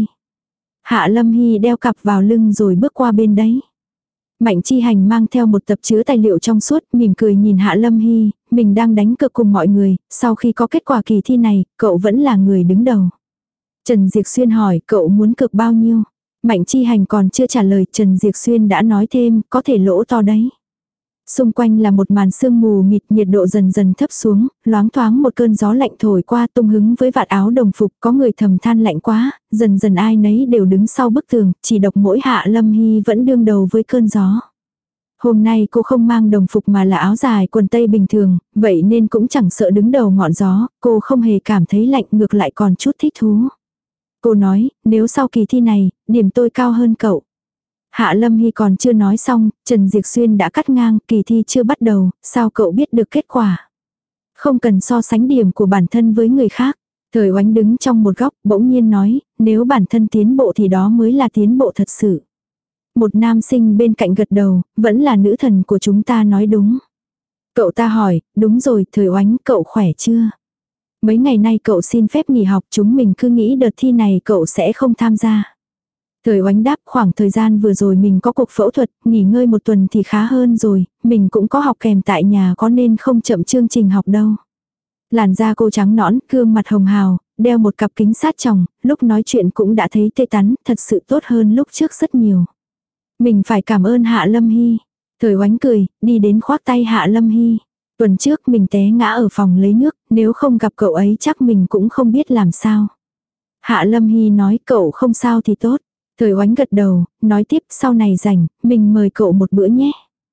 Hạ Lâm Hy đeo cặp vào lưng rồi bước qua bên đấy. Mạnh Chi Hành mang theo một tập chứa tài liệu trong suốt, mỉm cười nhìn Hạ Lâm Hy, mình đang đánh cược cùng mọi người, sau khi có kết quả kỳ thi này, cậu vẫn là người đứng đầu. Trần Diệc Xuyên hỏi, cậu muốn cược bao nhiêu? Mạnh Chi Hành còn chưa trả lời, Trần Diệc Xuyên đã nói thêm, có thể lỗ to đấy. Xung quanh là một màn sương mù mịt, nhiệt độ dần dần thấp xuống, loáng thoáng một cơn gió lạnh thổi qua tung hứng với vạt áo đồng phục, có người thầm than lạnh quá, dần dần ai nấy đều đứng sau bức tường, chỉ độc mỗi Hạ Lâm Hy vẫn đương đầu với cơn gió. Hôm nay cô không mang đồng phục mà là áo dài quần tây bình thường, vậy nên cũng chẳng sợ đứng đầu ngọn gió, cô không hề cảm thấy lạnh, ngược lại còn chút thích thú. Cô nói, nếu sau kỳ thi này, điểm tôi cao hơn cậu. Hạ Lâm Hy còn chưa nói xong, Trần Diệc Xuyên đã cắt ngang, kỳ thi chưa bắt đầu, sao cậu biết được kết quả. Không cần so sánh điểm của bản thân với người khác. Thời Oánh đứng trong một góc, bỗng nhiên nói, nếu bản thân tiến bộ thì đó mới là tiến bộ thật sự. Một nam sinh bên cạnh gật đầu, vẫn là nữ thần của chúng ta nói đúng. Cậu ta hỏi, đúng rồi, Thời Oánh cậu khỏe chưa? Mấy ngày nay cậu xin phép nghỉ học, chúng mình cứ nghĩ đợt thi này cậu sẽ không tham gia. Thời Oánh đáp, khoảng thời gian vừa rồi mình có cuộc phẫu thuật, nghỉ ngơi một tuần thì khá hơn rồi, mình cũng có học kèm tại nhà có nên không chậm chương trình học đâu. Làn da cô trắng nõn, gương mặt hồng hào, đeo một cặp kính sát tròng, lúc nói chuyện cũng đã thấy tê tắn, thật sự tốt hơn lúc trước rất nhiều. Mình phải cảm ơn Hạ Lâm Hy. Thời Oánh cười, đi đến khoác tay Hạ Lâm Hy. Tuần trước mình té ngã ở phòng lấy nước, nếu không gặp cậu ấy chắc mình cũng không biết làm sao. Hạ Lâm Hy nói cậu không sao thì tốt. Thời Oánh gật đầu, nói tiếp sau này rảnh, mình mời cậu một bữa nhé.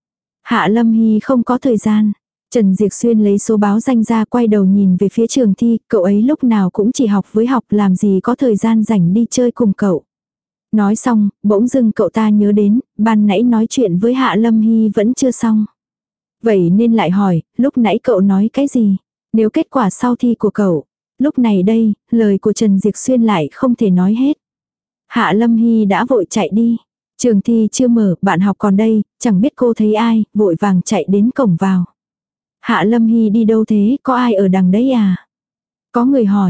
Hạ Lâm Hy không có thời gian. Trần Diệc Xuyên lấy số báo danh ra quay đầu nhìn về phía trường thi, cậu ấy lúc nào cũng chỉ học với học làm gì có thời gian rảnh đi chơi cùng cậu. Nói xong, bỗng dưng cậu ta nhớ đến, ban nãy nói chuyện với Hạ Lâm Hy vẫn chưa xong. Vậy nên lại hỏi, lúc nãy cậu nói cái gì? Nếu kết quả sau thi của cậu, lúc này đây, lời của Trần Diệc Xuyên lại không thể nói hết. Hạ Lâm Hy đã vội chạy đi. Trường thi chưa mở, bạn học còn đây, chẳng biết cô thấy ai, vội vàng chạy đến cổng vào. Hạ Lâm Hy đi đâu thế, có ai ở đằng đấy à? Có người hỏi,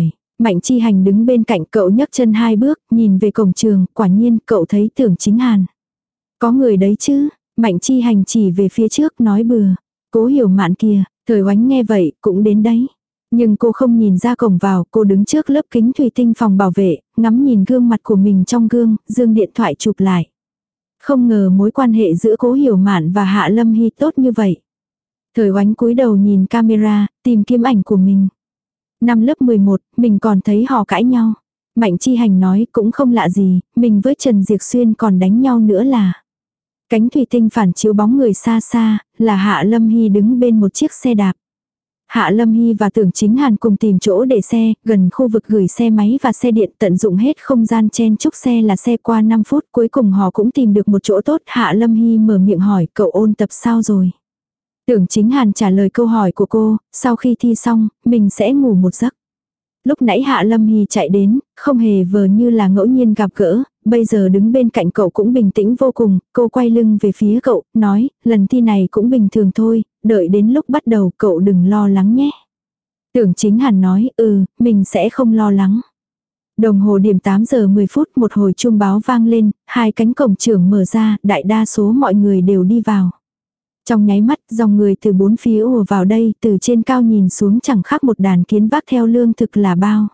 Mạnh Chi Hành đứng bên cạnh cậu nhấc chân 2 bước, nhìn về cổng trường, quả nhiên cậu thấy Tưởng Chính Hàn. Có người đấy chứ, Mạnh Chi Hành chỉ về phía trước nói bừa. Cố Hiểu Mạn kìa, Thời Oánh nghe vậy cũng đến đấy. Nhưng cô không nhìn ra cổng vào, cô đứng trước lớp kính thủy tinh phòng bảo vệ, ngắm nhìn gương mặt của mình trong gương, dương điện thoại chụp lại. Không ngờ mối quan hệ giữa Cố Hiểu Mạn và Hạ Lâm Hy tốt như vậy. Thời Oánh cúi đầu nhìn camera, tìm kiếm ảnh của mình. Năm lớp 11, mình còn thấy họ cãi nhau. Mạnh Chi Hành nói cũng không lạ gì, mình với Trần Diệc Xuyên còn đánh nhau nữa là. Cánh thủy tinh phản chiếu bóng người xa xa, là Hạ Lâm Hy đứng bên một chiếc xe đạp. Hạ Lâm Hy và Tưởng Chính Hàn cùng tìm chỗ để xe, gần khu vực gửi xe máy và xe điện, tận dụng hết không gian chen chúc xe là xe qua 5 phút, cuối cùng họ cũng tìm được một chỗ tốt. Hạ Lâm Hy mở miệng hỏi, cậu ôn tập sao rồi? Tưởng Chính Hàn trả lời câu hỏi của cô, sau khi thi xong, mình sẽ ngủ một giấc. Lúc nãy Hạ Lâm Hy chạy đến, không hề vờ như là ngẫu nhiên gặp gỡ, bây giờ đứng bên cạnh cậu cũng bình tĩnh vô cùng, cô quay lưng về phía cậu, nói, lần thi này cũng bình thường thôi, đợi đến lúc bắt đầu cậu đừng lo lắng nhé. Tưởng Chính Hàn nói, mình sẽ không lo lắng. Đồng hồ điểm 8 giờ 10 phút, một hồi chuông báo vang lên, 2 cánh cổng trường mở ra, đại đa số mọi người đều đi vào. Trong nháy mắt, dòng người từ 4 phía ùa vào đây, từ trên cao nhìn xuống chẳng khác một đàn kiến vác theo lương thực là bao.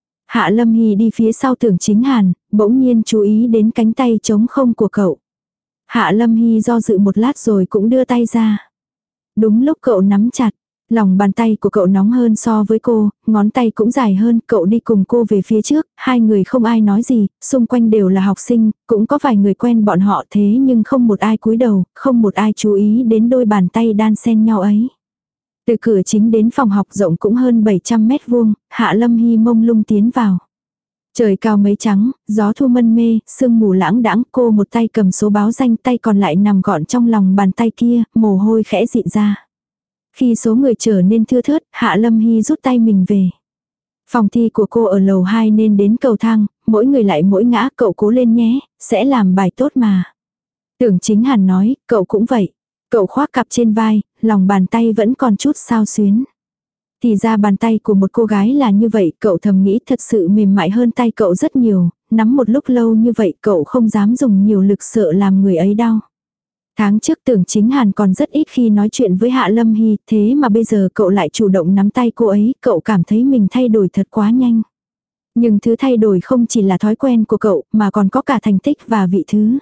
Hạ Lâm Hy đi phía sau Tưởng Chính Hàn, bỗng nhiên chú ý đến cánh tay trống không của cậu. Hạ Lâm Hy do dự một lát rồi cũng đưa tay ra. Đúng lúc cậu nắm chặt, lòng bàn tay của cậu nóng hơn so với cô, ngón tay cũng dài hơn, cậu đi cùng cô về phía trước, hai người không ai nói gì, xung quanh đều là học sinh, cũng có vài người quen bọn họ thế nhưng không một ai cúi đầu, không một ai chú ý đến đôi bàn tay đan xen nhau ấy. Từ cửa chính đến phòng học rộng cũng hơn 700 mét vuông, Hạ Lâm Hy mông lung tiến vào. Trời cao mấy trắng, gió thu mân mê, sương mù lãng đãng, cô một tay cầm số báo danh, tay còn lại nằm gọn trong lòng bàn tay kia, mồ hôi khẽ dịn ra. Khi số người trở nên thưa thớt, Hạ Lâm Hy rút tay mình về. Phòng thi của cô ở lầu 2 nên đến cầu thang, mỗi người lại mỗi ngã, cậu cố lên nhé, sẽ làm bài tốt mà. Tưởng Chính Hàn nói, cậu cũng vậy. Cậu khoác cặp trên vai, lòng bàn tay vẫn còn chút xao xuyến. Thì ra bàn tay của một cô gái là như vậy, cậu thầm nghĩ thật sự mềm mại hơn tay cậu rất nhiều, nắm một lúc lâu như vậy cậu không dám dùng nhiều lực sợ làm người ấy đau. Tháng trước Tưởng Chính Hàn còn rất ít khi nói chuyện với Hạ Lâm Hy, thế mà bây giờ cậu lại chủ động nắm tay cô ấy, cậu cảm thấy mình thay đổi thật quá nhanh. Nhưng thứ thay đổi không chỉ là thói quen của cậu, mà còn có cả thành tích và vị thứ.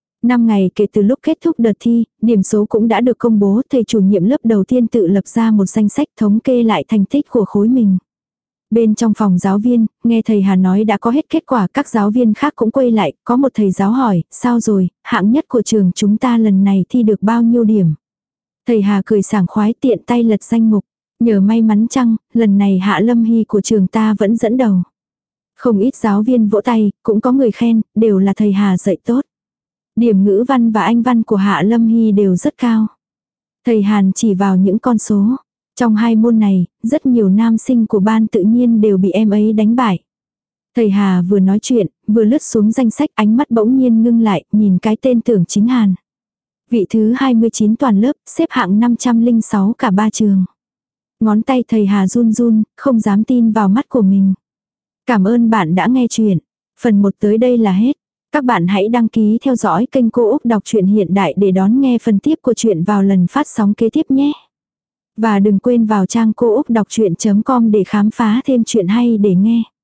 5 ngày kể từ lúc kết thúc đợt thi, điểm số cũng đã được công bố, thầy chủ nhiệm lớp đầu tiên tự lập ra một danh sách thống kê lại thành tích của khối mình. Bên trong phòng giáo viên, nghe thầy Hà nói đã có hết kết quả, các giáo viên khác cũng quay lại, có một thầy giáo hỏi, sao rồi, hạng nhất của trường chúng ta lần này thi được bao nhiêu điểm. Thầy Hà cười sảng khoái tiện tay lật danh mục, nhờ may mắn chăng, lần này Hạ Lâm Hy của trường ta vẫn dẫn đầu. Không ít giáo viên vỗ tay, cũng có người khen, đều là thầy Hà dạy tốt. Điểm ngữ văn và anh văn của Hạ Lâm Hy đều rất cao. Thầy Hàn chỉ vào những con số. Trong hai môn này, rất nhiều nam sinh của ban tự nhiên đều bị em ấy đánh bại. Thầy Hà vừa nói chuyện, vừa lướt xuống danh sách, ánh mắt bỗng nhiên ngưng lại, nhìn cái tên Tưởng Chính Hàn. Vị thứ 29 toàn lớp, xếp hạng 506 cả 3 trường. Ngón tay thầy Hà run run, không dám tin vào mắt của mình. Cảm ơn bạn đã nghe chuyện. Phần 1 tới đây là hết. Các bạn hãy đăng ký theo dõi kênh Cô Úc Đọc truyện hiện đại để đón nghe phần tiếp của chuyện vào lần phát sóng kế tiếp nhé. Và đừng quên vào trang cô úc đọc chuyện.com để khám phá thêm chuyện hay để nghe.